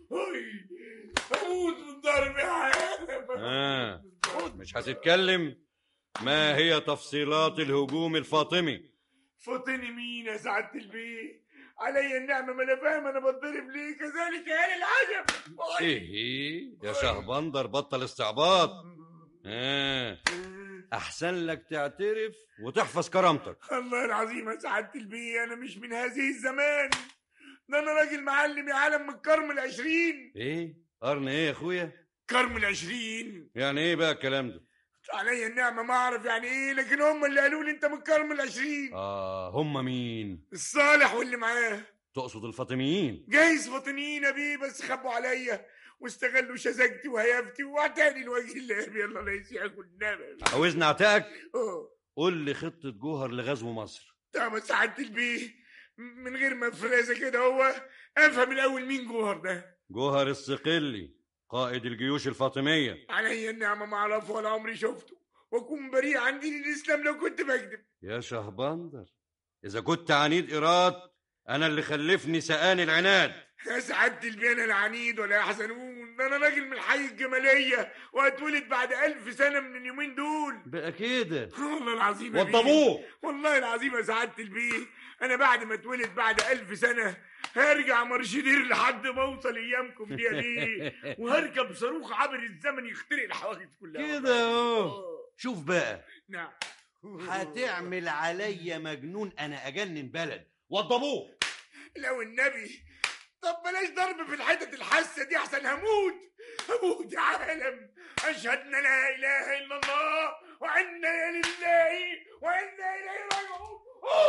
هموت من ضرب يا عالم. آه. مش هتتكلم؟ ما هي تفصيلات الهجوم الفاطمي؟ فاطمي مين يا سعادة البيه؟ علي النعمة ما انا فاهم انا بتضرب ليه. كذلك يا اهل العجب. ايه يا شهبندر بطل استعباط. آه. احسن لك تعترف وتحفظ كرامتك. الله العظيم يا سعادة البيه انا مش من هذه الزمان. ده انا راجل معلم يا عالم من كرم العشرين. ايه قرن ايه يا اخويا؟ كرم العشرين. يعني ايه بقى الكلام ده؟ علي النعمة ما اعرف يعني ايه، لكن هم اللي قالوا لي انت من كرم العشرين. اه هم مين؟ الصالح واللي معاه. تقصد الفاطميين؟ جايز فاطميين يا بيه، بس خبوا عليا واستغلوا شذاجتي وهيافتي واعتاني الوجه الله. يلا لا يسيعك النبي. عاوزني اعتقك؟ اه قول لي خطة جوهر لغزو مصر. طب سعادة البيه من غير ما فرازة كده هو افهم الاول مين جوهر ده؟ جوهر الصقلي قائد الجيوش الفاطمية. علي النعمة ما اعرفه ولا عمري شفته، واكون بريء عن دين الاسلام لو كنت بكذب. يا شهبندر اذا كنت عنيد ايراد انا اللي خلفني سقاني العناد. يا سعادة البيه انا العنيد ولا يحزنون. ده انا راجل من حي الجمالية وهتولد بعد ألف سنة من اليومين دول. بقى كده والله العظيم وضبوه. والله العظيم يا سعادة البيه انا بعد ما اتولد بعد ألف سنة هرجع مرشدير لحد ما اوصل ايامكم دي ليه، وهركب صاروخ عبر الزمن يخترق الحواجز كلها كده اهو. شوف بقى. نعم. هتعمل عليا مجنون انا اجنن بلد. وضبوه. لو النبي. طب بلاش ضرب في الحتت الحاسه دي احسن هموت هموت يا عالم. اشهد ان لا اله الا الله وانا لله وانا اليه راجعون.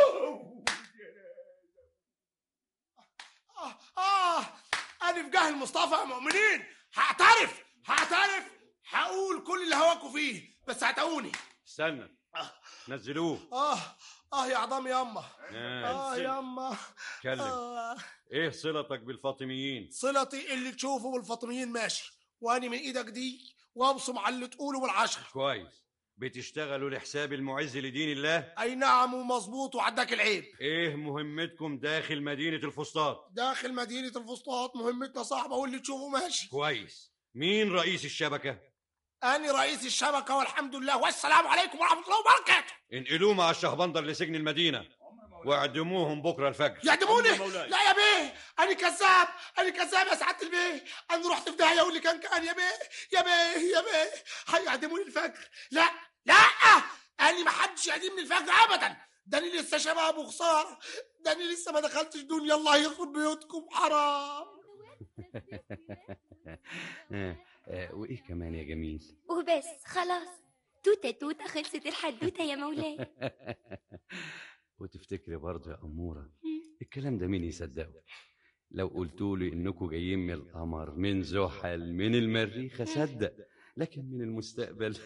آه آه أنا في جاه المصطفى يا مؤمنين. هعترف هعترف هقول كل اللي هواكوا فيه، بس هتقوني. استنى نزلوه. آه آه يا عظام ياما. آه, آه ياما. اتكلم. آه. إيه صلتك بالفاطميين؟ صلتي اللي تشوفه بالفاطميين ماشي، وأنا من إيدك دي وابصم على اللي تقوله بالعشرة. كويس. بتشتغلوا لحساب المعز لدين الله؟ اي نعم ومظبوط وعداك العيب. ايه مهمتكم داخل مدينة الفسطاط؟ داخل مدينة الفسطاط مهمتنا صعبة واللي تشوفه ماشي. كويس. مين رئيس الشبكة؟ أنا رئيس الشبكة والحمد لله، والسلام عليكم ورحمة الله وبركاته. انقلوه مع الشهبندر لسجن المدينة واعدموهم بكرة الفجر. يعدموني؟ لا يا بيه، أنا كذاب، أنا كذاب يا سعادة البيه، أنا رحت في داهية واللي كان كان يا بيه، يا بيه يا بيه، هيعدموني الفجر. لا لا، أنا ما حدش يعدمني الفجر أبدا، ده أنا لسه شباب أبو خسارة، ده أنا لسه ما دخلتش دنيا الله يخرب بيوتكم حرام. وايه كمان يا جميل؟ وبس خلاص، توتة توتة خلصت الحدوتة يا مولاي. وتفتكري برضه يا أمورة الكلام ده مين يصدقه؟ لو قلتولي انكم جايين من القمر، من زحل، من المريخ اصدق، لكن من المستقبل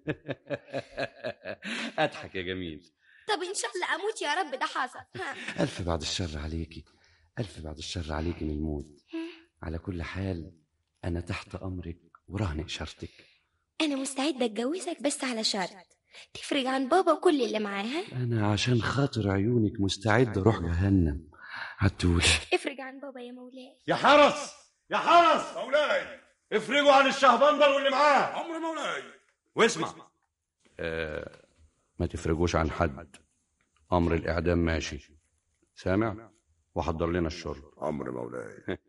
اضحك يا جميل. طب ان شاء الله اموت يا رب، ده حصل. الف بعد الشر عليكي، الف بعد الشر عليكي من الموت. على كل حال انا تحت امرك ورهن اشارتك. انا مستعده اتجوزك بس على شرط تفرج عن بابا وكل اللي معاها. انا عشان خاطر عيونك مستعد اروح جهنم. عدولي. افرج عن بابا يا مولاي. يا حرس يا حرس مولاي، افرجوا عن الشهبندر واللي معاه. عمر مولاي. واسمع، آه ما تفرجوش عن حد، امر الاعدام ماشي، سامع؟ وحضر لنا الشرب. عمر مولاي.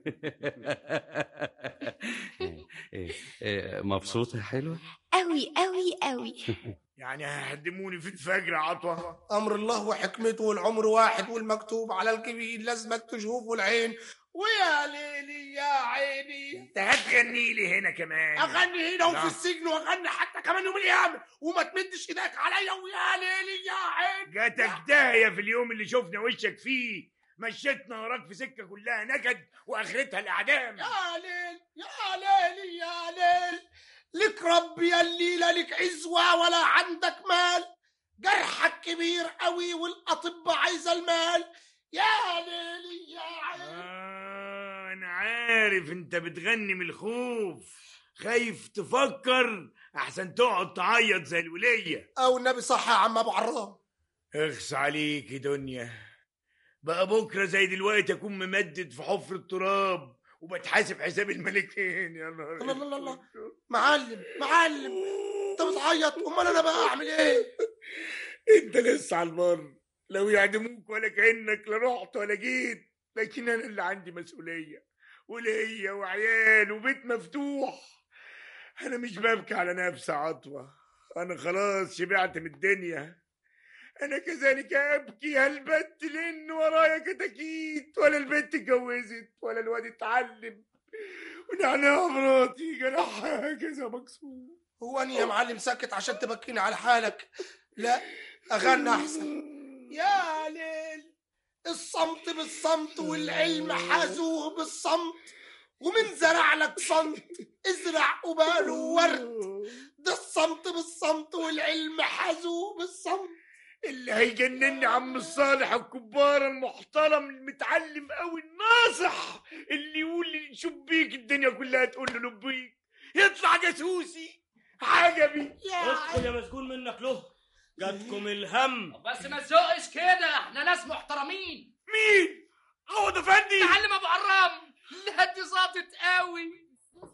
مبسوطة يا حلوة؟ قوي قوي قوي. يعني هيهدموني في الفجر يا عطوة؟ أمر الله وحكمته، والعمر واحد والمكتوب على الكبير لازمك تشوفه العين. ويا ليلي يا عيني، انت هتغني لي هنا كمان؟ اغني هنا وفي السجن واغني حتى كمان يوم القيامه، وما تمدش ايدك عليا. ويا ليلي يا عيني، جاتك داهيه في اليوم اللي شفنا وشك فيه، مشيتنا وراك في سكه كلها نكد واخرتها الاعدام. يا ليل يا ليلي يا ليل، لك ربي يا الليله لك عزوه ولا عندك مال، جرحك كبير قوي والاطباء عايزه المال. يا ليلي يا عيني. آه انا عارف انت بتغني من الخوف، خايف تفكر احسن تقعد تعيط زي الوليه. او النبي صح يا عم ابو عرام. اخس عليك يا دنيا، بقى بكره زي دلوقتي اكون ممدد في حفر التراب وبتحاسب حساب الملكين. يا نهار الله الله الله، معلم معلم انت بتعيط، امال انا بقى اعمل ايه؟ انت لسه على البر، لو يعدموك ولا كأنك لا رحت ولا جيت، لكن انا اللي عندي مسؤوليه وليا وعيال وبيت مفتوح. انا مش ببكي على نفسي عطوه، انا خلاص شبعت من الدنيا. انا كذلك ابكي هالبت لان ورايا كتاكيت، ولا البنت اتجوزت ولا الواد اتعلم، ونعناع مراتي جرحها كذا مكسور. هو اني يا معلم ساكت عشان تبكيني على حالك؟ لا اغنى احسن. يا ليل، الصمت بالصمت والعلم حازوه بالصمت، ومن زرع لك صمت ازرع قباله ورد، ده الصمت بالصمت والعلم حازوه بالصمت. اللي هيجنني عم الصالح الكبار المحترم المتعلم قوي الناصح، اللي يقول لي شبيك الدنيا كلها تقول له لبيك، يطلع جاسوسي عجبي. ادخل يا مسجون منك له، جاتكم الهم. بس ما تزقش كده، احنا ناس محترمين. مين؟ عوض افندي؟ معلم ابو عرام. لا دي ظابط قوي.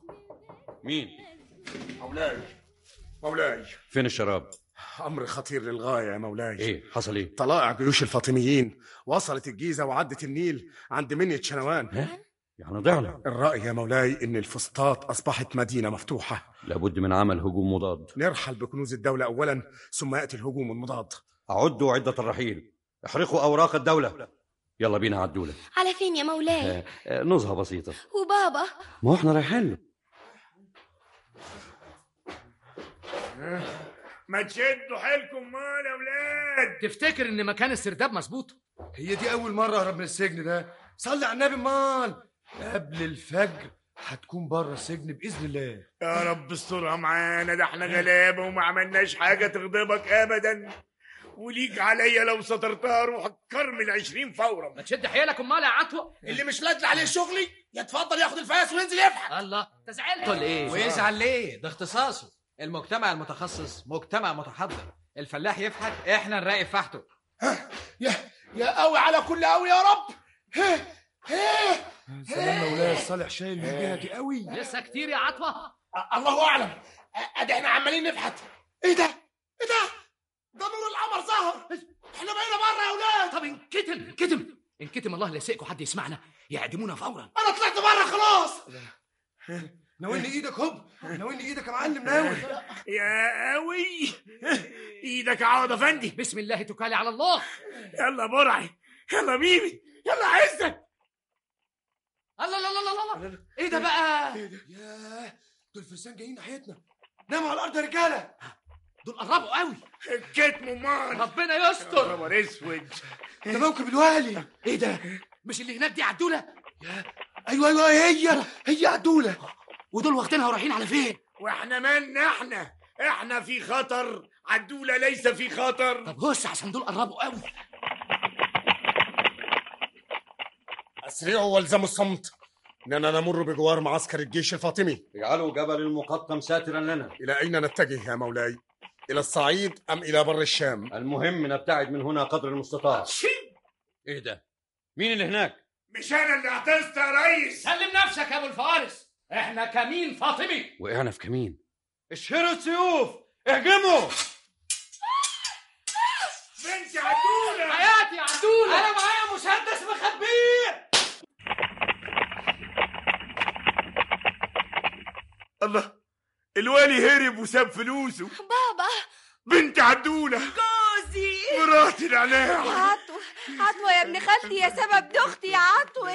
مين؟ مولاي مولاي. فين الشراب؟ امر خطير للغايه يا مولاي. ايه حصل ايه؟ طلائع جيوش الفاطميين وصلت الجيزه وعدت النيل عند منية شنوان. يعني ضعنا. الرأي يا مولاي ان الفسطاط اصبحت مدينه مفتوحه، لابد من عمل هجوم مضاد. نرحل بكنوز الدوله اولا ثم ياتي الهجوم المضاد. عدوا عده الرحيل، احرقوا اوراق الدوله. يلا بينا عدوله. على فين يا مولاي؟ آه آه نزهه بسيطه. وبابا؟ ما هو احنا رايحين له. ما تشدوا حيلكم مال يا اولاد. تفتكر ان مكان السرداب مظبوط؟ هي دي اول مره اهرب من السجن ده. صلي على النبي مال، قبل الفجر هتكون بره السجن باذن الله. يا رب استرها معانا، ده احنا غلابه وما عملناش حاجه تغضبك ابدا، وليك عليا لو سطرتها اروح الكرم عشرين فورا. ما تشد حيلك امال يا عطوه. اللي مش لاجل عليه شغلي يتفضل ياخد الفاس وينزل يفحت. الله انت زعلت ولا ايه؟ ويزعل ليه؟ ده اختصاصه. المجتمع المتخصص مجتمع متحضر، الفلاح يفحت احنا نراقب فحته. يا يا قوي على كل قوي يا رب. ها ها سلام مولاي الصالح شايل من جهتي قوي. لسه كتير يا عطوه. الله اعلم. ادي احنا عمالين نفحت. ايه ده؟ ايه ده؟ ده نور القمر ظهر. احنا بقينا بره يا اولاد. طب انكتم انكتم انكتم، الله لا يسيئكم حد يسمعنا يعدمونا فورا. انا طلعت بره خلاص. ناولني ايدك هوب، ناولني ايدك يا معلم ناول. يا قوي ايدك يا عوض افندي. بسم الله توكلي على الله. يلا برعي، يلا ميمي، يلا عزك. الله الله الله الله، ايه ده بقى؟ ياه دول فرسان جايين ناحيتنا. ناموا على الارض يا رجاله. دول قربوا قوي. الكتم امال. ربنا يستر. خبر اسود. ده موكب الوالي. ايه ده؟ مش اللي هناك دي عدوله؟ ايوه ايوه هي هي عدوله. ودول واخدينها ورايحين على فين؟ واحنا مالنا احنا؟ احنا في خطر، عدوله ليس في خطر. طب هس عشان دول قربوا قوي. اسرعوا والزموا الصمت، اننا نمر بجوار معسكر الجيش الفاطمي. اجعلوا جبل المقطم ساترا لنا. الى اين نتجه يا مولاي؟ الى الصعيد ام الى بر الشام؟ المهم نبتعد من هنا قدر المستطاع. ايه ده؟ مين اللي هناك؟ مش انا اللي اعتزت يا ريس. سلم نفسك يا ابو الفوارس، احنا كمين فاطمي. وقعنا في كمين. اشهروا السيوف، اهجموا. بنتي عدوله. حياتي عدوله. انا معايا مسدس مخبيه. الله، الوالي هرب وساب فلوسه. بابا بنتي عدوله. جوزي مراتي العناع. عطوة عطوة يا ابن خالتي، يا سبب دختي يا عطوة.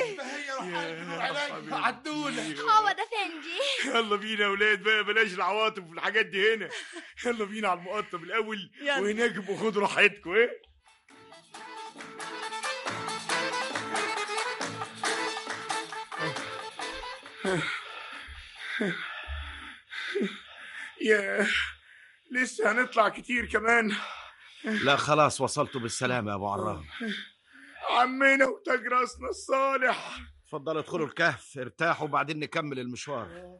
عدوله. عوض افندي. يلا بينا يا ولاد بقى، بلاش العواطف والحاجات دي هنا. يلا بينا على المقطم الاول وهناك ابقوا خدوا راحتكم. ايه يا لسه هنطلع كتير كمان. لا خلاص وصلتوا بالسلامة يا أبو عرام. عمنا وتاج راسنا الصالح. اتفضلوا ادخلوا الكهف ارتاحوا وبعدين نكمل المشوار.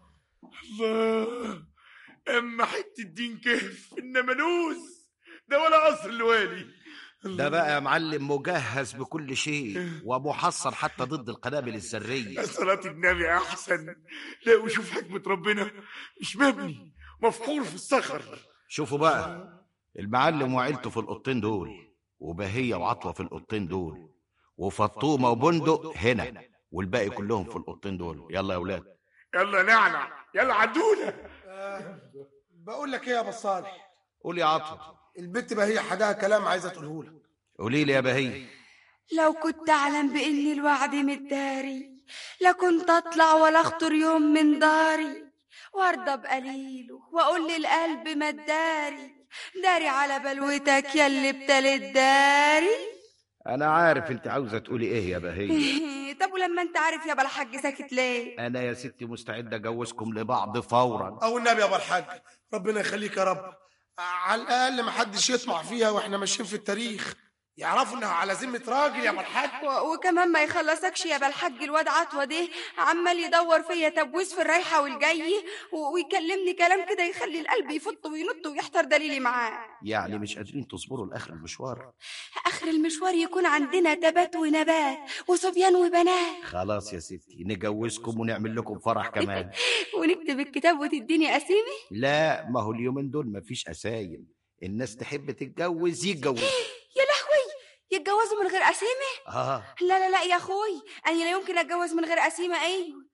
الله، اما حتة دين كهف انما لوز ده ولا قصر الوالي. ده بقى يا معلم مجهز بكل شيء ومحصن حتى ضد القنابل الذرية. صلاة النبي أحسن. لا وشوف حكمة ربنا، مش مبني مفحور في الصخر. شوفوا بقى، المعلم وعيلته في القطين دول، وبهية وعطوة في القطين دول، وفطومة وبندق هنا، والباقي كلهم في القطين دول. يلا يا ولاد. يلا نعنع، يلا عدوله. أه بقول لك ايه يا ابو صالح؟ قول يا عطوة. البت بهية حداها كلام عايزه تقوله لك. قولي لي يا بهية. لو كنت اعلم بان الوعد متداري لكنت اطلع ولا اخطر يوم من داري، وارضى بقليله واقول للقلب ما تداري، داري على بلوتك ياللي ابتلت داري. أنا عارف أنت عاوزة تقولي إيه يا بهية. طب ولما أنت عارف يا بالحاج ساكت ليه؟ أنا يا ستي مستعد أجوزكم لبعض فورا. أو النبي يا أبو الحاج، ربنا يخليك يا رب. على الأقل محدش يطمع فيها وإحنا ماشيين في التاريخ، يعرفوا إنها على ذمة راجل يا أبو الحاج. و- وكمان ما يخلصكش يا بالحاج، الواد عطوة ده عمال يدور فيا تبويس في الرايحة والجاي، و- ويكلمني كلام كده يخلي القلب يفط وينط ويحتر دليلي معاه. يعني مش قادرين تصبروا لآخر المشوار؟ آخر المشوار يكون عندنا تبات ونبات وصبيان وبنات. خلاص يا ستي نجوزكم ونعمل لكم فرح كمان. ونكتب الكتاب وتديني أسيمي؟ لا، ما هو اليومين دول مفيش أسايم، الناس تحب تتجوز يتجوز. يا لهوي، يتجوزوا من غير أسيمة؟ آه. لا لا لا يا أخوي، أنا لا يمكن أتجوز من غير أسيمة. أيوه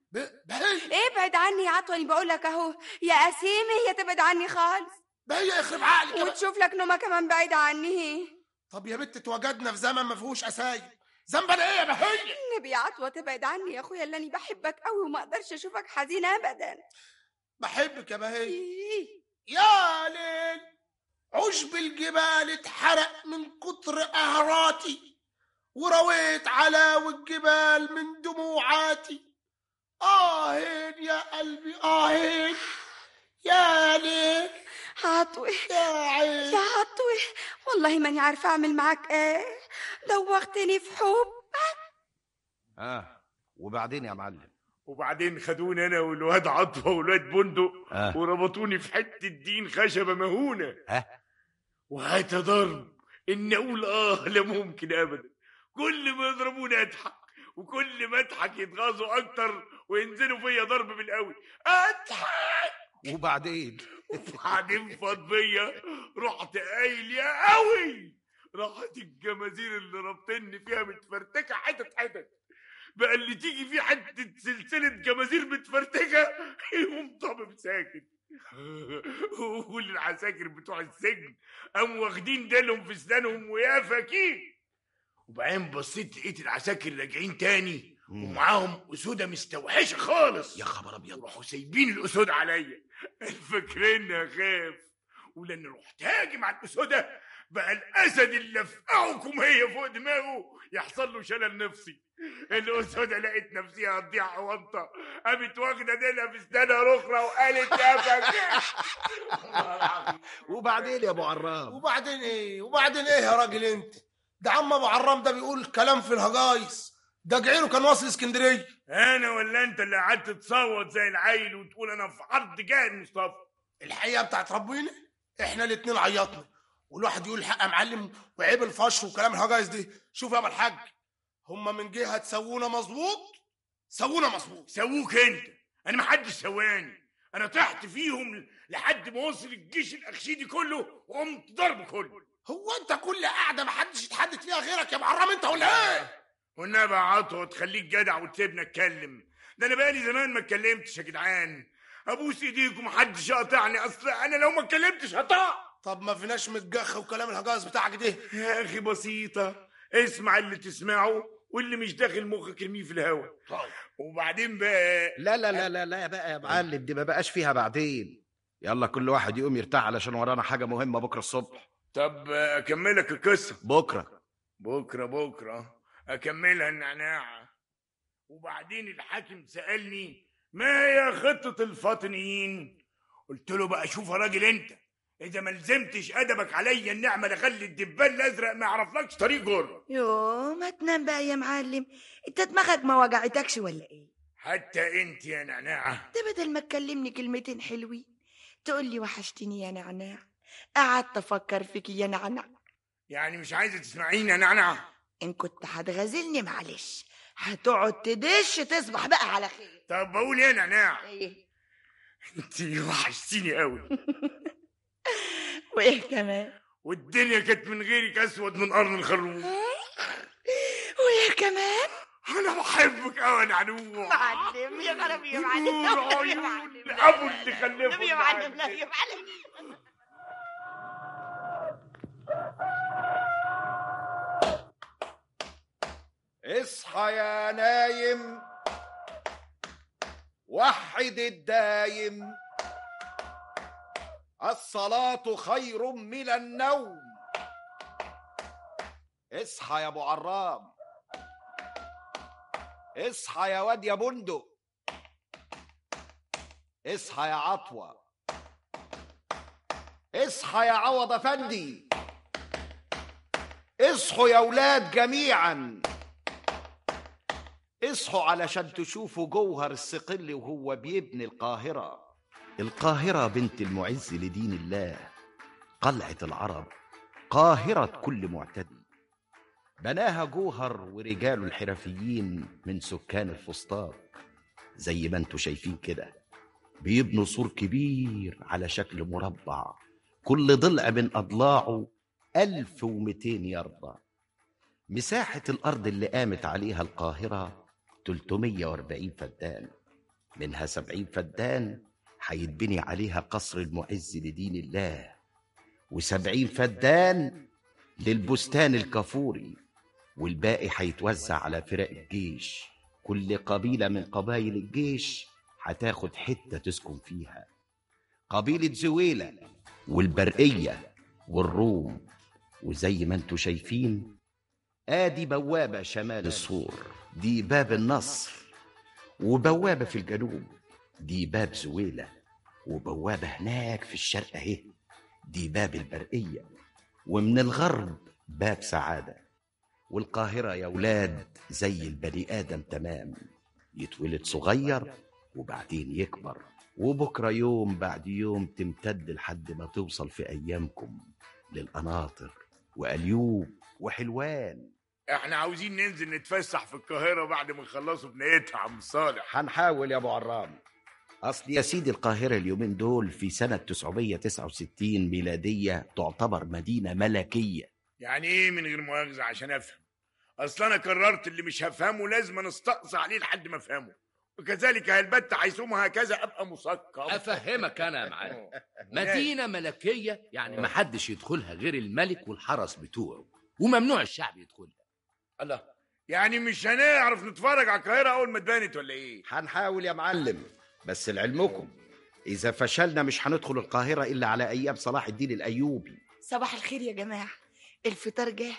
ابعد عني يا عطوة، أنا بقول لك أهو، يا أسيمة يا تبعد عني خالص. بهية يخرب عقلك وتشوف لك نومة كمان بعيدة عني. طب يا بنت اتوجدنا في زمن ما فيهوش أسايم، ذنبنا إيه يا بهية؟ النبي يا عطوة تبعد عني يا أخويا، اللي أنا بحبك قوي وما أقدرش أشوفك حزين أبدا. بحبك يا بهية. يا ليل، عشب الجبال اتحرق من كتر قهراتي، ورويت علاوي الجبال من دموعاتي. آهين يا قلبي آهين يا ليل. عطوي يا عطوي، والله ماني عارفه اعمل معاك ايه، دوختني في حبك. اه وبعدين يا معلم؟ وبعدين خدوني انا والواد عطوه والواد بندق آه. وربطوني في حته دين خشبه مهونه. ها وهات ضرب ان اقول اه لا ممكن ابدا. كل ما يضربوني اضحك، وكل ما اضحك يتغاظوا اكتر وينزلوا فيا ضرب بالقوي. اضحك. وبعدين وبعدين فاض بيا، رحت قايل يا قوي، راحت الجمازير اللي ربطني فيها متفرتكه حتت حتت. بقى اللي تيجي فيه حته سلسله جمازير متفرتكه يقوم طبب ساكت. والعساكر بتوع السجن قاموا واخدين ديلهم في اسنانهم ويا فكين. وبعدين بصيت لقيت العساكر راجعين تاني ومعاهم اسوده مستوحشه خالص. يا خبر ابيض. راحوا سايبين الاسود عليا، فاكرين اخاف. ولان رحت هاجم على الاسوده بقى الاسد اللي فقعكم هي فوق دماغه يحصل له شلل نفسي. الاسوده لقيت نفسها هتضيع اونطه، قامت واخده ديلها في اسنانها الاخرى وقالت يا فكين. وبعدين يا ابو عرام؟ وبعدين ايه وبعدين ايه يا راجل انت؟ ده عم ابو عرام ده بيقول كلام في الهجايس، ده جعيله كان واصل اسكندريه. انا ولا انت اللي قعدت تصوت زي العيل وتقول انا في عرض جاهل مصطفى؟ الحقيقه بتاعت ربنا احنا الاتنين عيطنا، والواحد يقول الحق يا معلم وعيب الفشر وكلام الهجايس دي. شوف يا ابو الحاج، هما من جهه تسوونا مظبوط سوونا مظبوط. سووك انت؟ انا ما حدش سواني، انا طحت فيهم لحد ما وصل الجيش الاخشيدي كله وقمت ضربه كله. هو انت كل قاعده ما حدش يتحدث فيها غيرك يا ابو عرام انت ولا ايه؟ والنبي يا عطوه تخليك جدع وتسيبنا اتكلم. ده انا بقالي زمان ما اتكلمتش يا جدعان. ابوس ايديكم محدش يقطعني، اصل انا لو ما اتكلمتش هطق. طب ما فيناش متجخ وكلام الهجاز بتاعك ده يا اخي بسيطه، اسمع اللي تسمعه واللي مش داخل مخك ارميه في الهوا. طيب وبعدين بقى لا لا لا لا لا بقى يا معلم، دي ما بقاش فيها بعدين. يلا كل واحد يقوم يرتاح علشان ورانا حاجه مهمه بكره الصبح. طب اكملك القصه بكره بكره بكره اكملها النعناعه. وبعدين الحاكم سالني ما هي خطه الفاطميين؟ قلت له بقى شوف يا راجل انت، اذا ما لزمتش ادبك عليا النعمه لخلي الدبان الازرق ما يعرفلكش طريق جره. يوه ما تنام بقى يا معلم، انت دماغك ما وجعتكش ولا ايه؟ حتى انت يا نعناعه. ده بدل ما تكلمني كلمتين حلوين تقول لي وحشتني يا نعناع. قعدت افكر فيك يا نعناع. يعني مش عايزه تسمعيني يا نعناع؟ ان كنت هتغازلني معلش، هتقعد تدش تصبح بقى على خير. طب بقول يا نعناع ايه؟ انت وحشتيني قوي. وايه كمان؟ والدنيا كانت من غيرك اسود من قرن الخروف. وايه كمان؟ انا بحبك قوي يا نعنوع. معلم يا غرام يا معلم يا معلم ابو اللي خلفه يا معلم لا يا معلم. اصحى يا نايم، وحد الدايم، الصلاة خير من النوم. اصحى يا ابو عرام، اصحى يا واد يا بندق، اصحى يا عطوة، اصحى يا عوض افندي، اصحوا يا ولاد جميعا، اصحوا علشان تشوفوا جوهر الصقل وهو بيبني القاهرة. القاهرة بنت المعز لدين الله، قلعة العرب، قاهرة كل معتدي. بناها جوهر ورجاله الحرفيين من سكان الفسطاط. زي ما انتوا شايفين كده بيبنوا سور كبير على شكل مربع، كل ضلع من أضلاعه ألف ومئتين يربع. مساحة الأرض اللي قامت عليها القاهرة تلتمية وأربعين فدان، منها سبعين فدان هيتبني عليها قصر المعز لدين الله، وسبعين فدان للبستان الكافوري، والباقي هيتوزع على فرق الجيش. كل قبيلة من قبائل الجيش هتاخد حتة تسكن فيها. قبيلة زويلة والبرقية والروم. وزي ما انتوا شايفين ادي بوابة شمال السور، دي باب النصر، وبوابة في الجنوب دي باب زويلة، وبوابة هناك في الشرق اهي دي باب البرقية، ومن الغرب باب سعادة. والقاهرة يا ولاد زي البني آدم تمام، يتولد صغير وبعدين يكبر، وبكرة يوم بعد يوم تمتد لحد ما توصل في أيامكم للقناطر وأليوب وحلوان. احنا عاوزين ننزل نتفسح في القاهرة بعد ما نخلصوا بنيتها يا عم صالح. هنحاول يا ابو عرام. اصل يا سيدي القاهرة اليومين دول في سنة تسعمية تسعة وستين ميلادية تعتبر مدينة ملكية. يعني ايه من غير مؤاخذة عشان افهم؟ اصل انا قررت اللي مش هفهمه لازم نستقصى عليه لحد ما افهمه، وكذلك هلبت حيثم هكذا ابقى مثقف. افهمك انا يا معلم. مدينة ملكية يعني ما حدش يدخلها غير الملك والحرس بتوعه، وممنوع الشعب يدخلها. الله، يعني مش هنعرف نتفرج على القاهرة اول ما اتبنت ولا ايه؟ هنحاول يا معلم، بس لعلمكم اذا فشلنا مش هندخل القاهرة الا على ايام صلاح الدين الايوبي. صباح الخير يا جماعة، الفطار جاهز.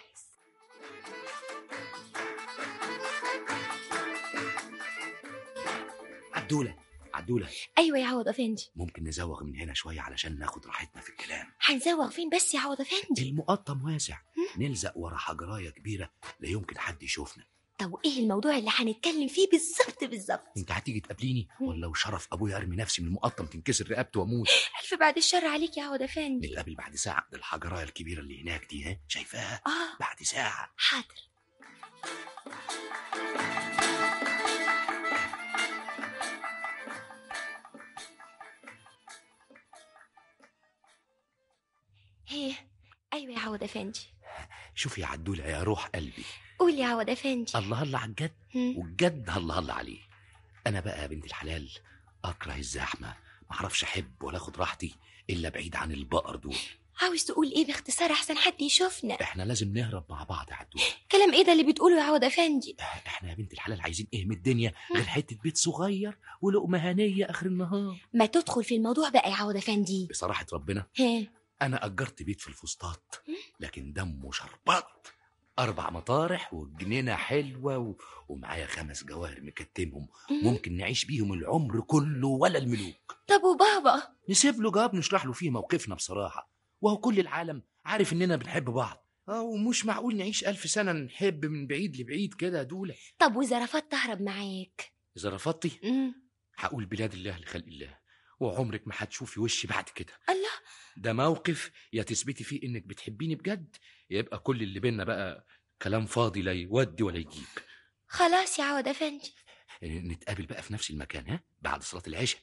عدولة عدولة. ايوه يا عوض افندي. ممكن نزوغ من هنا شوية علشان ناخد راحتنا في الكلام. هنزوغ فين بس يا عوض افندي؟ المقطم واسع، نلزق ورا حجرايه كبيرة لا يمكن حد يشوفنا. طب ايه الموضوع اللي هنتكلم فيه بالظبط بالظبط؟ انت هتيجي تقابليني ولا وشرف ابويا ارمي نفسي من المقطم تنكسر رقبته واموت؟ الف بعد الشر عليك يا عوض افندي. نتقابل بعد ساعة. الحجرايه الكبيرة اللي هناك دي ها شايفاها؟ اه بعد ساعة. حاضر. هيه ايوه يا عوض افندي. شوف يا عدولة يا روح قلبي. قول يا عوض افندي. الله الله على الجد، والجد الله الله عليه. انا بقى يا بنت الحلال اكره الزحمه، ما اعرفش احب ولا اخد راحتي الا بعيد عن البقر دول. عاوز تقول ايه باختصار احسن حد يشوفنا؟ احنا لازم نهرب مع بعض يا عدولة. كلام ايه ده اللي بتقوله يا عوض افندي؟ احنا يا بنت الحلال عايزين ايه من الدنيا غير حته بيت صغير ولقمه هنيه اخر النهار. ما تدخل في الموضوع بقى يا عوض افندي. بصراحه ربنا ها انا اجرت بيت في الفسطاط، لكن دمه شربات. أربع مطارح وجنينة حلوة و... ومعايا خمس جواهر مكتمهم ممكن نعيش بيهم العمر كله ولا الملوك. طب وبابا؟ نسيب له جواب نشرح له فيه موقفنا بصراحة، وهو كل العالم عارف إننا بنحب بعض. اه ومش معقول نعيش ألف سنة نحب من بعيد لبعيد كده دولة. طب وإذا رفضت أهرب معاك؟ إذا رفضتي هقول بلاد الله لخلق الله، وعمرك ما هتشوفي وشي بعد كده. الله، ده موقف يا تثبتي فيه انك بتحبيني بجد، يبقى كل اللي بينا بقى كلام فاضي لا يودي ولا يجيب. خلاص يا عوض افندي. نتقابل بقى في نفس المكان ها بعد صلاة العشاء.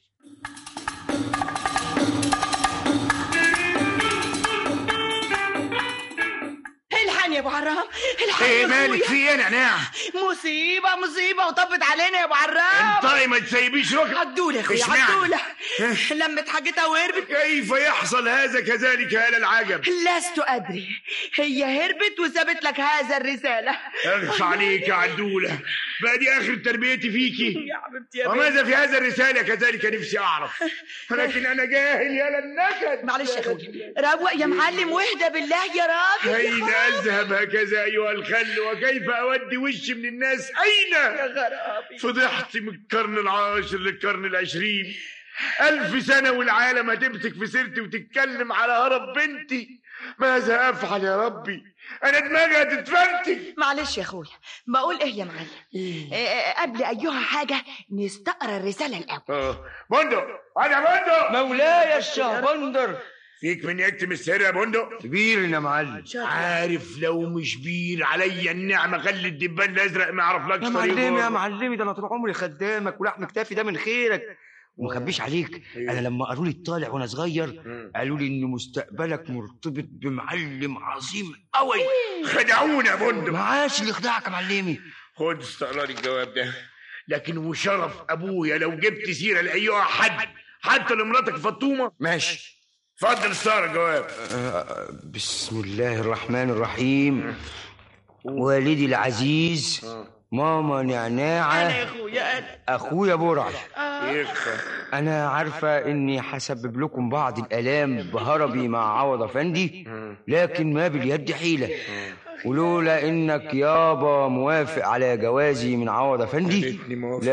الحقني يا ابو عرام، الحقني. ايه مالك في ايه يا نعناع؟ مصيبه مصيبه وطبت علينا يا ابو عرام. انطقي ما تسيبيش روحك. عدولة يا اخويا عدولة، لمت حاجتها وهربت. كيف يحصل هذا كذلك يا العجب؟ لست ادري، هي هربت وسابت لك هذا الرساله. اغفى عليك يا عدولة، بقى دي اخر تربيتي فيكي يا حبيبتي يا وماذا في هذا الرسالة كذلك نفسي اعرف، ولكن انا جاهل يا للنكد. معلش يا اخويا روق يا معلم واهدى بالله يا راجل. اين اذهب هكذا ايها الخل، وكيف اودي وشي من الناس؟ اين يا غرابي؟ فضحت من القرن العاشر للقرن العشرين، ألف سنة والعالم هتمسك في سيرتي وتتكلم على هرب بنتي. ماذا أفعل يا ربي؟ أنا دماغي هتتفرتك. معلش يا أخويا، بقول إيه يا معلم؟ إيه قبل أيها حاجة نستقرأ الرسالة الأول. آه بندق، أنا بندق. مولاي الشاه بندر. فيك من يكتم السر يا بندق؟ كبير يا معلم. عارف لو مش بير عليا النعمة خلي الدبان الأزرق ما يعرفلكش يا معلمي يا معلمي، ده أنا طول عمري خدامك ولحم كتافي ده من خيرك. وما اخبيش عليك، انا لما قالوا لي الطالع وانا صغير قالوا لي ان مستقبلك مرتبط بمعلم عظيم قوي. خدعونا يا بندق. معاش اللي خدعك يا معلمي. خد استقرار الجواب ده، لكن وشرف ابويا لو جبت سيره لايها حد حتى لمراتك فطومه. ماشي، اتفضل استقرا الجواب. آه بسم الله الرحمن الرحيم. والدي العزيز، ماما نعناعة، أنا يا أخويا أنا أخويا برعي. آه. أنا عارفة إني هسبب لكم بعض الآلام بهربي مع عوض أفندي، لكن ما باليد حيلة، ولولا إنك يابا موافق على جوازي من عوض أفندي لا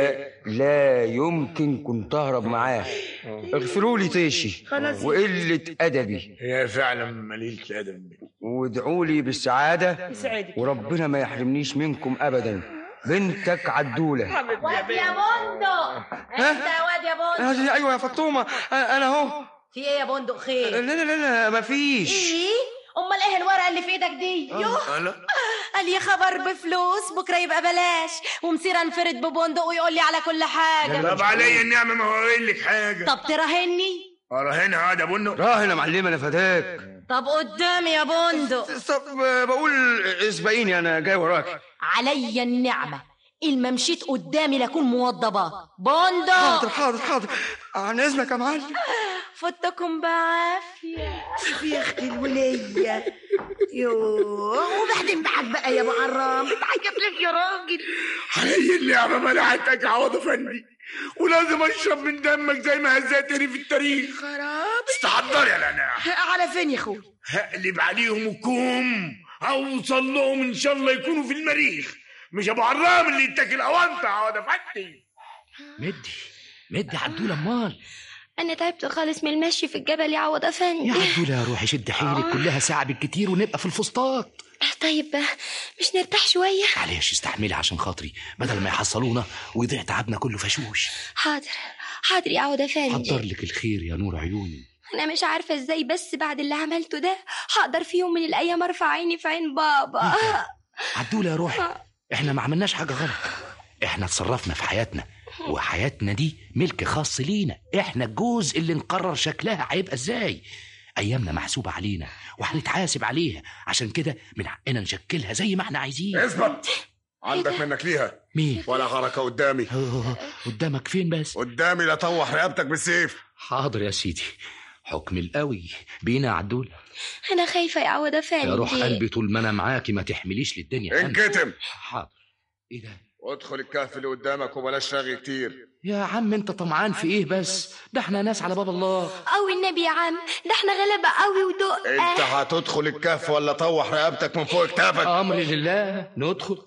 لا يمكن كنت اهرب معاه. اغفروا لي طيشي خلاص. وقله ادبي، هي فعلا قليله ادب. وادعوا لي بالسعاده يسعدك. وربنا ما يحرمنيش منكم ابدا. بنتك عدوله. واد يا بندق، انت يا واد يا بندق. ايوه يا فطومه، انا اهو. في ايه يا بندق خير؟ لا لا لا لا مفيش. ايه؟ امال ايه الورقه اللي في ايدك دي؟ يوه قال يا خبر بفلوس بكره يبقى بلاش، ومصير انفرد ببندق ويقول لي على كل حاجه. طب عليا النعمه ما هقول لك حاجه. طب تراهني؟ اراهنها يا بندق؟ راهن يا معلم انا فداك. طب قدامي يا بندق. طب بقول اسبقيني انا جاي وراك. عليا النعمه إن مشيت قدامي لكون موضبات. بندق حاضر حاضر حاضر عن اذنك يا معلم. فتكم بعافيه. شوفي يا اختي الوليه. يوه وبعدين بعد بقى يا ابو عرام بتعيط لك يا راجل؟ علي اللعبه منعتك يا عوض افندي، ولازم اشرب من دمك زي ما هزقتني في التاريخ. خراب. استحضر يا لنا. على فين يا اخوي؟ هقلب عليهم وكوم اوصل لهم ان شاء الله يكونوا في المريخ، مش ابو عرام اللي يتاكل اوانطه يا عوض افندي. مدي مدي عدوله امال. انا تعبت خالص من المشي في الجبل يا عوض افندي. يا عدوله يا روحي شد حيلك، كلها ساعه بالكتير ونبقى في الفسطاط. طيب مش نرتاح شويه؟ معلش استحملي عشان خاطري، بدل ما يحصلونا ويضيع تعبنا كله فشوش. حاضر حاضر يا عوض افندي. حضر لك الخير يا نور عيوني. انا مش عارفه ازاي بس بعد اللي عملته ده هقدر في يوم من الايام ارفع عيني في عين بابا. عدوله يا روحي احنا ما عملناش حاجه غلط، احنا اتصرفنا في حياتنا، وحياتنا دي ملك خاص لينا، احنا الجزء اللي نقرر شكلها هيبقى ازاي. ايامنا محسوبه علينا وهنتحاسب عليها، عشان كده من حقنا نشكلها زي ما احنا عايزين. اثبت عندك منك ليها. مين؟ ولا حركه قدامي. قدامك فين بس؟ قدامي لا طوح رقبتك بالسيف. حاضر يا سيدي، حكم القوي بينا يا عدول. انا خايفه يا عوض افندي. يا روح قلبي طول ما انا معاكي ما تحمليش للدنيا. انكتم. حاضر. ايه ده؟ ادخل الكهف اللي قدامك وبلاش رغي كتير. يا عم انت طمعان في ايه بس؟ ده احنا ناس على باب الله. قوي النبي يا عم، ده احنا غلبة قوي ودق. انت هتدخل الكهف ولا طوح رقبتك من فوق كتافك؟ امري لله ندخل.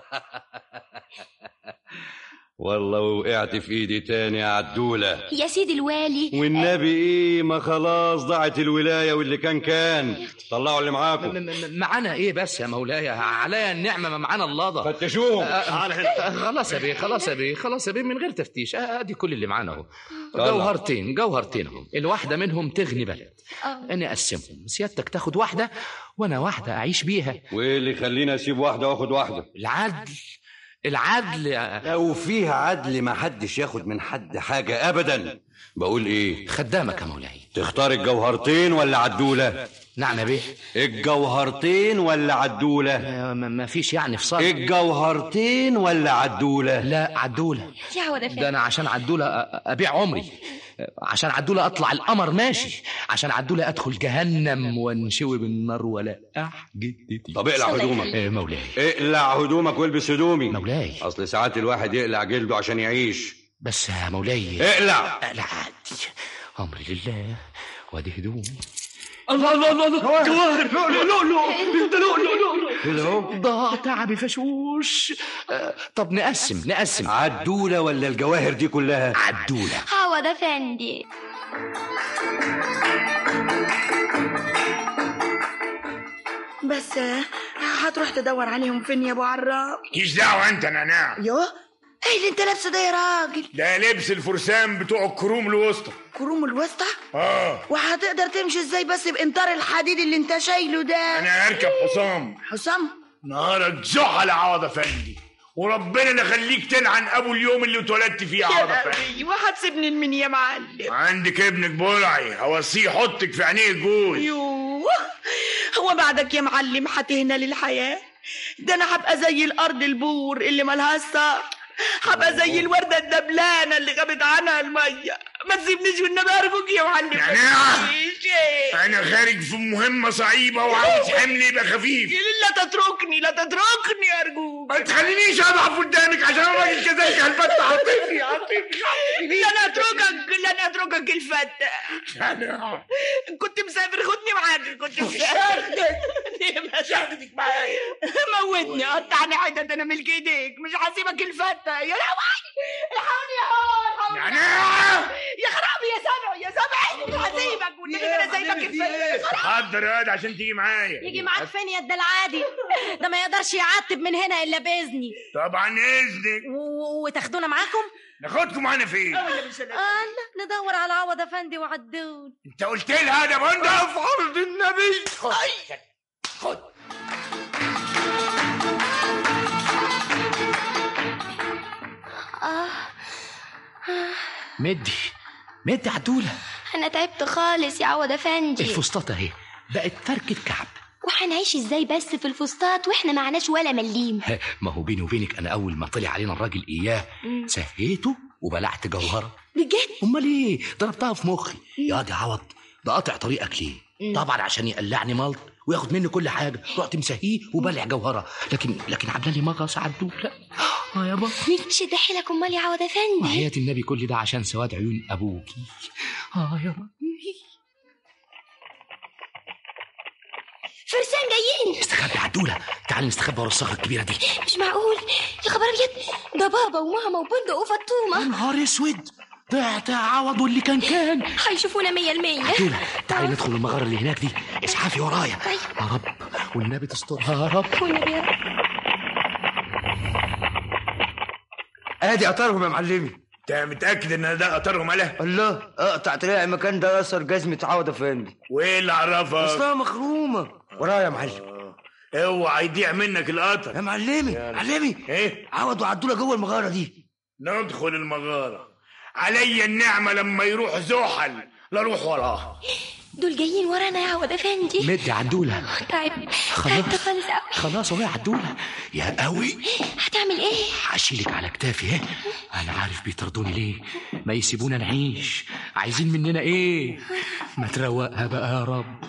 والله وقعت في ايدي تاني يا عدولة يا سيدي الوالي. والنبي ايه ما خلاص ضاعت الولاية واللي كان كان. طلعوا اللي معاكم. معانا ايه بس يا مولاي؟ عليا النعمة ما معانا اللضة. فتشوهم. خلاص يا بيه خلاص يا بيه خلاص يا بيه من غير تفتيش. ادي كل اللي معانا اهو. جوهرتين جوهرتين اهو، الواحدة منهم تغني بلد. انا اقسمهم، سيادتك تاخد واحدة وانا واحدة اعيش بيها. وايه اللي يخليني اسيب واحدة واخد واحدة؟ العدل العدل. لو فيها عدل ما حدش ياخد من حد حاجة ابدا. بقول ايه؟ خدامك يا مولاي. تختار الجوهرتين ولا عدولة؟ نعم يا بيه. الجوهرتين ولا عدولة؟ ما فيش يعني فصال. الجوهرتين ولا عدولة؟ لا عدولة. يا عوض افندي ده انا عشان عدولة ابيع عمري، عشان عدولة اطلع القمر ماشي، عشان عدولة ادخل جهنم وانشوي بالنار ولا احجد. طب اقلع هدومك. ايه مولاي؟ اقلع هدومك والبس هدومي. مولاي اصل ساعات الواحد يقلع جلده عشان يعيش. بس يا مولاي اقلع. اقلع عادي، امري لله. وادي هدومي. الله الله الله الله جواهر. لا لا لا لا انت لا لا لا لا ضاع تعبي فشوش. أه طب نقسم نقسم. عدولة ولا الجواهر دي كلها؟ عدولة. عوض افندي. بس هتروح تدور عليهم فين يا ابو عرام؟ مالكيش دعوه انت نعناع. يوه ايه اللي انت لابسه ده يا راجل؟ ده لبس الفرسان بتوع الكروم الوسطى. كروم الوسطى؟ اه. وهتقدر تمشي ازاي بس بانطار الحديد اللي انت شايله ده؟ انا هركب حصام. حصام؟ نهارك زحل يا عوض افندي، وربنا لا يخليك تلعن ابو اليوم اللي اتولدت فيه يا عوض افندي. وهتسيبني لمين يا معلم؟ عندك ابنك برعي هوصيه يحطك في عينيه جوز. يوه هو بعدك يا معلم هتهنى للحياه؟ ده انا هبقى زي الارض البور اللي ملهاش ساق، هبقى زي الورده الدبلانه اللي غابت عنها الميه. ما تسيبنيش والنبي ارجوك يا معلم. يعني انا خارج في مهمه صعيبه وعاوز حمل يبقى خفيف. لا تتركني لا تتركني ارجوك. ما تخلينيش اضعف قدامك عشان الراجل كذلك هلبت. عاطفي عاطفي لن اتركك لن اتركك حاسبك الفتة. كنت مسافر، خدني معاك. كنت مش هاخدك. مش هاخدك معايا. موتني، قطعني حتت، انا ملك ايديك. مش هسيبك الفتة. يا لهوي، الحقوني يا هون. يعني يا خرابي يا سبع يا سبع، مش هسيبك والنبي انا سايبك الفتة. حضر يا واد عشان تيجي معايا. يجي معاك فين يا العادي؟ ده ما يقدرش يعتب من هنا الا باذني. طبعا اذنك. و- وتاخدونا معاكم؟ ناخدكم معانا فين؟ اه لا، ندور على عوض افندي وعدول. انت قلت لها ده بندق في عرض النبي. خد خد. آه. مدي مدي عدولة، انا تعبت خالص يا عوض افندي. الفسطاط اهي بقت فركة كعب. وهنعيش ازاي بس في الفسطاط واحنا معناش ولا مليم؟ ما هو بيني وبينك انا اول ما طلع علينا الراجل اياه سهيته وبلعت جوهرة. بجد؟ امال ايه؟ ضربتها في مخي. يا دي عوض، ده قاطع طريقك ليه؟ طبعا عشان يقلعني ملط وياخد مني كل حاجه. رحت مسهيه وبلع جوهره، لكن لكن عامله لي مغص عدوله. اه يا بابا شد حيلك امال يا عوض افندي. وحياة النبي كل ده عشان سواد عيون ابوكي. اه يا بابا. فرسان جايين. استخبي عدوله، تعالي نستخبى ورا الصخره الكبيره دي. مش معقول يا خبر ابيض، ده بابا وماما وبندق وفطومه. يا نهار اسود، ضعت يا عوض واللي كان كان. هيشوفونا مية المية. عدوله تعالي ندخل المغاره اللي هناك دي، اسحافي ورايا. يا رب والنبي تسترها يا رب. والنبي يا رب. ادي قطرهم يا معلمي. انت متاكد ان ده قطرهم عليها؟ الله، اقطع طلع المكان ده اثر جزمه عوض افندي. وايه اللي عرفك؟ اصلها مخرومه. ورايا يا معلم. اوعى يضيع منك القطر يا معلمي. معلمي ايه؟ عوض وعدوله جوه المغاره دي. ندخل المغاره. عليا النعمه لما يروح زحل لا روح وراه. دول جايين ورانا يا عوض افندي. مدي عدوله. تعب تعبت خالص قوي. خلاص اهو يا عدوله. يا قوي هتعمل ايه؟ هشيلك على كتافي. ايه انا عارف بيطردوني ليه، ما يسيبونا نعيش. عايزين مننا ايه؟ ما تروقها بقى يا رب.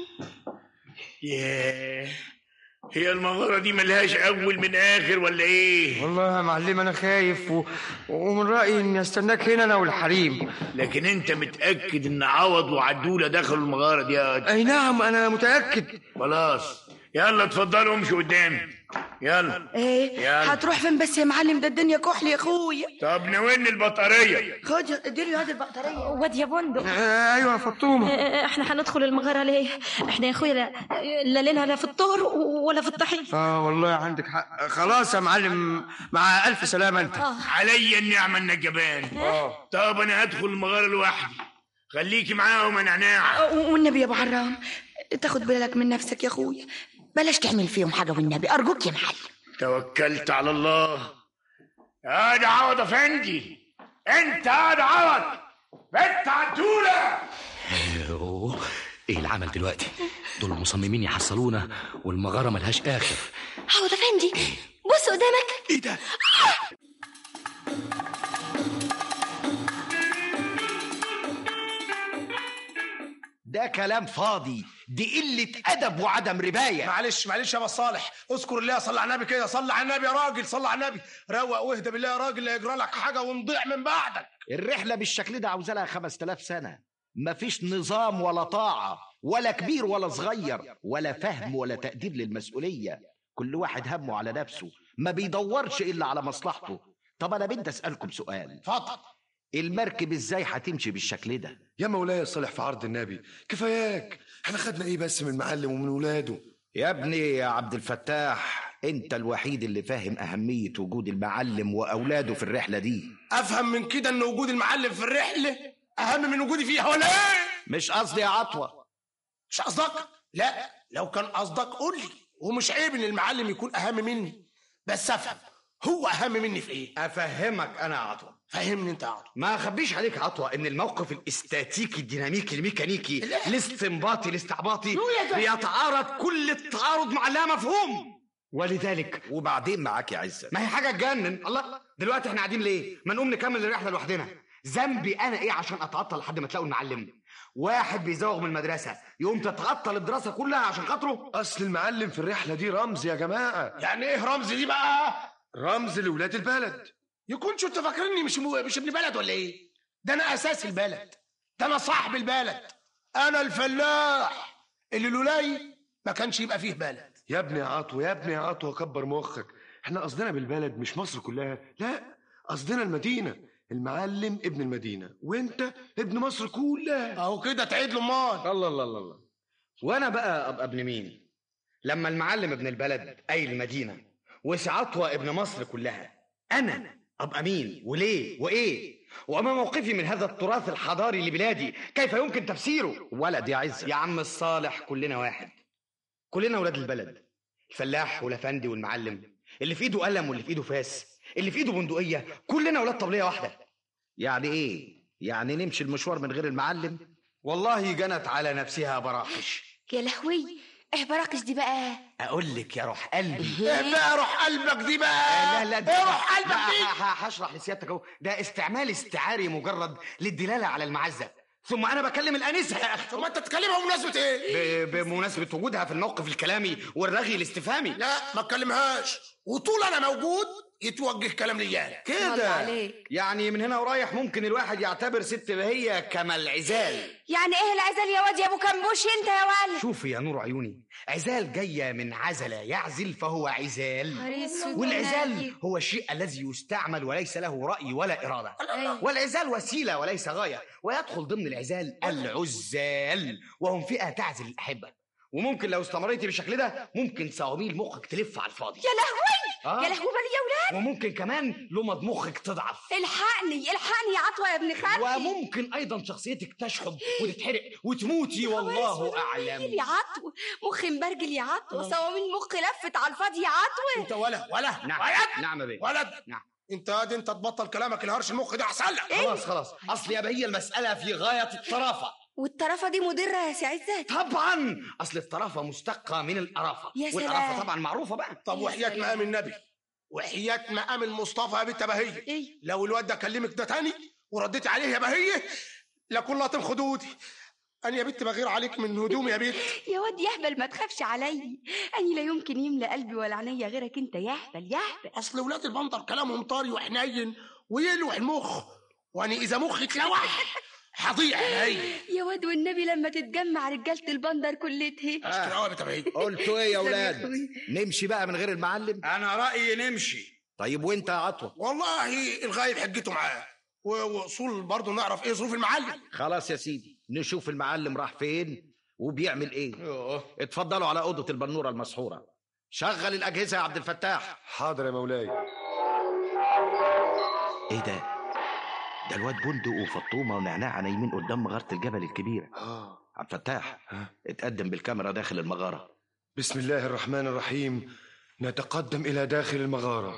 ياه، هي المغاره دي ملهاش اول من اخر ولا ايه؟ والله يا معلم انا خايف و... ومن رايي اني استناك هنا انا والحريم. لكن انت متاكد ان عوض وعدوله دخلوا المغاره دي؟ اي نعم انا متاكد. خلاص يلا اتفضلوا امشوا قدامي. يلا. ايه يلا. هتروح فين بس يا معلم؟ ده الدنيا كحل يا اخويا. طب ناولني البطاريه. خد اديله هذه البطاريه. واد يا بندق. آه ايوه يا فطومه. آه، احنا هندخل المغاره ليه؟ احنا يا اخويا لا, لا لنا لا في الطهر ولا في الطحين. اه والله عندك حق. خلاص يا معلم، مع الف سلامه انت. آه. عليا النعمه انك جبان. اه طب انا هدخل المغاره لوحدي، خليكي معاهم يا نعناع. والنبي يا ابو حرام تاخد بالك من نفسك يا اخويا، بلاش تعمل فيهم حاجه والنبي ارجوك يا معلم. توكلت على الله. يا ده عوض افندي، انت يا ده عوض بنت عدوله. اوه ايه العمل دلوقتي؟ دول مصممين يحصلونا والمغاره ملهاش اخر. عوض افندي بص قدامك. ايه ده؟ ده كلام فاضي، دي قلة أدب وعدم رباية. معلش معلش يا ابو صالح، اذكر الله، صلي على النبي كده، صلي على النبي يا راجل، صلي على النبي، روق واهدى بالله يا راجل، لا يجرى لك حاجه ونضيع من بعدك. الرحلة بالشكل ده عاوزة لها خمس تلاف سنة، مفيش نظام ولا طاعة ولا كبير ولا صغير ولا فهم ولا تقدير للمسؤولية. كل واحد همه على نفسه، ما بيدورش إلا على مصلحته. طب أنا بدي أسألكم سؤال. اتفضل. المركب ازاي هتمشي بالشكل ده؟ يا مولاي الصالح في عرض النبي، كفاياك. احنا خدنا ايه بس من المعلم ومن ولاده؟ يا ابني يا عبد الفتاح، انت الوحيد اللي فاهم اهمية وجود المعلم واولاده في الرحلة دي. افهم من كده ان وجود المعلم في الرحلة اهم من وجودي فيها ولا ايه؟ مش قصدي يا عطوة. مش قصدك؟ لا لو كان قصدك قول لي، ومش عيب ان المعلم يكون اهم مني، بس افهم هو اهم مني في ايه؟ افهمك انا يا عطوة. فهمني انت يا عطوة. ما اخبيش عليك يا عطوة ان الموقف الاستاتيكي الديناميكي الميكانيكي الاستنباطي الاستعباطي بيتعارض كل التعارض مع لا مفهوم، ولذلك وبعدين معاك يا عزت. ما هي حاجه تجنن. الله، دلوقتي احنا قاعدين ليه؟ ما نقوم نكمل الرحله لوحدنا. ذنبي انا ايه عشان اتعطل لحد ما تلاقوا المعلم؟ واحد بيزوغ من المدرسه يقوم تتعطل الدراسه كلها عشان خاطره؟ اصل المعلم في الرحله دي رمز يا جماعه. يعني ايه رمز دي بقى؟ رمز لولاد البلد. يكونش انتوا فاكريني مش مو... مش ابن بلد ولا ايه؟ ده انا اساس البلد. ده انا صاحب البلد، انا الفلاح اللي لولاي ما كانش يبقى فيه بلد. يا ابني يا عطوه، يا ابني يا عطوه، كبر مخك. احنا قصدنا بالبلد مش مصر كلها، لا، قصدنا المدينه. المعلم ابن المدينه وانت ابن مصر كلها. اهو كده تعيد له امال. الله الله الله الله. وانا بقى ابقى ابن مين لما المعلم ابن البلد اي المدينه وسعطوه ابن مصر كلها؟ انا ابقى مين وليه وايه؟ وما موقفي من هذا التراث الحضاري لبلادي؟ كيف يمكن تفسيره؟ ولد يا عز يا عم الصالح، كلنا واحد، كلنا ولاد البلد. الفلاح والافندي والمعلم، اللي في ايده قلم واللي في ايده فاس، اللي في ايده بندقيه، كلنا ولاد طبليه واحده. يعني ايه؟ يعني نمشي المشوار من غير المعلم؟ والله جنت على نفسها براقش. يا لهوي، ايه براقش دي بقى؟ اقول لك يا روح قلبي. ايه بقى روح قلبك دي بقى؟ لا لا ايه روح قلبك دي؟ هشرح لسيادتك اهو. ده استعمال استعاري مجرد للدلاله على المعزه. ثم انا بكلم الانسه يا اخي. ثم انت تكلمها بمناسبه ايه؟ ب... بمناسبه وجودها في الموقف الكلامي والرغي الاستفهامي. لا ما تكلمهاش، وطول انا موجود يتوجه كلام ليا كده. يعني من هنا ورايح ممكن الواحد يعتبر ست بهية كما العزال. يعني ايه العزال يا واد يا ابو كمبوش انت يا ولد؟ شوفي يا نور عيوني، عزال جايه من عزل يعزل فهو عزال، اسود والعزال ونايم. هو الشيء الذي يستعمل وليس له رأي ولا إرادة، والعزال وسيلة وليس غاية، ويدخل ضمن العزال العزال وهم فئة تعزل الأحبة. وممكن لو استمريتي بالشكل ده ممكن صواميل مخك تلف على الفاضي. يا لهوي آه. يا لهوي بالي يا ولاد. وممكن كمان لمض مخك تضعف. الحقني الحقني يا عطوه يا ابن خالتي. وممكن ايضا شخصيتك تشحب وتتحرق وتموتي والله اعلم. يا عطوه مخي مبرجل يا عطوه، صواميل مخي لفت على الفاضي يا عطوه. انت ولا ولا نعم ولد نعم يا بيه ولد نعم. انت قاد انت تبطل كلامك الهرش المخ ده احسن لك. خلاص خلاص، اصل يا بهي المسألة في غاية الطرافة. والطرافه دي مضره يا سي عزت؟ طبعا، اصل الطرافة مشتقة من القرافة، يا سلام. والقرافة طبعا معروفة بقى. طب وحياة مقام النبي وحياة مقام المصطفى يا بنت بهية، إيه؟ لو الواد ده كلمك ده تاني ورديت عليه يا بهية لكن لاطم خدودي. انا يا بنت بغير عليك من هدومي يا بنت. يا واد يهبل ما تخافش علي، اني لا يمكن يملى قلبي ولا عينيا غيرك انت. يهبل يهبل. اصل ولاد البندر كلامهم طري وحنين ويلوح المخ، وانا اذا مخي اتلوح هضيع يا هي. يا واد والنبي لما تتجمع رجاله البندر كلتها. اشكر قوي يا بهية. قلتوا ايه يا اولاد؟ نمشي بقى من غير المعلم؟ انا رايي نمشي. طيب وانت يا عطوة؟ والله الغايب حجته معاه، واصول برضه نعرف ايه ظروف المعلم. خلاص يا سيدي، نشوف المعلم راح فين وبيعمل ايه. يوه. اتفضلوا على اوضه البنوره المسحوره. شغل الاجهزه يا عبد الفتاح. حاضر يا مولاي. ايه ده؟ ده الواد بندق وفطومه ونعناع نايمين قدام مغاره الجبل الكبيره. اه عبد الفتاح، اتقدم بالكاميرا داخل المغاره. بسم الله الرحمن الرحيم، نتقدم الى داخل المغاره.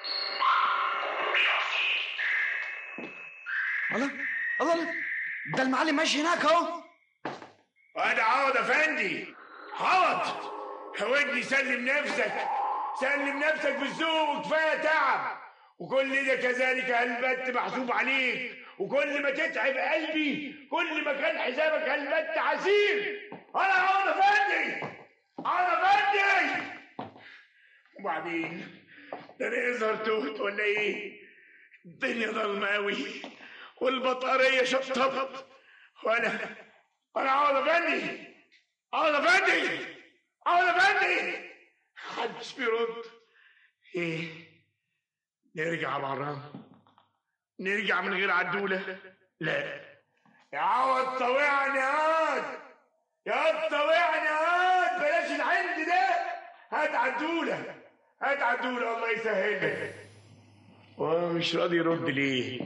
الله الله الله، ده المعلم ماشي هناك اهو. وادي عوض افندي، عوض ودي سلم نفسك، سلم نفسك بالذوق وكفايه تعب، وكل ده كذلك هالبت محسوب عليك، وكل ما تتعب قلبي كل ما كان حسابك هالبت عسير. انا عوض افندي، عوض افندي. وبعدين ده انا يظهر تهت ولا ايه؟ الدنيا ضلمه قوي والبطاريه شطبت، وانا انا عوض افندي، عوض افندي، عوض افندي. محدش بيرد. ايه؟ نرجع برا؟ نرجع من غير عدوله؟ لا يا عوض طوعني هات، يا عوض طوعني هات، بلاش العند ده، هات عدوله، هات عدوله الله يسهل لك. هو مش راضي يرد ليه؟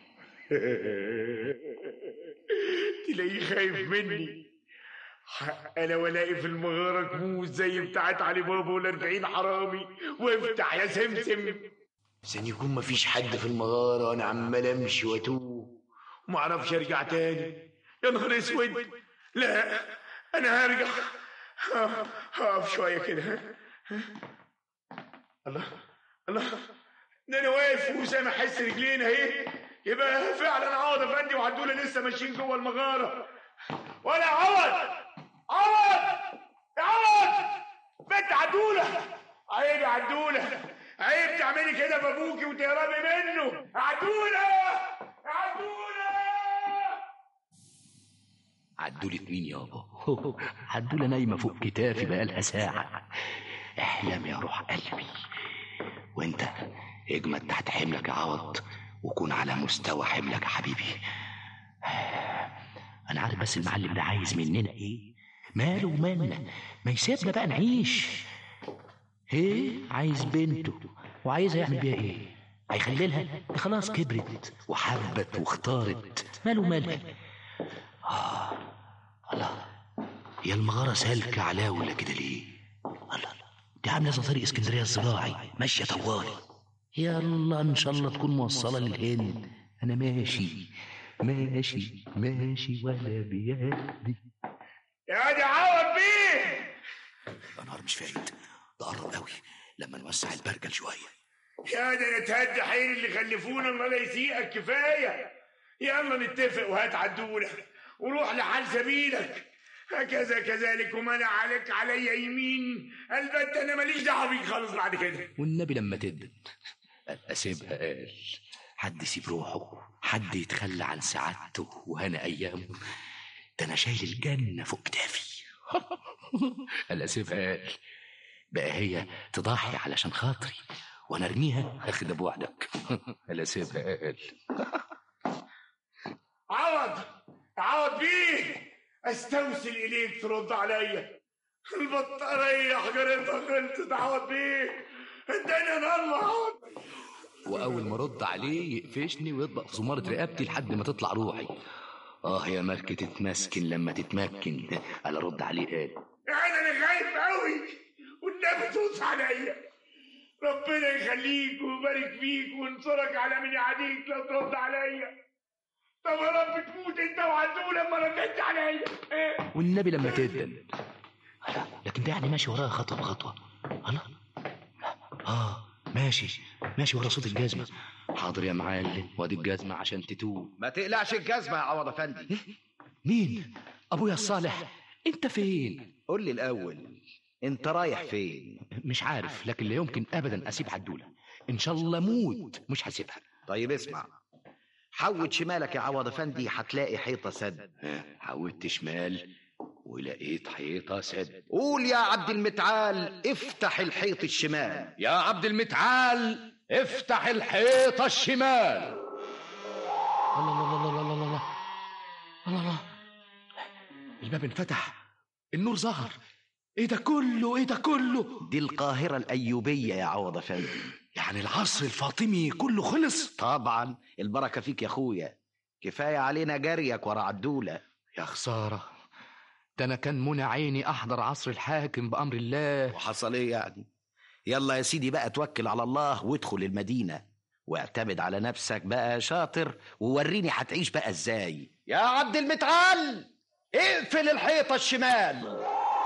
تلاقيه خايف مني. انا ولاقي في المغاره كموز زي بتاعت علي بابا والاربعين حرامي، وافتح يا سمسم. عشان يكون مفيش حد في المغاره وانا عمال امشي واتوه ومعرفش ارجع تاني. يا نهار اسود، لا انا هرجع. هقف شويه كده. الله الله، ده انا واقف وسامع حس رجلين اهي، يبقى فعلا عوض افندي وعدوله لسه ماشيين جوه المغاره. ولا عوض، عوض يا عوض، بنت عدوله، عيب يا عدوله، عيب تعملي كده بابوكي وتهربي منه. عدوله، عدوله. عدولة مين يابا؟ عدولة نايمة فوق كتافي بقالها ساعة. احلم يا روح قلبي، وانت اجمد تحت حملك يا عوض، وكون على مستوى حملك يا حبيبي. انا عارف بس المعلم ده عايز مننا ايه؟ ماله ومالنا؟ ما يسيبنا بقى نعيش. ايه؟ عايز بنته، وعايزها يعمل بيها ايه؟ هيخللها؟ دي خلاص كبرت وحبت واختارت، ماله مالها؟ آه الله، هي المغارة سالكة على ولا كده ليه؟ الله، دي عاملة زي طريق اسكندرية الزراعي ماشية طوالي. يلا ان شاء الله تكون موصلة للهند. انا ماشي ماشي ماشي ولا بيدي. يا دي عوض بيه، يا نهار مش فايت، ده قرب قوي لما نوسع البرجل شوية. يا ده نتهدى حين اللي خلفونا، الله لا يسيئك كفاية. يلا نتفق وهات عدولة وروح لحال سبيلك. هكذا كذلك ومنع عليك علي يمين، البت انا ماليش دعوه بيك خالص بعد كده. والنبي لما تدن اسيبها قال، حد يسيب روحه، حد يتخلى عن سعادته وهنا ايامه. ده انا شايل الجنه فوق كتافي. قال اسيبها قال، بقى هي تضحي علشان خاطري وانا ارميها اخد بوحدك. قال اسيبها قال. عوض عوض بيه، استوسل اليك ترد عليا. البطاريه حجرتها خلصت عوض بيه، اداني نار عوض. واول ما ارد عليه يقفشني ويطبق في زماره رقبتي لحد ما تطلع روحي. اه يا ملكه تتمسكن لما تتمكن. قال ارد عليه قال، يعني انا خايف قوي والنبي توصي عليا. ربنا يخليك ويبارك فيك وينصرك على من يعاديك لو ترد عليا. طب يا رب تموت انت وعدولة لما رديت عليا. ايه؟ والنبي لما تدن. لكن ده يعني ماشي وراها خطوه بخطوه. الله، اه ماشي ماشي ورا صوت الجزمه. حاضر يا معلم، وادي الجزمه عشان تتوب. ما تقلعش الجزمه يا عوض افندي. مين؟ ابويا الصالح، انت فين؟ قول لي الاول، انت رايح فين؟ مش عارف، لكن لا يمكن ابدا اسيب عدوله. ان شاء الله موت مش هسيبها. طيب اسمع، حود شمالك يا عوض افندي هتلاقي حيطه سد. حودت شمال ولقيت حيطه سد. قول يا عبد المتعال افتح الحيط الشمال. يا عبد المتعال افتح الحيطه الشمال. الله الله الله الله الله الله الله الله، الباب انفتح، النور ظهر. ايه ده كله؟ ايه ده كله؟ دي القاهره الايوبيه يا عوض افندي. يعني العصر الفاطمي كله خلص؟ طبعا، البركه فيك يا اخويا. كفايه علينا جريك ورا عدوله. يا خساره، ده انا كان منى عيني احضر عصر الحاكم بامر الله. وحصل ايه يعني؟ يلا يا سيدي بقى توكل على الله وادخل المدينه، واعتمد على نفسك بقى شاطر، ووريني هتعيش بقى ازاي. يا عبد المتعال اقفل الحيطه الشمال.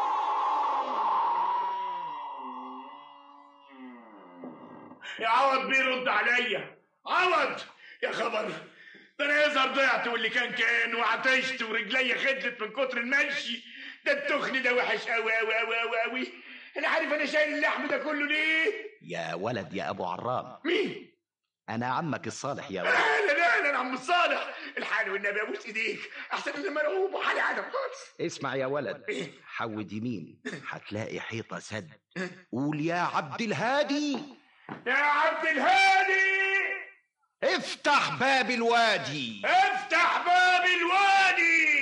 يا عوض بيه رد عليا. عوض يا خبر، ده انا يظهر ضيعت واللي كان كان وعطشت ورجليا خدلت من كتر المشي. ده التخن ده وحش قوي قوي قوي قوي قوي. انا عارف انا شايل اللحم ده كله ليه؟ يا ولد يا ابو عرام. مين؟ انا عمك الصالح يا ولد. اهلا اهلا عم الصالح، الحال والنبي ابوس ايديك احسن من مرعوب وحالي عدم خالص. اسمع يا ولد، حود يمين هتلاقي حيطه سد. قول يا عبد الهادي. يا عبد الهادي افتح باب الوادي. افتح باب الوادي.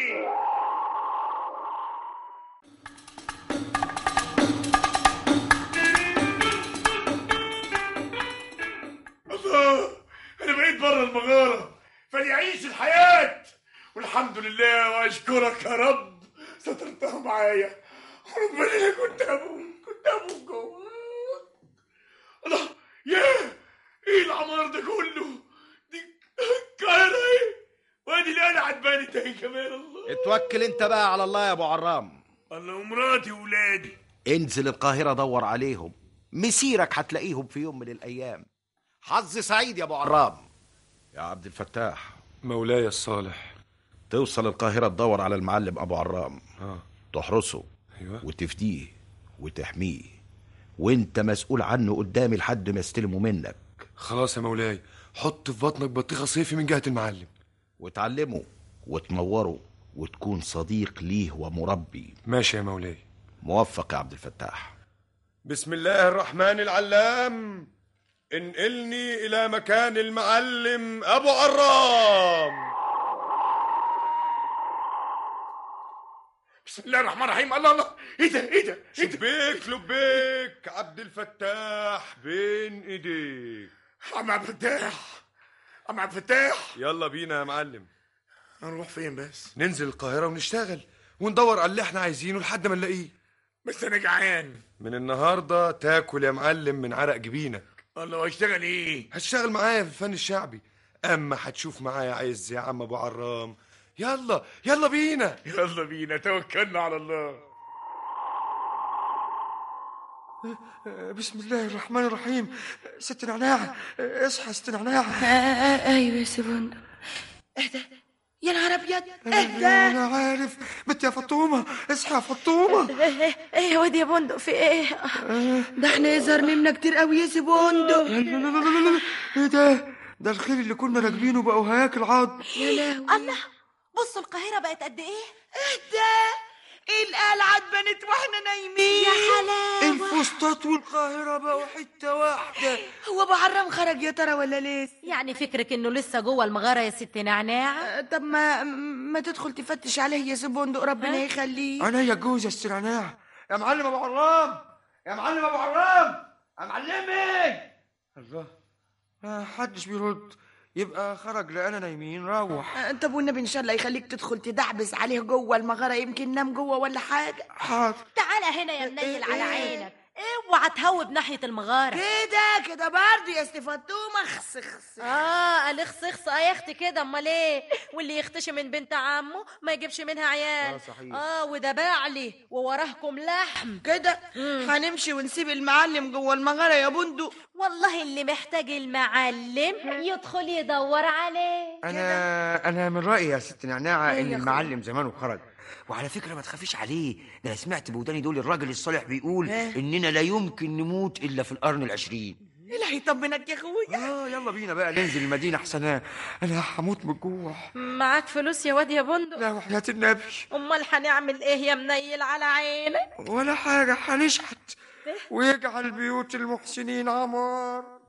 الله، انا بقيت بره المغاره، فليعيش الحياه. والحمد لله واشكرك يا رب، سترتها معايا. ربنا انا كنت ابوك كنت ابوك جوه. الله، ياه، ايه العمار ده كله؟ دي القاهره ايه؟ وادي اللي انا عجباني تاني كمان. الله، اتوكل انت بقى على الله يا ابو عرام. الله، ومراتي وولادي. انزل القاهره دور عليهم، مسيرك هتلاقيهم في يوم من الايام. حظ سعيد يا ابو عرام. يا عبد الفتاح. مولاي الصالح. توصل القاهره تدور على المعلم ابو عرام. اه تحرسه. ايوه. وتفديه وتحميه، وانت مسؤول عنه قدامي لحد ما يستلموا منك. خلاص يا مولاي، حط في بطنك بطيخه صيفي من جهه المعلم. وتعلمه وتنوره وتكون صديق ليه ومربي. ماشي يا مولاي. موفق يا عبد الفتاح. بسم الله الرحمن العلام. انقلني إلى مكان المعلم أبو عرام. بسم الله الرحمن الرحيم. الله الله، ايه ده ايه ده؟ شبيك لبيك عبد الفتاح بين ايديك. عم عبد الفتاح، عم عبد الفتاح، يلا بينا يا معلم. هنروح فين بس؟ ننزل القاهرة ونشتغل وندور على اللي احنا عايزينه لحد ما نلاقيه. بس انا جعان. من النهارده تاكل يا معلم من عرق جبينك. الله، واشتغل ايه؟ هتشتغل معايا في الفن الشعبي، اما هتشوف معايا عز يا عم ابو عرام. يلا يلا بينا يلا بينا، توكلنا على الله. بسم الله الرحمن الرحيم. ست نعناع، اصحى ست نعناع. ايوه يا سيبوندو. اهدى يا نهار ابيض، اهدى. انا عارف بنت يا فطومه، اصحى يا فطومه. ايه ايه يا واد يا بندق، في ايه؟ ده احنا يظهر نمنا كتير قوي يا سيبوندو. لا لا لا لا، ايه ده؟ ده الخيل اللي كنا راكبينه بقوا هياكل عظم. يا لهوي. الله، بصوا القاهرة بقت قد ايه؟ اهدى، القلعة اتبنت واحنا نايمين. يا حلاوة. الفسطاط والقاهرة بقوا حتة واحدة. هو ابو عرام خرج يا ترى ولا لسه؟ يعني فكرك انه لسه جوه المغارة يا ست نعناع؟ طب ما ما تدخل تفتش عليه يا سيبوندو، ربنا يخليه. انا يا جوز يا ست نعناع. يا معلم ابو عرام، يا معلم ابو عرام، يا معلمي. الله، ما حدش بيرد. يبقى خرج لقانا نايمين. روح. طب والنبي ان شاء الله يخليك تدخل تدعبس عليه جوه المغاره، يمكن نام جوه ولا حاجه. حاضر. تعالى هنا يا منيل على عينك، اوعى تهوب ناحيه المغاره. كده كده برضه يا استفاتومه. خس خس. اه قال خس خس. اه يا اختي كده، امال ايه؟ واللي يختشي من بنت عمه ما يجيبش منها عيال. اه صحيح. اه وده بعلي ووراهكم لحم كده. هنمشي ونسيب المعلم جوه المغاره يا بندق. والله اللي محتاج المعلم يدخل يدور عليه. انا انا من رايي يا ست نعناعه إيه ان يا المعلم زمانه خرج. وعلى فكره ما تخافيش عليه، ده انا سمعت بوداني دول الراجل الصالح بيقول إيه؟ اننا لا يمكن نموت الا في القرن العشرين. الهي يطمنك يا اخويا. اه يلا بينا بقى ننزل المدينه احسن. انا هموت من الجوع. معاك فلوس يا واد يا بندق؟ لا وحياة النبي. امال هنعمل ايه يا منيل على عينك؟ ولا حاجة، هنشحت ويجعل بيوت المحسنين عمار.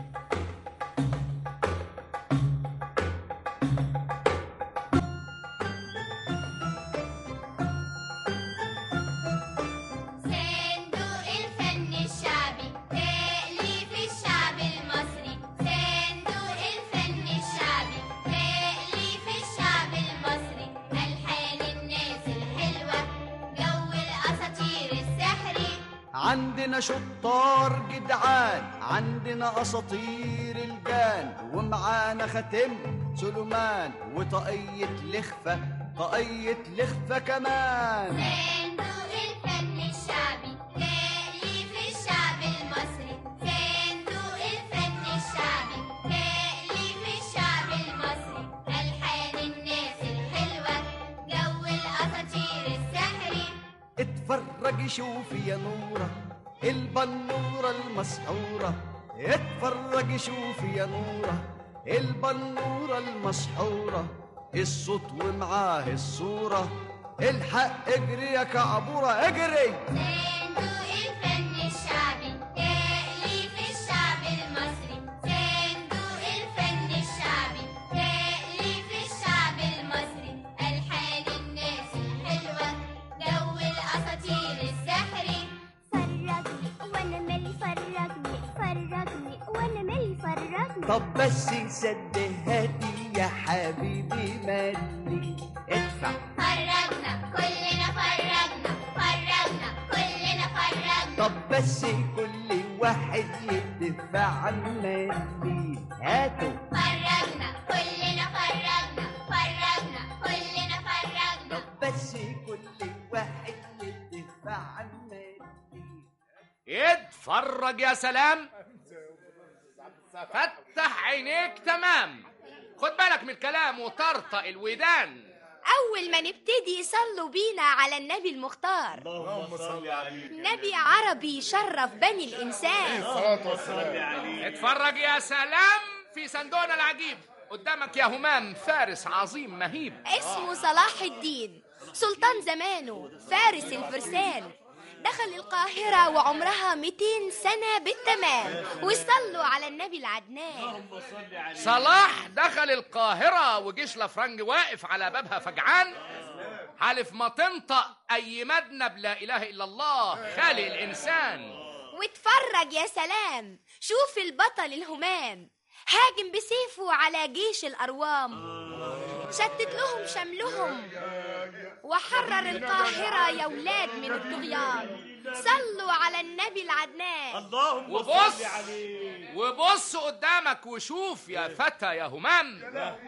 صندوق الفن الشعبي، تأليف الشعب المصري. صندوق الفن الشعبي، تأليف الشعب المصري. ألحان الناس الحلوة، جو الأساطير السحري. عندنا شطار جدعان، عندنا اساطير الجان، ومعانا ختم سليمان وطاقية لخفة، طاقية لخفة كمان. صندوق الفن الشعبي، تأليف الشعب المصري. صندوق الفن الشعبي، تأليف الشعب المصري. ألحان الناس الحلوة، جو الأساطير السحري. اتفرجي شوفي يا نورة البنورة المسحورة، اتفرجي شوفي يا نورة البنورة المسحورة، الصوت ومعاه الصورة، الحق اجري يا كعبورة اجري. صندوق الفن الشعبي، تأليف الشعب المصري. صندوق الفن الشعبي، تأليف الشعب المصري. ألحان الناس الحلوة، جو الأساطير السحري. فرجني وانا مالي، فرجني فرجني وانا مالي، فرجني. طب بس صدقني يا حبيبي مالي، ادفع. فرجنا كلنا، فرجنا فرجنا كلنا، فرجنا. طب بس كل واحد يدفع عن مالي، هاتوا. فرجنا كلنا، فرجنا فرجنا كلنا، فرجنا. طب بس كل واحد يدفع عن مالي. اتفرج يا سلام، فتح عينيك تمام، خد بالك من الكلام وطرطق الودان. أول ما نبتدي صلوا بينا على النبي المختار. اللهم صل عليه. نبي عربي يشرف بني الإنسان. الصلاة والسلام عليه. اتفرج يا سلام في صندوقنا العجيب، قدامك يا همام فارس عظيم مهيب. اسمه صلاح الدين، سلطان زمانه، فارس الفرسان. دخل القاهرة وعمرها مئتين سنة بالتمام، وصلوا على النبي العدنان. صلاح دخل القاهرة وجيش الافرنج واقف على بابها فجعان، حالف ما تنطق أي مدنى بلا إله إلا الله خالق الإنسان. واتفرج يا سلام، شوف البطل الهمام هاجم بسيفه على جيش الأروام، شتت لهم شملهم وحرر القاهرة يا ولاد من الطغيان. صلوا على النبي العدنان. اللهم وبص وبص قدامك وشوف يا فتى يا همام،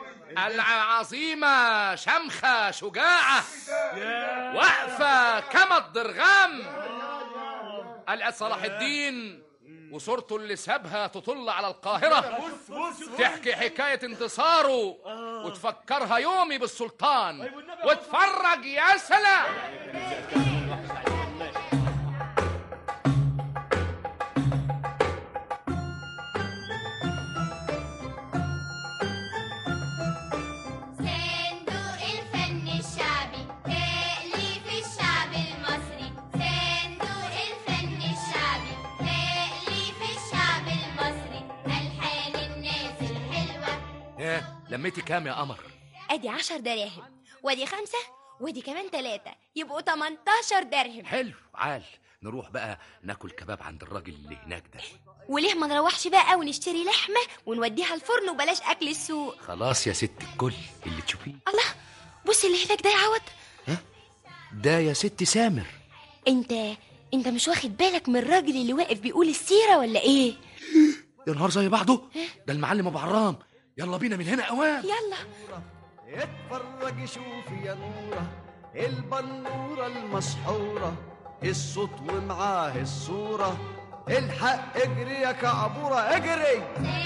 العظيمة شمخة شجاعة واقفة كما الضرغام. قلعة صلاح الدين وصورته اللي سابها تطل على القاهرة، تحكي حكاية انتصاره وتفكرها يومي بالسلطان. واتفرج يا سلام. صندوق الفن الشعبي تأليف الشعب المصري، صندوق الفن الشعبي تأليف الشعب المصري، ألحان الناس الحلوة. ايه لميتي كام يا قمر؟ ادي عشر دراهم، وادي خمسة، وادي كمان تلاتة، يبقوا تمنتاشر درهم. حلو، عال نروح بقى ناكل كباب عند الراجل اللي هناك ده. وليه ما نروحش بقى ونشتري لحمة ونوديها الفرن وبلاش أكل السوق؟ خلاص يا ست الكل اللي تشوفيه. الله، بص اللي هناك ده يا عوض. ده يا ست سامر. انت انت مش واخد بالك من الراجل اللي واقف بيقول السيرة ولا ايه؟ يا نهار زي بعضه، ده المعلم ابو عرام. يلا بينا من هنا اوان. يلا اتفرج شوفي يا نورة البنورة المسحورة، الصوت ومعاه الصورة، الحق اجري يا كعبورة اجري.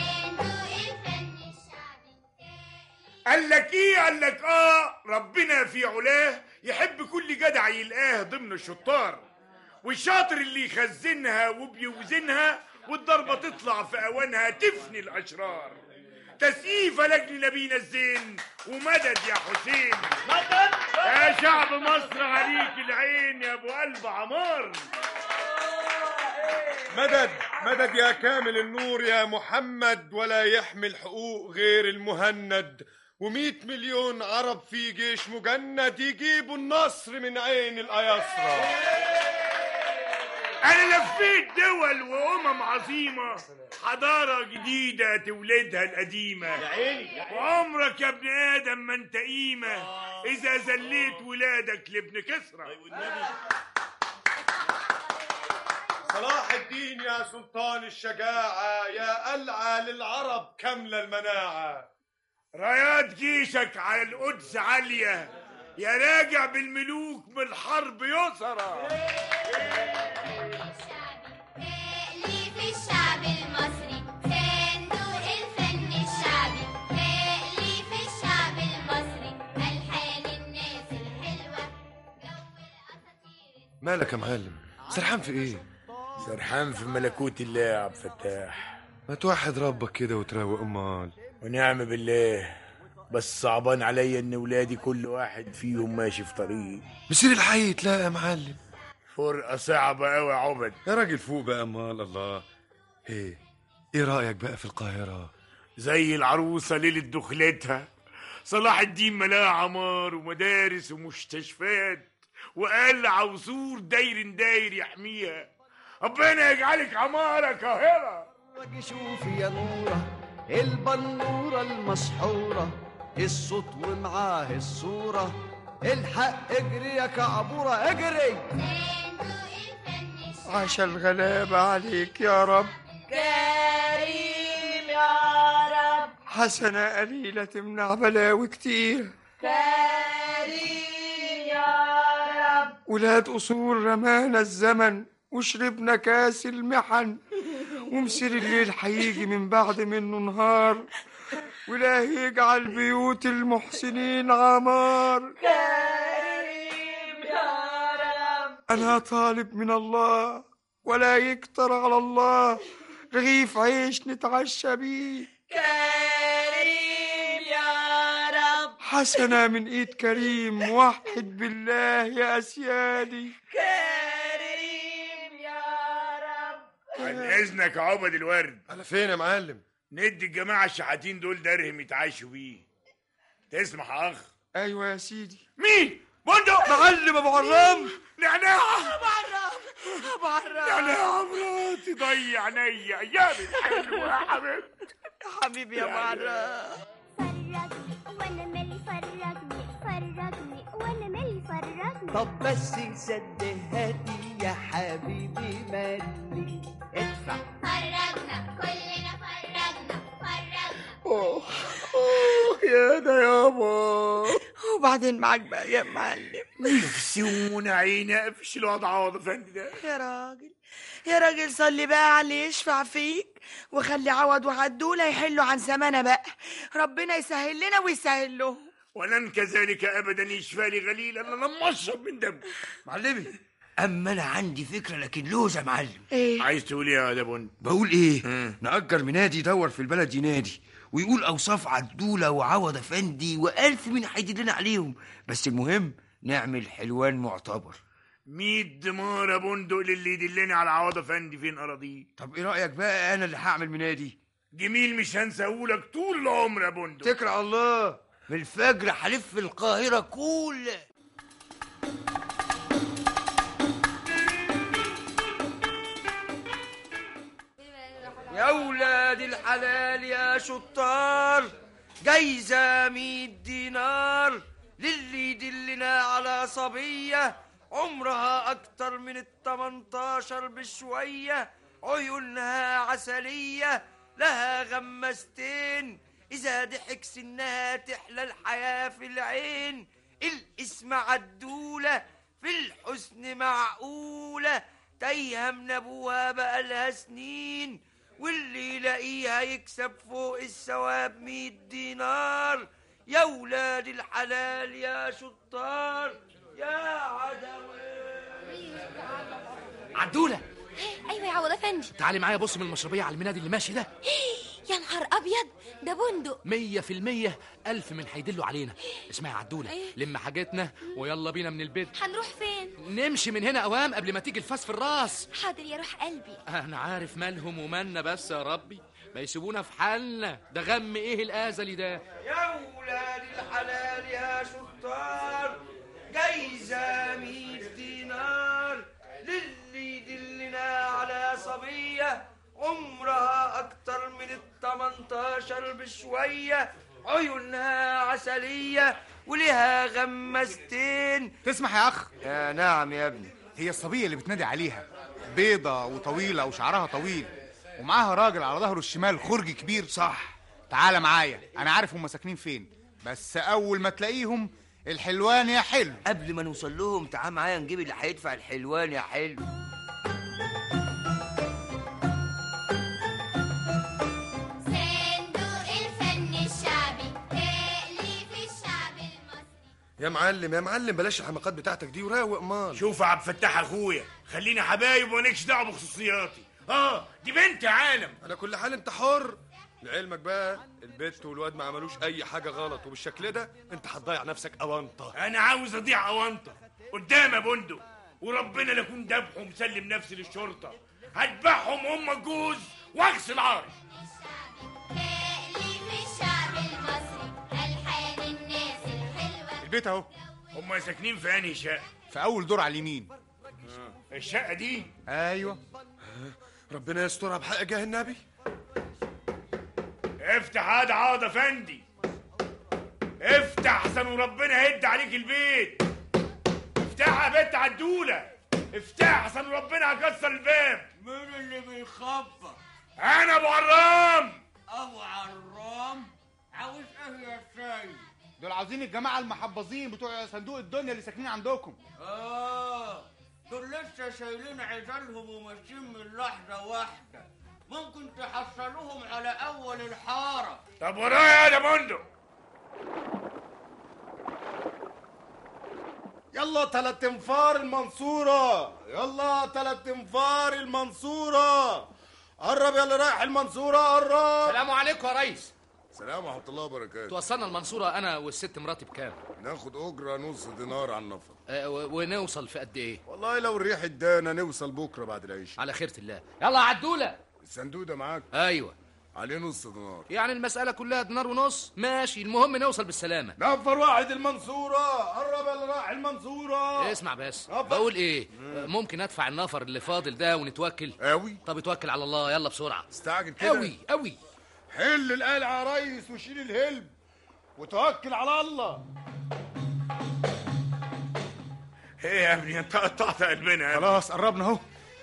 قال لك ايه؟ قال لك اه ربنا في علاه يحب كل جدع يلقاه ضمن الشطار، والشاطر اللي يخزنها وبيوزنها والضربة تطلع في اوانها تفني الاشرار. تسقيف لجل نبينا الزين ومدد يا حسين. مدد يا شعب مصر عليك العين يا ابو قلب عمار. مدد مدد يا كامل النور يا محمد، ولا يحمل حقوق غير المهند، ومئة مليون عرب في جيش مجند يجيبوا النصر من عين الأيسرى. أنا لفيت دول وأمم عظيمة، حضارة جديدة تولدها القديمة. يا عيني وعمرك يا ابن آدم ما أنت قيمة إذا زليت ولادك لابن كسرى. صلاح الدين يا سلطان الشجاعة، يا قلعة للعرب كاملة المناعة. رايات جيشك على القدس عالية، يا راجع بالملوك من الحرب يسرى. تأليف الشعب المصري، صندوق الفن الشعبي تأليف الشعب المصري، ألحان الناس الحلوة. مالك يا معلم؟ سرحان في ايه؟ سرحان في ملكوت الله يا عبد الفتاح. ما توحد ربك كده وتراوق امال. ونعم بالله، بس صعبان عليا ان ولادي كل واحد فيهم ماشي في طريق. مسير الحي تلاقى يا معلم. فرقة صعبة قوي يا عبد. يا راجل فوق بقى امال. الله، ايه ايه رايك بقى في القاهره؟ زي العروسه ليله دخلتها. صلاح الدين ملاها عمار ومدارس ومستشفيات وقلعه وسور داير داير يحميها. ربنا يجعلك عماره قاهره. شوفي يا نورة البنورة المسحورة، الصوت ومعاه الصورة، الحق اجري يا كعبورة اجري. عاش الغلابة عليك يا رب، كريم يا رب، حسنة قليلة تمنع بلاوي كتير. كريم يا رب، ولاد أصول رمانا الزمن وشربنا كاس المحن، ومسير الليل هيجي من بعد منه نهار، ولا يجعل بيوت المحسنين عمار. كريم يا رب، أنا طالب من الله ولا يكتر على الله رغيف عيش نتعشى بيه. كريم حسنة من ايد كريم، وحد بالله يا اسيادي. كريم يا رب. عن اذنك يا عبد الورد. على فين يا معلم؟ ندي الجماعه الشحاتين دول درهم يتعاشوا بيه. تسمح يا اخ؟ ايوه يا سيدي. مين؟ بندق. معلم ابو عرام. نعناع. ابو عرام ابو عرام. نعناع مراتي ضيع عينيا ايامي الحلوه يا حبيبتي. يا حبيبي يا ابو عرام. فرجني وانا مالي فرجني فرجني وانا مالي فرجني. طب بس صدقني يا حبيبي مالي ادفع. فرجنا كلنا فرجنا فرجنا. اوه اوه يا ده يابا. وبعدين معاك بقى يا معلم. نفسي ومنعيني اقفش الوضع عوض افندي ده. يا راجل يا راجل صلي بقى على اللي يشفع فيك، وخلي عوض وعدولة يحلوا عن زمانه بقى. ربنا يسهل لنا ويسهل لهم. ولن كذلك ابدا يشفى لي غليل الا لما اشرب من دمه. معلمي، اما انا عندي فكره لكن لوزه يا معلم. ايه عايز تقول ايه يا ده بن؟ بقول ايه؟ نأجر منادي يدور في البلد ينادي ويقول اوصاف عدوله وعوض افندي والف من هيدل لنا عليهم، بس المهم نعمل حلوان معتبر. مية دمار يا بندق للي يدلني على عوض افندي فين اراضيه. طب ايه رايك بقى انا اللي هعمل منادي؟ جميل، مش هنساهولك طول العمر يا بندق. تكرع على الله، من الفجر هلف القاهره كلها. يا ولاد الحلال يا شطار، جايزة مية دينار للي يدلنا على صبية عمرها أكتر من التمنتاشر بشوية، عيونها عسلية لها غمستين، إذا ضحك سنها تحلى الحياة في العين، الاسم عدولة في الحسن معقولة، تايهة من أبوها بقالها سنين، واللي يلاقيها يكسب فوق الثواب مية دينار. يا ولاد الحلال يا شطار يا عدوي. عدولة. ايوه يا عوض افندي. تعالي معايا بص من المشربية على المنادي اللي ماشي ده. يا نهار ابيض، ده بندق. مية في المية ألف من هيدلوا علينا. اسمعي يا عدولة، أيه؟ لم حاجتنا ويلا بينا من البيت. هنروح فين؟ نمشي من هنا اوام قبل ما تيجي الفاس في الراس. حاضر يا روح قلبي. انا عارف مالهم ومالنا، بس يا ربي ما يسيبونا في حالنا. ده غم ايه الازلي ده؟ يا ولاد الحلال يا شطار، جايزة مية دينار للي يدلنا على صبية عمرها أكتر من التمنتاشر بشوية، عيونها عسلية ولها غمستين. تسمح يا أخ؟ يا نعم يا ابني. هي الصبية اللي بتنادي عليها بيضة وطويلة وشعرها طويل ومعاها راجل على ظهره الشمال خرج كبير؟ صح. تعال معايا، أنا عارف هم ساكنين فين، بس أول ما تلاقيهم الحلوان يا حلو. قبل ما نوصل لهم تعال معايا نجيب اللي هيدفع الحلوان يا حلو. صندوق الفن الشعبي تأليف الشعب المصري. يا معلم يا معلم بلاش الحماقات بتاعتك دي وراوق مال. شوف يا عبد الفتاح اخويا، خلينا حبايب ومالكش دعوه بخصوصياتي. اه دي بنت يا عالم. على كل حال انت حر. لعلمك بقى البت والواد ما عملوش اي حاجه غلط، وبالشكل ده انت هتضيع نفسك اونطه. انا عاوز اضيع اونطه قدام يا بندق، وربنا لا اكون ذبحه ومسلم نفسي للشرطه. هذبحهم هم الجوز واغسل عاري. تأليف الشعب المصري ألحان الناس الحلوة. البيت اهو. هم ساكنين في انهي شقه؟ في أول دور على اليمين. آه. الشقه دي؟ أيوه. ربنا يسترها بحق جاه النبي. افتح هذا عوض افندي، افتح احسن وربنا يهد عليك البيت. افتحها يا بنت عدوله، افتح احسن وربنا هكسر الباب. مين اللي بيخبط؟ انا ابو عرام. ابو عرام؟ عاوز ايه يا سيد؟ دول عاوزين الجماعة المحبظين بتوع صندوق الدنيا اللي ساكنين عندكم. اه دول لسه شايلين عزالهم وماشيين من لحظة واحدة، ممكن تحصلوهم على أول الحارة. طب ورايا يا بندق. يلا تلات انفار المنصورة، يلا تلات انفار المنصورة. قرب يا اللي رايح المنصورة قرب. السلام عليكم يا ريس. السلام ورحمه الله وبركاته. توصلنا المنصوره انا والست مراتي بكام؟ ناخد اجره نص دينار على النفر. آه و- ونوصل في قد ايه؟ والله لو الريح ادانا نوصل بكره بعد العشاء. على خيرة الله. يلا عدوله. الصندوق ده معاك؟ ايوه. عليه نص دينار. يعني المساله كلها دينار ونص؟ ماشي، المهم نوصل بالسلامه. نفر واحد المنصوره، قرب اللي راح المنصوره. اسمع بس، بقول ايه؟ ممكن ادفع النفر اللي فاضل ده ونتوكل؟ قوي. طب اتوكل على الله، يلا بسرعه. استعجل كده قوي قوي. حل القلعه يا ريس وشيل الهلب وتوكل على الله. ايه يا ابني انت قطعت قلبنا يا خلاص قربنا اهو.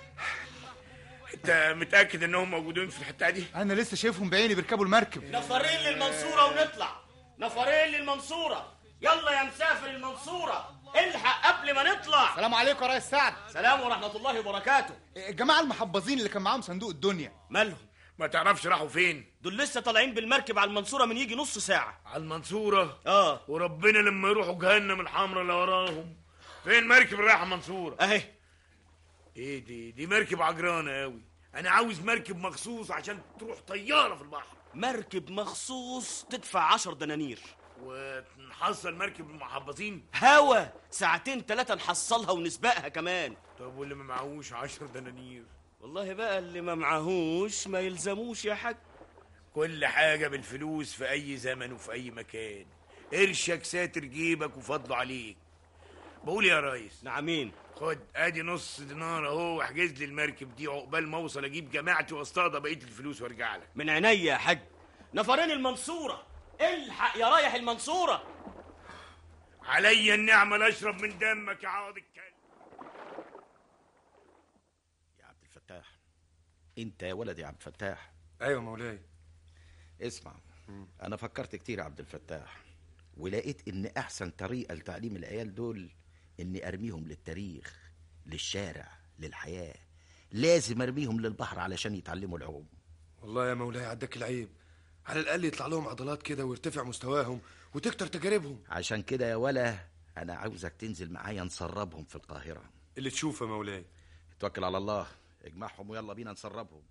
انت متاكد انهم موجودين في الحته دي؟ انا لسه شايفهم بعيني بيركبوا المركب. نفرين للمنصورة ونطلع، نفرين للمنصورة. يلا يا مسافر المنصورة، الحق قبل ما نطلع. السلام عليكم يا ريس سعد. سلام ورحمة الله وبركاته. الجماعة المحبظين اللي كان معاهم صندوق الدنيا مالهم؟ ما تعرفش راحوا فين؟ دول لسه طالعين بالمركب على المنصورة من يجي نص ساعة. على المنصورة؟ اه. وربنا لما يروحوا جهنم الحمراء اللي وراهم. فين مركب رايحة المنصورة؟ اهي. ايه دي؟ دي مركب عجرانة قوي. انا عاوز مركب مخصوص عشان تروح طيارة في البحر. مركب مخصوص تدفع عشر دنانير. ونحصل مركب المحبطين؟ هوا ساعتين ثلاثة نحصلها ونسبقها كمان. طب واللي ما معهوش عشر دنانير؟ والله بقى اللي ما معهوش ما يلزموش يا حاج. كل حاجة بالفلوس في أي زمن وفي أي مكان. قرشك ساتر جيبك وفضله عليك. بقول يا ريس. نعمين. خد ادي نص دينار اهو، واحجز لي المركب دي عقبال ما اوصل اجيب جماعتي واستقضى بقيه الفلوس وارجع لك. من عينيا يا حاج. نفرين المنصورة، الحق يا رايح المنصورة. عليا النعمة لا اشرب من دمك يا عوض الكلب. يا عبد الفتاح، انت يا ولد يا عبد الفتاح. ايوه مولاي. اسمع، انا فكرت كتير يا عبد الفتاح، ولقيت ان احسن طريقه لتعليم العيال دول اني ارميهم للتاريخ، للشارع، للحياه. لازم ارميهم للبحر علشان يتعلموا العوم. والله يا مولاي عداك العيب، على الاقل يطلع لهم عضلات كده ويرتفع مستواهم وتكتر تجاربهم. عشان كده يا ولا انا عاوزك تنزل معايا نسربهم في القاهره. اللي تشوفه يا مولاي. توكل على الله، اجمعهم ويلا بينا نسربهم.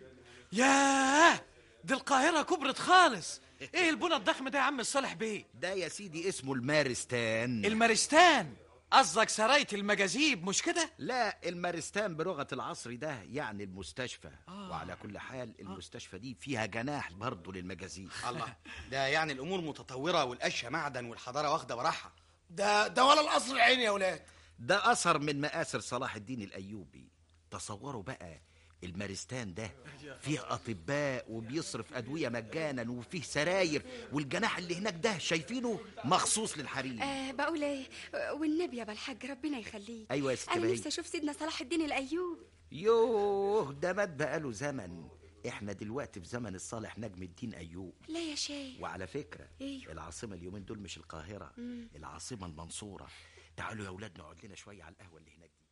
ياه، دي القاهرة كبرت خالص. ايه البنى الضخم ده يا عم الصالح بيه؟ ده يا سيدي اسمه المارستان. المارستان؟ قصدك سراية المجاذيب مش كده؟ لا، المارستان بلغة العصر ده يعني المستشفى. آه. وعلى كل حال المستشفى دي فيها جناح برضه للمجاذيب. الله، ده يعني الامور متطورة والاشياء معدن والحضارة واخدة براحة. ده ده ولا القصر العيني يا ولاد؟ ده اثر من مآثر صلاح الدين الايوبي. تصوروا بقى المارستان ده فيه اطباء وبيصرف ادويه مجانا وفيه سراير، والجناح اللي هناك ده شايفينه مخصوص للحريم. آه بقول ايه، والنبي يا بالحاج ربنا يخليك. ايوه يا ست انا بهية. نفسي اشوف سيدنا صلاح الدين الايوبي. يوه، ده مات بقاله زمن. احنا دلوقتي في زمن الصالح نجم الدين ايوب. لا يا شيخ. وعلى فكره أيوه. العاصمه اليومين دول مش القاهره، مم. العاصمه المنصوره. تعالوا يا اولاد نقعد لنا شويه على القهوه اللي هناك دي.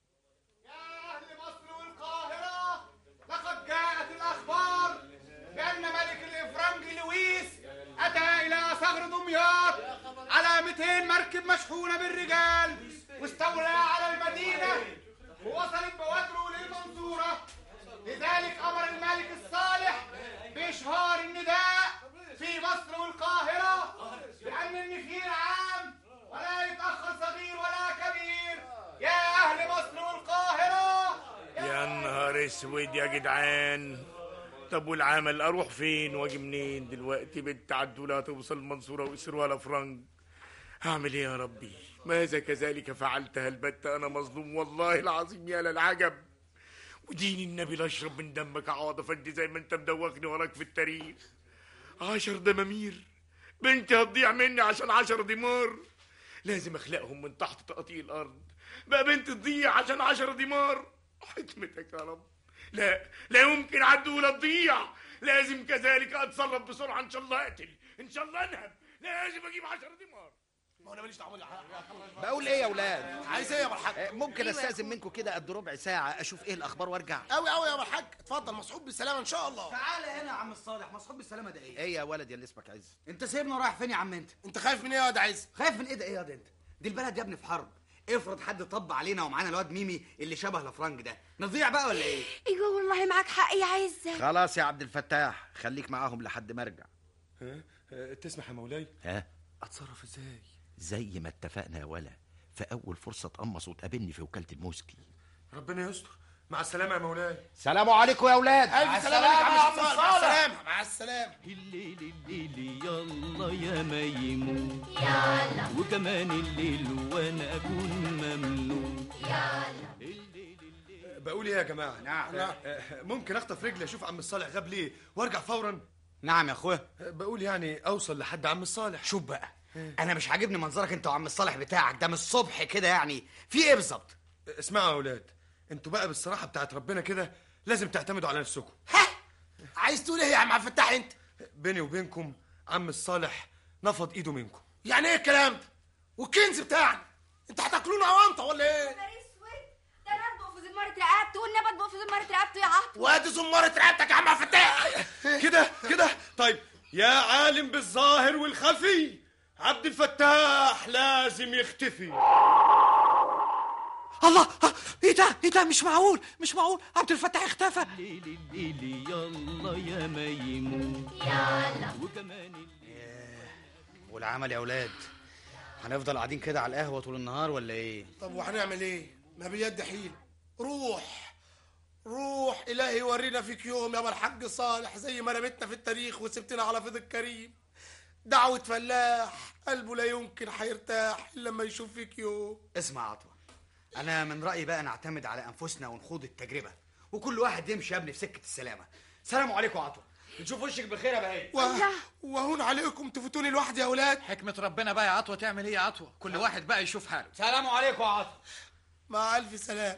أهل مصر والقاهرة، لقد جاءت الأخبار بأن ملك الإفرنجي لويس أتى إلى ثغر دمياط على مئتين مركب مشحونة بالرجال، واستولى على المدينة ووصلت بوادره للمنصورة. لذلك أمر الملك الصالح بإشهار النداء في مصر والقاهرة بأن النخيل عام ولا يتأخر صغير ولا كبير. يا أهل مصر والقاهرة. يا نهار اسود يا جدعان. طب والعمل اروح فين واجي منين دلوقتي؟ بنت عدولة هتوصل المنصورة واسروها لفرنج. هعمل ايه يا ربي؟ ماذا كذلك فعلت هلبت انا مظلوم والله العظيم يا للعجب. ودين النبي لا اشرب من دمك يا عوض افندي زي ما انت مدوخني وراك في التاريخ. عشر دمامير بنتي هتضيع مني عشان عشر دمار. لازم اخلقهم من تحت تقطيع الارض. بقى بنتي تضيع عشان عشر دمار. حكمتك يا رب. لا لا يمكن عدولة تضيع. لازم كذلك اتصرف بسرعة، ان شاء الله اقتل، ان شاء الله انهب. لازم اجيب عشر دمار. ما انا ماليش دعوه. بقول ايه يا اولاد؟ عايز ايه يا مرحب؟ ممكن استاذن منكم كده قد ربع ساعه اشوف ايه الاخبار وارجع؟ قوي قوي يا مرحاج، اتفضل. مسعود بالسلامه ان شاء الله. تعالى هنا يا عم الصالح. مسعود بالسلامه ده ايه؟ ايه يا ولد يا اللي اسمك عز؟ انت سايبنا رايح فين يا عم انت؟ انت خايف من ايه يا ده عز؟ خايف من ايه ده ايه يا ده انت؟ دي البلد يا ابني في حرب. افرض حد طب علينا ومعانا الواد ميمي اللي شبه لفرنج ده، نضيع بقى ولا ايه؟ ايوه والله معاك حق يا عزه. خلاص يا عبد الفتاح، خليك معاهم لحد ما ارجع. أه، تسمح يا مولاي؟ ها؟ اتصرف ازاي؟ زي ما اتفقنا يا ولا، في اول فرصه تقمص وتقابلني في وكاله الموسكي. ربنا يستر. مع السلامه يا مولاي. سلام عليكم يا اولاد. الف سلامه عليك يا عم صالح. مع السلامه مع السلامه. الليل الليل يلا يا ميمون يلا وكمان الليل وانا اكون ممنون يلا. بقول ايه يا جماعه؟ نعم. ممكن اخطف رجلي اشوف عم الصالح غاب ليه وارجع فورا؟ نعم يا اخويا. بقول يعني اوصل لحد عم الصالح. شوف بقى، انا مش عاجبني منظرك انت وعم الصالح بتاعك ده من الصبح كده، يعني في ايه بالظبط؟ اسمعوا يا اولاد، انتوا بقى بالصراحه بتاعت ربنا كده لازم تعتمدوا على نفسكم. عايز تقول ايه يا عم عبد الفتاح انت؟ بيني وبينكم عم الصالح نفض ايده منكم. يعني ايه الكلام ده؟ والكنز بتاعنا انت هتاكلونا اوانطه ولا ايه؟ ده انا اطبق في زمارة رقبته والنبي اطبق في زمارة رقبته يا عطوة. وادي زمارة رقبتك يا عم عبد الفتاح. كده كده. طيب يا عالم بالظاهر والخفي، عبد الفتاح لازم يختفي. الله، ايه ده ايه ده؟ مش معقول مش معقول، عبد الفتاح اختفى. الليل الليل يلا يا ميمون يلا. وكمان والعمل يا اولاد، هنفضل قاعدين كده على القهوه طول النهار ولا ايه؟ طب وهنعمل ايه؟ ما بيد حيل. روح روح الهي يورينا فيك يوم يا ابو الحاج صالح، زي ما رميتنا في التاريخ وسبتنا على فيض الكريم. دعوة فلاح قلبه لا يمكن هيرتاح الا لما يشوف فيك يوم. اسمع يا عطوة، انا من رايي بقى نعتمد على انفسنا ونخوض التجربه، وكل واحد يمشي يا ابني في سكه السلامه. سلام عليكم يا عطوة، نشوف وشك بخير يا بهي. و... وهون عليكم تفوتوني لوحدي يا اولاد. حكمة ربنا بقى يا عطوة، تعمل ايه يا عطوة؟ كل واحد بقى يشوف حاله. سلام عليكم يا عطوة. مع الف سلام.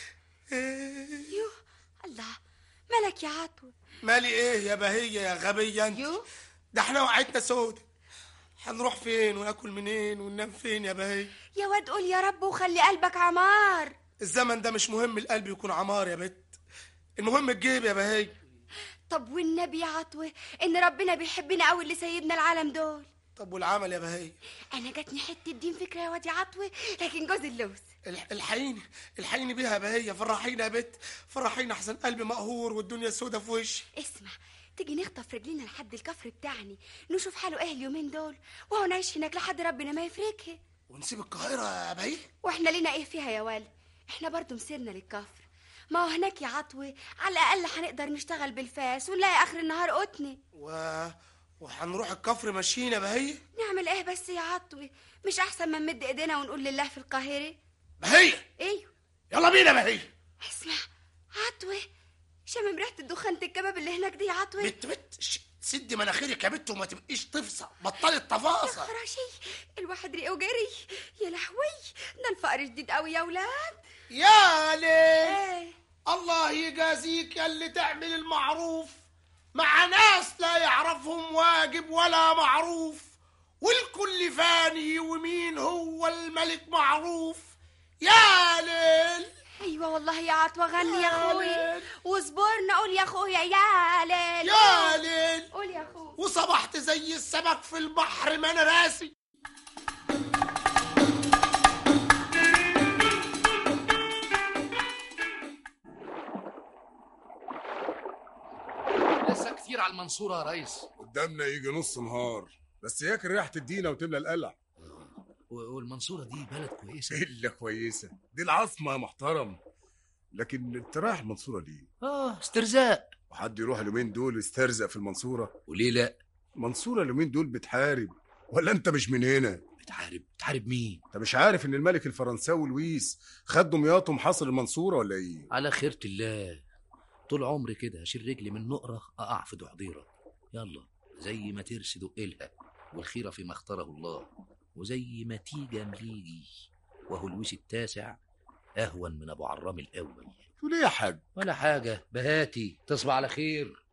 يوه الله، مالك يا عطوة؟ مالي ايه يا بهية يا غبية انت؟ ده احنا وقعتنا سودة، هنروح فين وناكل منين وننام فين يا بهية؟ يا واد قول يا رب وخلي قلبك عمار. الزمن ده مش مهم القلب يكون عمار يا بت، المهم الجيب يا بهية. طب والنبي يا عطوة ان ربنا بيحبنا قوي اللي سيبنا العالم دول. طب والعمل يا بهية؟ انا جاتني حته دين فكره يا واد يا عطوة، لكن جوز اللوز. الحقيني الحقيني بيها يا بهية، فرحينا يا بت فرحينا، احسن قلبي مقهور والدنيا سودة في وشي. اسمع، تيجي نخطف رجلينا لحد الكفر بتاعنا نشوف حاله ايه اليومين دول، وهو نعيش هناك لحد ربنا ما يفرقها. ونسيب القاهرة يا بهية؟ واحنا لينا ايه فيها يا والي؟ احنا برضو مسيرنا للكفر، ما هو هناك يا عطوة على الاقل هنقدر نشتغل بالفاس ونلاقي اخر النهار قطني. و... وهنروح الكفر ماشيين يا بهية؟ نعمل ايه بس يا عطوة؟ مش احسن ما نمد ايدينا ونقول لله في القاهرة؟ بهية ايوه يلا بينا بهية. اسمع عطوة، شامم ريحة الدخان الكباب اللي هناك دي يا عطوة؟ بت بت سدي مناخيرك يا بت وما تبقيش تفصى، بطلي التفاصيل. يا خراشي، الواحد ريقه جري. يا لهوي، ده الفقر جديد قوي يا ولاد. يا ليل، الله يجازيك يا اللي تعمل المعروف مع ناس لا يعرفهم واجب ولا معروف، والكل فاني ومين هو الملك معروف. يا ليل. ايوه والله يا عطوة، غني يا اخوي واصبرنا. قول يا اخويا يا ليل. يا ليل. قول يا اخويا. وصبحت زي السمك في البحر ما انا راسي. لسه كتير على المنصورة يا ريس. قدامنا يجي نص نهار، بس ياكل ريحة تدينا وتملى القلع. والمنصورة دي بلد كويسة. إلا كويسة، دي العاصمة يا محترم. لكن انت رايح المنصورة ليه؟ اه استرزاق. وحد يروح اليومين دول يسترزق في المنصورة؟ وليه لا؟ المنصورة اليومين دول بتحارب، ولا انت مش من هنا؟ بتحارب؟ بتحارب مين؟ انت مش عارف ان الملك الفرنساوي لويس خد دمياط ومحاصر المنصورة ولا ايه؟ على خيرة الله، طول عمري كده اشيل رجلي من نقرة اقع في دحضيرة. يلا زي ما ترسي دقلها، والخيرة فيما اختاره الله، وزي ما تيجي مليجي، وهو لويس التاسع اهون من ابو عرام الاول. تقول ايه يا حاج؟ ولا حاجة، بهاتي تصبح على خير.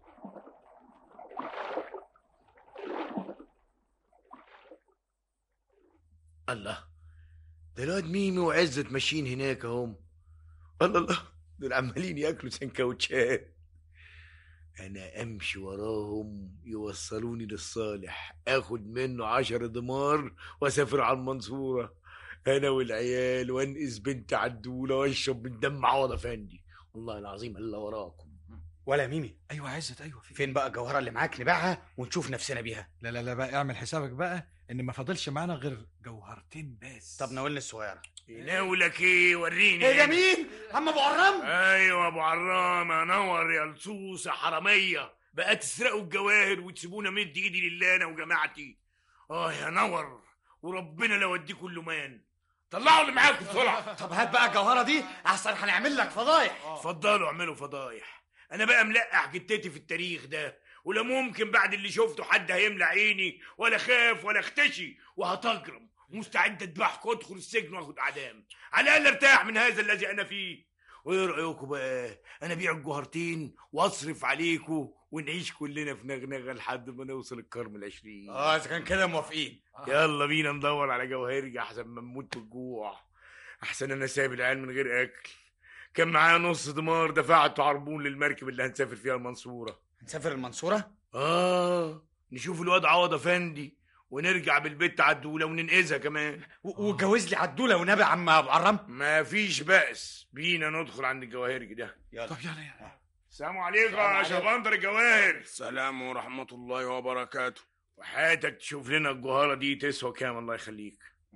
الله، ده الواد ميمي وعزت ماشيين هناك اهم. الله الله، دول عمالين ياكلوا سندوتشات. انا امشي وراهم يوصلوني للصالح، اخد منه عشر دمار واسافر على المنصورة انا والعيال، وانقذ بنت عدولة واشرب من دم عوض افندي. والله العظيم الا وراكم. ولا ميمي؟ ايوه عزت، ايوه. في فين بقى الجوهره اللي معاك نبيعها ونشوف نفسنا بيها؟ لا لا لا بقى، اعمل حسابك بقى ان ما فاضلش معانا غير جوهرتين بس. طب ناولني الصغيره. يناولك ايه؟ وريني. ايه ده مين؟ عم ابو عرام؟ ايوه ابو عرام، انور يا لصوص يا حراميه، بقى تسرقوا الجواهر وتسيبونا مد ايدي لله انا وجماعتي. اه يا نور، وربنا لو اديكم اللمان. طلعوا اللي معاكم بسرعه. طب هات بقى الجوهره دي احسن هنعمل لك فضايح. اتفضلوا اعملوا فضايح. انا بقى ملقح جتتي في التاريخ ده، ولا ممكن بعد اللي شفته حد هيملى عيني، ولا خاف ولا اختشي، وهتجرم ومستعد اذبحكم وادخل السجن واخد اعدام، على الاقل ارتاح من هذا الذي انا فيه. وايه رايكم بقى؟ انا ابيع الجوهرتين واصرف عليكم ونعيش كلنا في نغنغه لحد ما نوصل القرن العشرين. اه اذا كان كده موافقين. يلا بينا ندور على جواهرجي احسن ما نموت بالجوع. احسن انا سايب العيال من غير اكل. كان معايا نص دمار دفعته عربون للمركب اللي هنسافر فيها المنصوره. هنسافر المنصوره؟ اه نشوف الواد عوض افندي ونرجع بالبت عدوله وننقذها كمان. واتجوز لي عدوله ونبي عم ابو عرام. ما فيش بأس، بينا ندخل عند الجواهرجي ده. يلا. طب يلا يلا. السلام عليكم يا شبندر الجواهر. السلام ورحمة الله وبركاته. وحياتك تشوف لنا الجوهرة دي تسوى كام الله يخليك.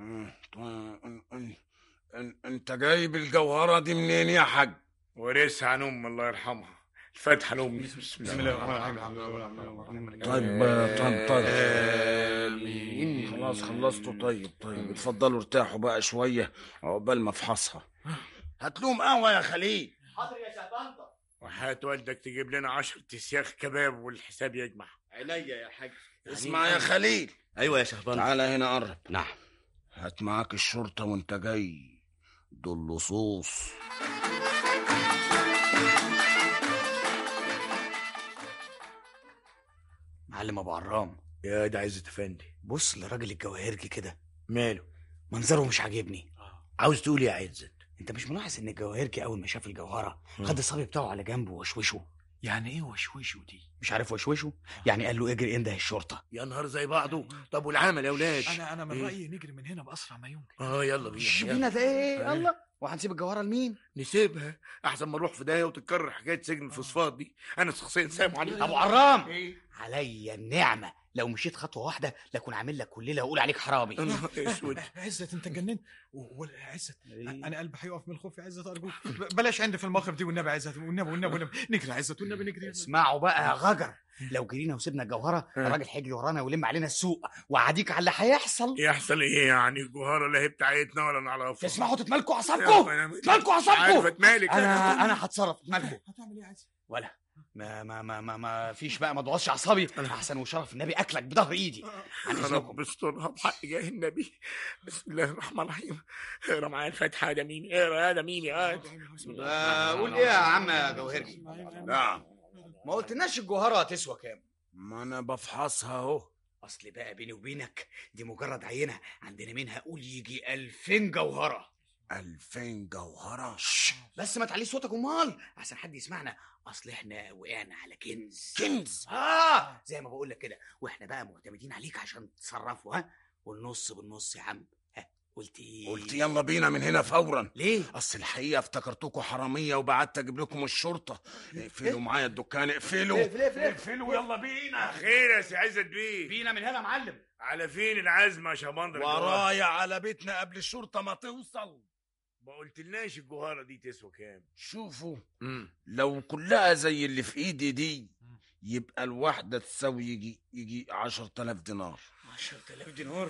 انت جايب الجوهرة دي منين يا حاج؟ ورثها عن ام الله يرحمها، الفاتحة لأمي. بسم الله الرحمن الرحيم. طيب طيب طيب آمين. خلاص خلصتوا. طيب طيب اتفضلوا ارتاحوا بقى شوية عقبال ما افحصها. هات لهم قهوة يا خليل. حاضر يا شهبندر. وحياة والدك تجيب لنا عشر تسياخ كباب والحساب يجمع. عينيا يا حاج. اسمع يا خليل. ايوه يا شهبندر. تعالى هنا قرب. نعم. هات معاك الشرطة وانت جاي، دول لصوص. معلم ابو عرام. يا ده عزت افندي. بص لراجل الجواهرجي كده. ماله؟ منظره مش عاجبني. عاوز تقول يا عزت؟ انت مش ملاحظ ان الجواهرجي اول ما شاف الجوهره خد الصبي بتاعه على جنبه ووشوشه؟ يعني ايه وشوشه دي؟ مش عارف وشوشه؟ يعني قال له اجري انده الشرطه. يا نهار زي بعضه. طب والعمل يا ولاد؟ انا انا من إيه؟ رايي نجري من هنا باسرع ما يمكن. اه يلا بينا. بينا ده ايه؟ الله. وهنسيب الجوهره لمين؟ نسيبها احسن ما نروح في داهيه وتتكرر حكايه سجن الفوسفات دي. انا شخصيا سامع عليك. ابو عرام. إيه؟ عليا النعمه لو مشيت خطوه واحده لكون عامل لك كل ليله واقول عليك حرامي. اسود. عزت انت اتجننت. عزت انا قلبي هيقف من الخوف يا عزت ارجوك. بلاش عندي في المواقف دي والنبي عزت، والنبي والنبي والنبي نجري يا عزت والنبي نجري. اسمعوا بقى يا غجر، لو جرينا وسيبنا الجوهره الراجل هيجري ورانا ويلم علينا السوق، وعديك على اللي هيحصل. يحصل ايه يعني؟ الجوهره لا هي بتاعتنا ولا نعرفها. تسمعوا تتملكوا اعصابكم. تتملكوا اعصابكم. عارف اتمالك. انا انا هتصرف. تتملكوا. هتعمل ايه يا عزت؟ ولا ما ما ما ما ما فيش بقى، ما تضغطش اعصابي. احسن وشرف النبي اكلك بظهر ايدي. يا رب استرها بحق جاه النبي. بسم الله الرحمن الرحيم. اقرا معايا الفاتحه يا مين؟ اقرا يا ده مين يا قول ايه يا عم جوهرجي؟ نعم. ما قلتلناش الجوهره هتسوى كام؟ ما انا بفحصها اهو. اصل بقى بيني وبينك دي مجرد عينه، عندنا منها قول يجي ألفين جوهره. ألفين جوهرة؟ بس ما تعليش صوتك امال احسن حد يسمعنا، اصل احنا وقعنا على كنز. كنز؟ اه زي ما بقول لك كده، واحنا بقى معتمدين عليك عشان تصرفوا. ها والنص بالنص يا عم. ها قلت ايه؟ قلت يلا بينا من هنا فورا. ليه؟ اصل الحقيقه افتكرتكم حراميه وبعدت اجيب لكم الشرطه. اقفلوا معايا الدكان. اقفلوا اقفلوا يلا بينا. خير يا سي عزت بيه؟ بينا من هنا يا معلم. على فين العزمه يا شبندر؟ ورايا على بيتنا قبل الشرطه ما توصل. ما قلتلناش الجوهره دي تسوى كام؟ شوفوا مم. لو كلها زي اللي في ايدي دي يبقى الواحده تساوي يجي يجي عشرة آلاف دينار. عشرة آلاف دينار؟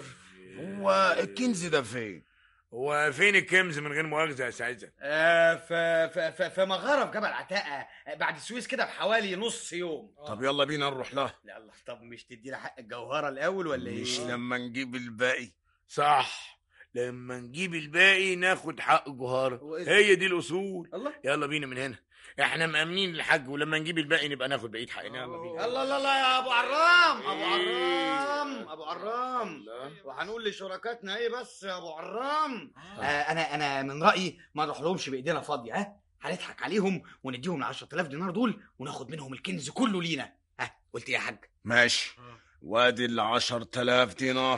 هو الكنز ده فين؟ هو فين الكنز من غير مؤاخذه يا سي عزت؟ آه في في في, في مغاره في جبل عتاقه بعد السويس كده بحوالي نص يوم. طب يلا بينا نروح لها. يلا. طب مش تدينا حق الجوهره الاول ولا ايه؟ مش لما نجيب الباقي؟ صح، لما نجيب الباقي ناخد حق الجوهره. هي دي الاصول. الله. يلا بينا من هنا، احنا مأمنين الحاج، ولما نجيب الباقي نبقى ناخد بقيه حقنا. يلا بينا. الله الله الله يا ابو عرام. ابو عرام ابو عرام وهنقول لشركاتنا ايه بس يا ابو عرام؟ آه انا انا من رايي ما نروح لهمش بايدينا فاضيه. ها هنضحك عليهم ونديهم ال عشرة آلاف دينار دول وناخد منهم الكنز كله لينا. ها قلت ايه يا حاج؟ ماشي. وادي ال عشرة آلاف دينار.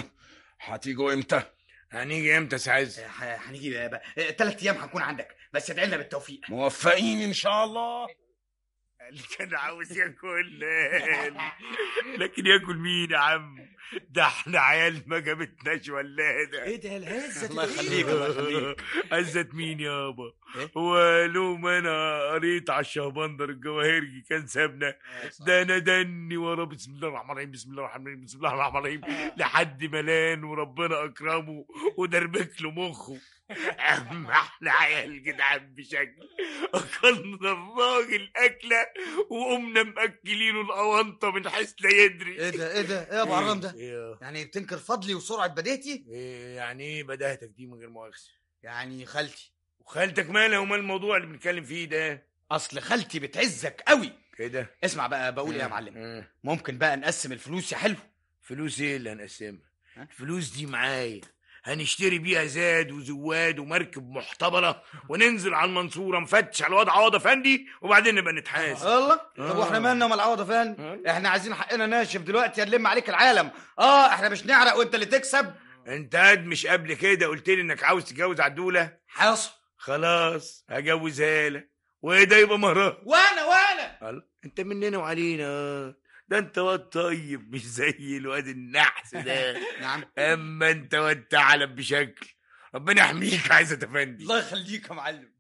هتيجوا امتى؟ هنيجي امتى يا سي عز؟ هنيجي ثلاث ايام هنكون عندك، بس ادعي لنا بالتوفيق. موفقين ان شاء الله. اللي كان عاوز ياكل لكن ياكل مين يا عم؟ ده احنا عيال ما جابتناش ولاده. ايه ده العزة؟ الله يخليك، الله يخليك. عزت مين يابا؟ هو لوم انا قريت على الشهبندر الجواهرجي كان سابنا؟ ده انا دني ورا بسم الله الرحمن الرحيم بسم الله الرحمن الرحيم بسم الله الرحمن الرحيم لحد ملان وربنا اكرمه ودربك له مخه. اما احنا عيال جدعان بشكل، اكلنا الراجل اكله وقمنا مأكلينه الاونطه من حيث لا يدري. ايه ده ايه ده ايه يا ابو عرام ده؟ يعني بتنكر فضلي وسرعه بديهتي؟ إيه يعني ايه بداهتك دي من غير مؤاخذه؟ يعني خالتي. وخالتك مالها ومال الموضوع اللي بنتكلم فيه ده؟ اصل خالتي بتعزك قوي كده. اسمع بقى بقول ايه يا معلم، ممكن بقى نقسم الفلوس يا حلو؟ فلوس ايه اللي هنقسمها؟ الفلوس دي معايا، هنشتري بيها زاد وزواد ومركب محتبره وننزل على المنصوره نفتش على الواد عوض افندي وبعدين نبقى نتحاسب. الله طب واحنا مالنا ومال عوض افندي؟ احنا عايزين حقنا ناشف دلوقتي هنلم عليك العالم. اه احنا مش نعرق وانت اللي تكسب. انت قد مش قبل كده قلت لي انك عاوز تتجوز عدوله؟ حاصل. خلاص هجوزها لك وايه ده يبقى مهرها. وانا وانا الله انت مننا وعلينا، ده انت واد طيب مش زي الواد النحس ده. نعم. اما انت واد ثعلب بشكل، ربنا يحميك عايز اتفندي. الله يخليك يا معلم.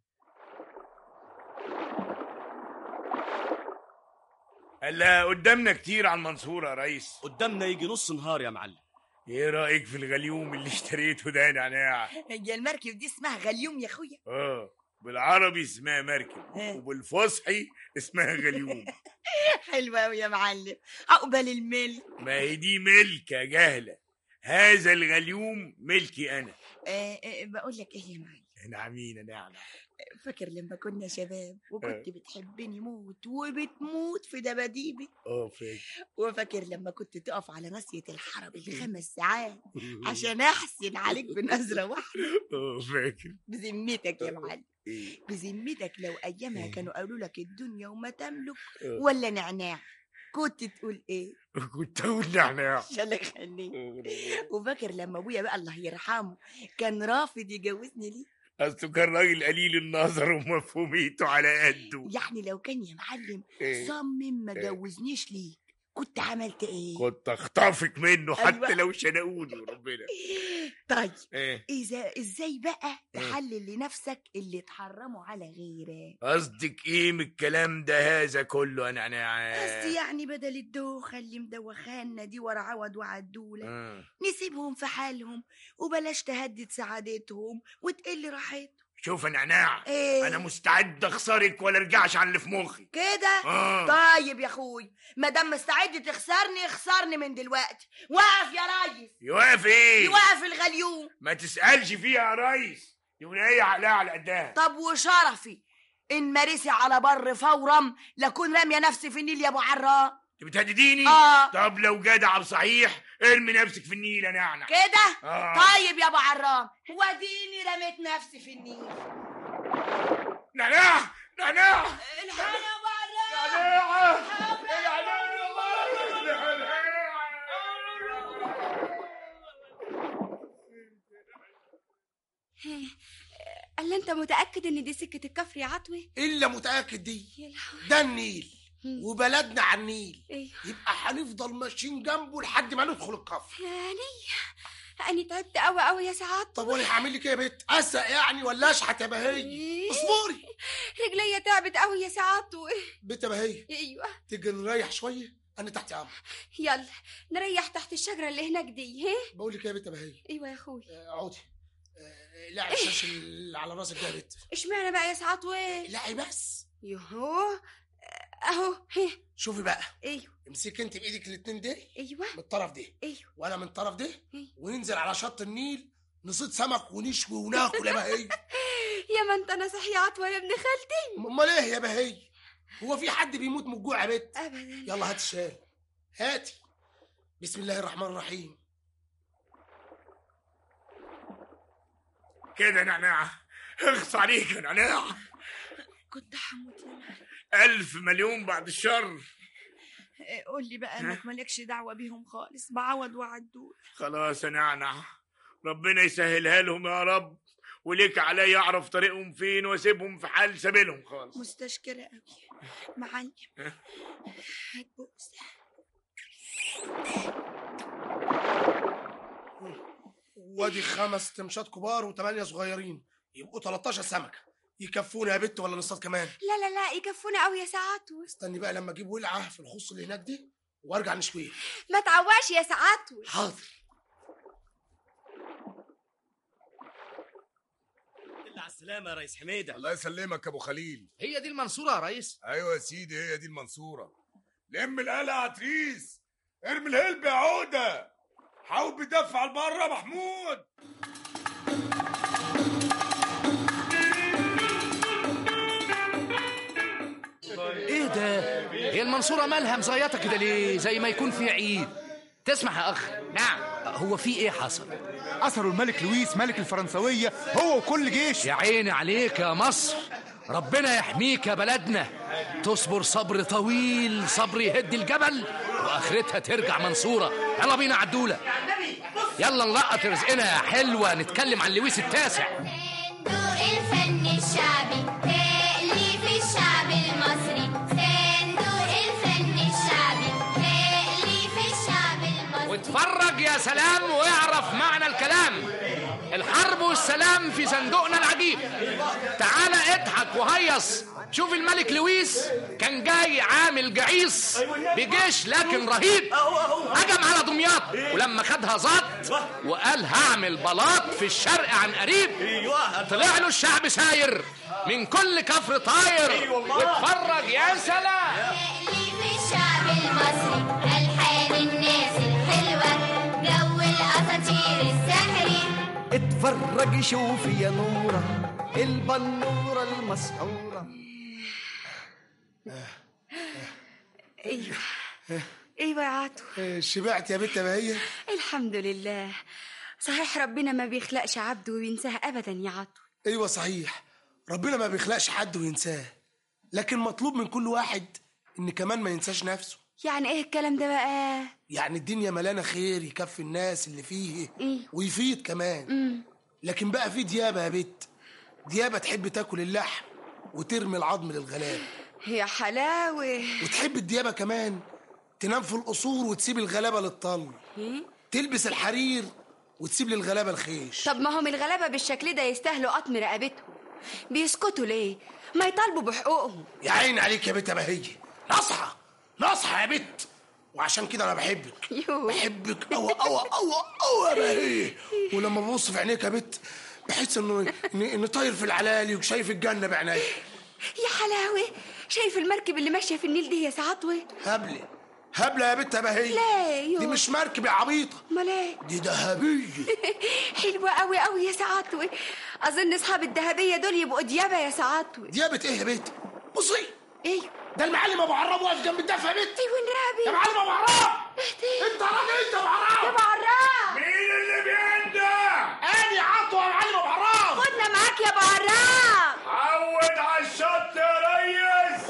هلا قدامنا كتير على المنصورة يا ريس. قدامنا يجي نص نهار يا معلم. ايه رأيك في الغليوم اللي اشتريته ده يا نعناع؟ هي المركب دي اسمها غليوم يا اخويا؟ اه بالعربي اسمها مركب وبالفصحي اسمها غليوم. حلوة أوي يا معلم، عقبال الملك. ما هي دي ملك يا جهلة، هذا الغليوم ملكي أنا. أه أه بقول لك إيه يا معلم؟ نعمين يا نعم. فاكر لما كنا شباب وكنت بتحبني موت وبتموت في دباديبي؟ اه فاكر. وفاكر لما كنت تقف على ناصية الحرب الخمس ساعات عشان أحسن عليك بنظرة واحدة؟ اه فاكر. بذمتك يا معلم، بذمتك لو أيامها كانوا قالوا لك الدنيا وما تملك ولا نعناع كنت تقول ايه؟ كنت اقول نعناع. الله يخليك. وفاكر لما ابويا بقى الله يرحمه كان رافض يجوزني ليه؟ اصله كان راجل قليل النظر ومفهوميته على قده. يعني لو كان يا معلم إيه؟ صمم ما جوزنيش ليه كنت عملت ايه؟ كنت اخطفك منه حتى أيوة. لو شنقوني وربنا. طيب إيه؟ اذا ازاي بقى تحلل لنفسك اللي تحرمه على غيرك؟ قصدك ايه من الكلام ده هذا كله يا نعناع؟ قصدي يعني بدل الدوخه اللي مدوخانا دي ورا عوض وعدوله آه. نسيبهم في حالهم وبلاش تهدد سعادتهم وتقل راحتهم. شوف يا نعناع، إيه؟ انا مستعد اخسرك ولا ارجعش عن اللي في مخي كده. آه. طيب يا اخوي ما دام مستعد تخسرني اخسرني من دلوقتي. وقف يا ريس. يوقف ايه؟ يوقف الغليوم. ما تسألش فيها يا ريس، دي ولاية عقلها على قدها. طب وشرفي ان مرسي على بر فورا لكون راميه نفسي في النيل يا ابو عرام. انت بتهدديني؟ آه. طب لو جدع بصحيح ارمي نفسك في النيل يا نعنع. كده. آه. طيب يا ابو عرام وديني رميت نفسي في النيل. نعناع نعناع الحقني يا ابو عرام. نعناع قال انت متاكد ان دي سكه الكفر يا عطوي؟ الا متاكد دي ده النيل وبلدنا على النيل. ايوه يبقى هنفضل ماشيين جنبه لحد ما ندخل الكفر. يعني انا تعبت قوي قوي يا سعاد. طب وانا هعمل لك ايه يا بنت؟ اسق يعني ولا اشحت يا بهي؟ اصبري. رجليا تعبت قوي يا سعاد. بنت يا بهي ايوه تيجي نريح شويه انا تحت امر. يلا نريح تحت الشجره اللي هناك دي. ها بقول لك ايه يا بنت يا بهي؟ ايوه يا اخوي. اقعدي. لا الشاشه اللي على راسك ده يا بنت. اشمعنى بقى يا سعاد؟ وين لا بس يهو اهو. ها شوفي بقى. ايوه امسكي انت بايدك الاتنين دي. ايوه من الطرف ده. ايوه وانا من الطرف ده. أيوة. وننزل على شط النيل نصيد سمك ونشوي وناكل يا بهي. يا ما انت ناصح يا عطوه يا ابن خالتي. امال ايه يا بهي؟ هو في حد بيموت من الجوع يا بنت؟ ابدا. يلا هات الشاي هاتي. بسم الله الرحمن الرحيم. كده نعناع، اخص عليك يا نعناع. كنت هموت يا معلم. ألف مليون بعد الشر. قول لي بقى انك مالكش دعوه بيهم خالص بعوض وعدول. خلاص يا نعنع، ربنا يسهلها لهم يا رب وليك عليا اعرف طريقهم فين واسيبهم في حال سبيلهم خالص. مستشكرة قوي معلم. هتبوس. وادي خمس تمشات كبار وثمانية صغيرين، يبقوا تلتاشر سمكة. يكفونا يا بت ولا نصطاد كمان؟ لا لا لا يكفونا قوي يا سعادته. استني بقى لما اجيب ولعة في الخص اللي هناك دي وارجع نشويها. ما تعوقش يا سعادته. حاضر. على السلامة يا ريس حميدة. الله يسلمك يا ابو خليل. هي دي المنصورة يا ريس؟ ايوه يا سيدي هي دي المنصورة. لم القلعة يا عتريس، ارمي الهلب يا عودة، حاول بيدفع لبره يا محمود. ايه ده؟ هي المنصورة مالها مزيطة كده ليه؟ زي ما يكون في عيد. تسمح يا اخ؟ نعم. هو في ايه حصل؟ أسروا الملك لويس ملك الفرنسوية هو وكل جيش. يا عيني عليك يا مصر، ربنا يحميك يا بلدنا. تصبر صبر طويل، صبر يهد الجبل واخرتها ترجع منصورة. يلا بينا عدولة، يلا نلقط رزقنا يا حلوة، نتكلم عن لويس التاسع. صندوق الفن الشعبي تأليف الشعب المصري. صندوق الفن الشعبي تأليف الشعب المصري. واتفرج يا سلام واعرف معنى الكلام. الحرب والسلام في صندوقنا العجيب. تعال اضحك وهيص. شوف الملك لويس كان جاي عامل جعيص بجيش لكن رهيب، هجم على دمياط ولما خدها زط وقال هعمل بلاط في الشرق عن قريب. طلع له الشعب ساير من كل كفر طاير. واتفرج يا سلام. تأليف الشعب المصري ألحان الناس الحلوة جو الأساطير السحري. اتفرج شوفي يا نورة البنورة المسحورة. ايوه ايوه يا عطو. شبعت يا بت يا بهية؟ الحمد لله. صحيح ربنا ما بيخلقش عبده وينساه ابدا يا عطو. ايوه صحيح ربنا ما بيخلقش حد وينساه، لكن مطلوب من كل واحد ان كمان ما ينساش نفسه. يعني ايه الكلام ده بقى؟ يعني الدنيا ملانه خير يكفي الناس اللي فيه إيه؟ ويفيد كمان. مم. لكن بقى في ديابه يا بت، ديابه تحب تاكل اللحم وترمي العظم للغلاب. يا حلاوه. وتحب الديابه كمان تنام في القصور وتسيب الغلابه للطل. إيه؟ تلبس الحرير وتسيب للغلابه الخيش. طب ما هم الغلابه بالشكل ده يستاهلوا قطم رقبتهم، بيسكتوا ليه؟ ما يطالبوا بحقوقهم. يا عيني عليك يا بت يا بهية، نصحى نصحى يا بت، وعشان كده انا بحبك. يو. بحبك قوي قوي قوي قوي يا بهية. ولما ببص في عينيك يا بت بحس انه اني اني طاير في العلالي وشايف الجنه بعينيا. يا حلاوه، شايف المركب اللي ماشيه في النيل دي يا سعطوه؟ هبله هبله يا بت يا بهية. لا يو. دي مش مركب يا عبيطه، امال ايه؟ دي ذهبيه. حلوه قوي قوي يا سعطوه. اظن اصحاب الذهبيه دول يبقوا ديابه يا سعطوه. ديابه ايه يا بت؟ بصي ايه ده المعلم ابو عراب واقف جنب الدفه يا بت. ايوه النبي يا معلم ابو عراب. انت راجل انت ابو عراب. يا ابو عراب مين اللي بيندع؟ ادي عطوه يا معلم ابو عراب. خدنا معاك يا ابو عراب. عود على الشط يا ريس.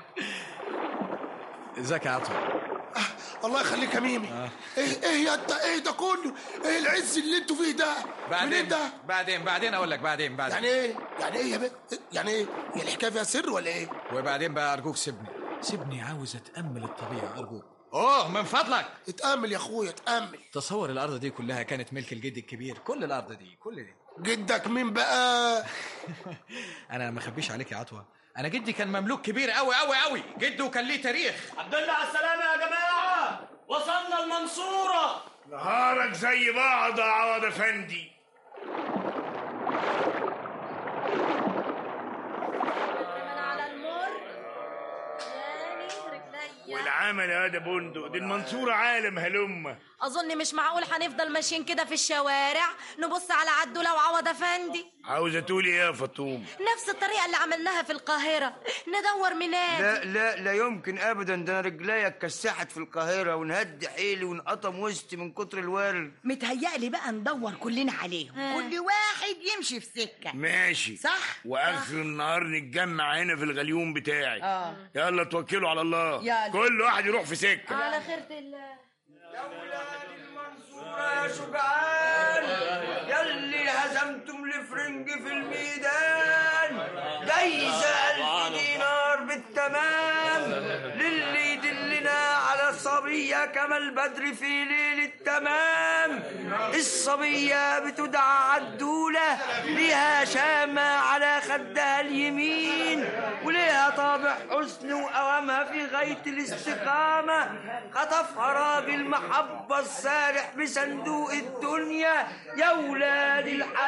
ازيك يا عطوه؟ آه الله يخليك يا ميمي. آه. ايه ايه يا انت ايه ده كله؟ ايه العز اللي انتوا فيه ده؟ بعدين ده؟ بعدين بعدين اقول لك بعدين بعدين. يعني ايه؟ يعني ايه يا بت؟ يعني ايه؟ هي الحكايه فيها سر ولا ايه؟ وبعدين بقى ارجوك سيبني سيبني عاوز اتامل الطبيعه ارجوك. اوه من فضلك اتامل يا اخويا اتامل. تصور الارض دي كلها كانت ملك الجد الكبير، كل الارض دي كل دي. جدك مين بقى؟ انا ما اخبيش عليك يا عطوه، انا جدي كان مملوك كبير قوي قوي قوي، جده كان ليه تاريخ. الحمد لله على السلامة يا جماعة، وصلنا المنصورة. نهارك زي بعض يا عوض افندي. والعمل هذا بندق، دي المنصورة عالم هلمة. اظن مش معقول هنفضل ماشيين كده في الشوارع نبص على عدولة وعوض افندي. عاوزة تقولي ايه يا فطوم؟ نفس الطريقة اللي عملناها في القاهرة، ندور منين؟ لا لا لا يمكن ابدا، ده انا رجليا اتكسحت في القاهرة ونهد حيلي ونقطم وسطي من كتر الورد. متهيألي بقى ندور كلنا عليهم، كل واحد يمشي في سكة. ماشي صح. واخر النهار نتجمع هنا في الغليون بتاعي. اه يلا توكلوا على الله. يلا. كل واحد يروح في سكة. على خيرة الله. يا ولاد المنصورة يا شجعان، يلي هزمتم لف الفرنج في الميدان، جايزة ألف دينار بالتمام للي يدلنا على الصبية كما البدر في ليل التمام. الصبية بتدعى عدولة، ليها شامة على خدها اليمين، وليها طابع حسن وقوامها في غاية الاستقامة. خطفها راجل محبة السارح بصندوق الدنيا، يا ولاد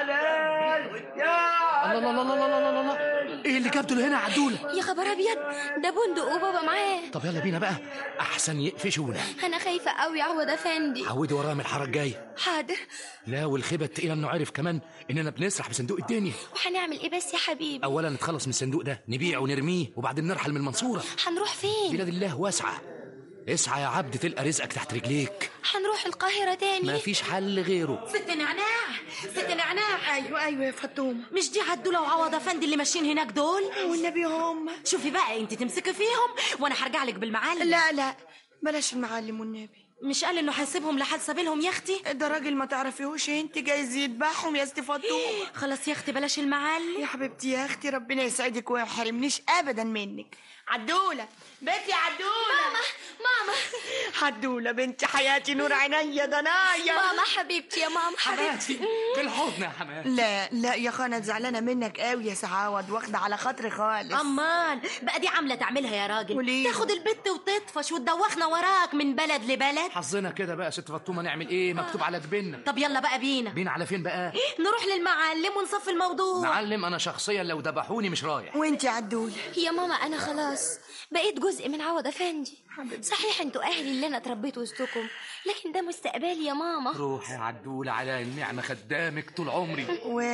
الحلال يا الله الله الله الله الله الله، ايه اللي جابته لهنا يا عدولة؟ يا خبر ابيض، ده بندق وبابا معاه. طب يلا بينا بقى احسن يقفشونا. انا خايفه قوي يا عوض افندي. عودي ورايا من الحاره الجايه. حاضر. لا والخيبه التقيله انه عرف كمان اننا بنسرح بصندوق الدنيا. وهنعمل ايه بس يا حبيبي؟ اولا نتخلص من الصندوق ده، نبيعه ونرميه، وبعدين نرحل من المنصوره. هنروح فين؟ بلاد الله واسعه، اسعى يا عبد تلقى رزقك تحت رجليك. هنروح القاهره تاني. مفيش حل غيره. ست نعناع، ست نعناع. ايوه ايوه يا فطومه. مش دي عدوله وعوض افندي اللي ماشيين هناك دول؟ والنبي هم. شوفي بقى انت تمسكي فيهم وانا هرجع لك بالمعلم. لا لا بلاش المعلم والنبي. مش قال انه هيسيبهم لحد سبيلهم يا اختي؟ ده راجل ما تعرفيهوش انت، جايز يذبحهم يا استي فطومه. خلاص يا اختي بلاش المعلم. يا حبيبتي يا اختي ربنا يسعدك وما يحرمنيش ابدا منك. عدوله بنتي، عدوله. ماما ماما عدوله بنتي حياتي نور عينيا ضنايا. ماما حبيبتي يا ماما حماتي بالحضن يا حماتي. لا لا يا خانه زعلانه منك قوي يا سعاود، واخده على خاطري خالص. امان بقى دي عامله تعملها يا راجل. وليه؟ تاخد البت وتطفش وتدوخنا وراك من بلد لبلد. حظنا كده بقى يا ست فطومه، نعمل ايه؟ مكتوب على جبيننا. طب يلا بقى بينا. بينا على فين بقى؟ نروح للمعلم ونصفي الموضوع. معلم انا شخصيا لو ذبحوني مش رايح. وانت عدوله؟ يا ماما انا خلاص بقيت جزء من عوض افندي. صحيح انتوا اهلي اللي انا اتربيت وسطكم، لكن ده مستقبلي يا ماما. روحي عدولة على النعمة خدامك طول عمري.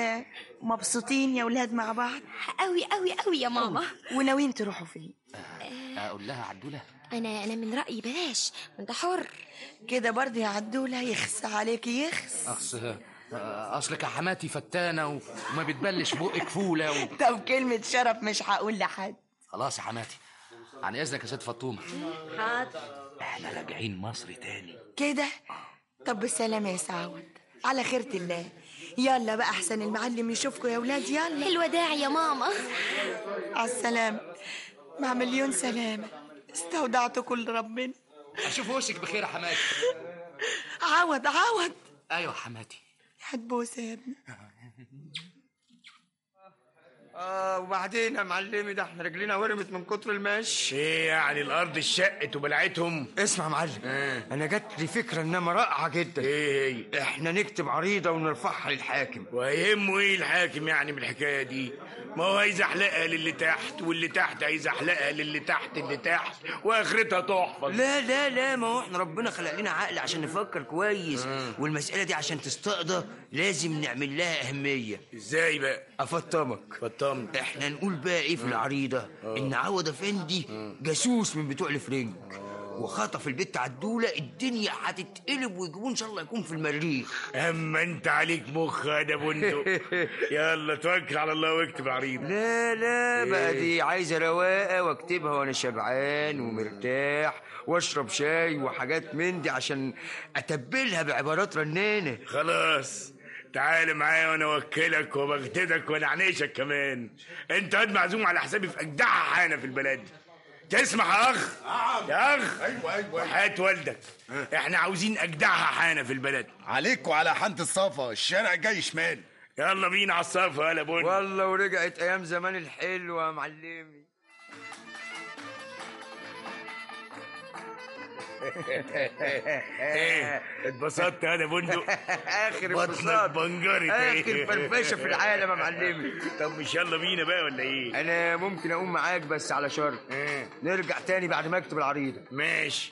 ومبسوطين يا ولاد مع بعض؟ قوي قوي قوي يا ماما. وناويين تروحوا فين؟ اقول لها عدولة انا انا من رايي بلاش، انت حر كده برضه يا عدولة. يخس عليكي يخس. اصل اصلك يا حماتي فتانة وما بتبلش بقك فولة و... طب كلمة شرف مش هقول لحد. خلاص يا حماتي عن اذنك يا ست فطومة. حاضر. احنا راجعين مصر تاني كده. طب بالسلامة يا سعود، على خيرة الله. يلا بقى احسن المعلم يشوفكم يا ولاد. يلا الوداع يا ماما. على السلامة. مع مليون سلامة. استودعتكم لربنا. اشوف وشك بخير يا حماتي. عوض عوض. ايوه حماتي. هتبوسه يا ابني. اه وبعدين يا معلمي ده احنا رجلينا ورمت من كتر المشي. ايه يعني الارض اتشقت وبلعتهم؟ اسمع يا معلم، آه. انا جات لي فكره انما رائعه جدا. ايه هي؟ احنا نكتب عريضه ونرفعها للحاكم. وهيهمه ايه الحاكم يعني من الحكايه دي؟ ما هو هيزحلقها للي تحت، واللي تحت هيزحلقها للي تحت اللي تحت، واخرتها تحفظ. لا لا لا ما هو احنا ربنا خلق لنا عقل عشان نفكر كويس. آه. والمساله دي عشان تستقضى لازم نعمل لها اهميه. ازاي بقى؟ افطمك. فطمت. احنا نقول بقى ايه في العريضه؟ آه. ان عوض افندي جاسوس من بتوع الفرنج وخطف البت عدوله، الدنيا هتتقلب ويجيبوه ان شاء الله يكون في المريخ. اما انت عليك مخ يا ده بندق. يلا توكل على الله واكتب العريضه. لا لا إيه؟ بقى دي عايزه رواقه واكتبها وانا شبعان ومرتاح واشرب شاي وحاجات من دي عشان اتبلها بعبارات رنانه. خلاص تعال معايا وانا اوكلك وبغتدك ونعنيشك كمان. انت قد معزوم على حسابي في اجدع حانه في البلد. تسمح يا اخ؟ نعم يا اخ. ايوه ايوه هات والدك. احنا عاوزين اجدعها حانه في البلد. عليك وعلى حانه الصفا، الشارع جاي شمال. يلا بينا على الصفا يا بون. والله ورجعت ايام زمان الحلوه يا معلمي. ايه اتبسطت انا بندق؟ اخر انبساط بنجرت. اخر فرفشه في العالم يا معلمي. طب مش يلا بينا بقى ولا ايه؟ انا ممكن اقوم معاك بس على شرط. اه. نرجع تاني بعد ما اكتب العريضه. ماشي.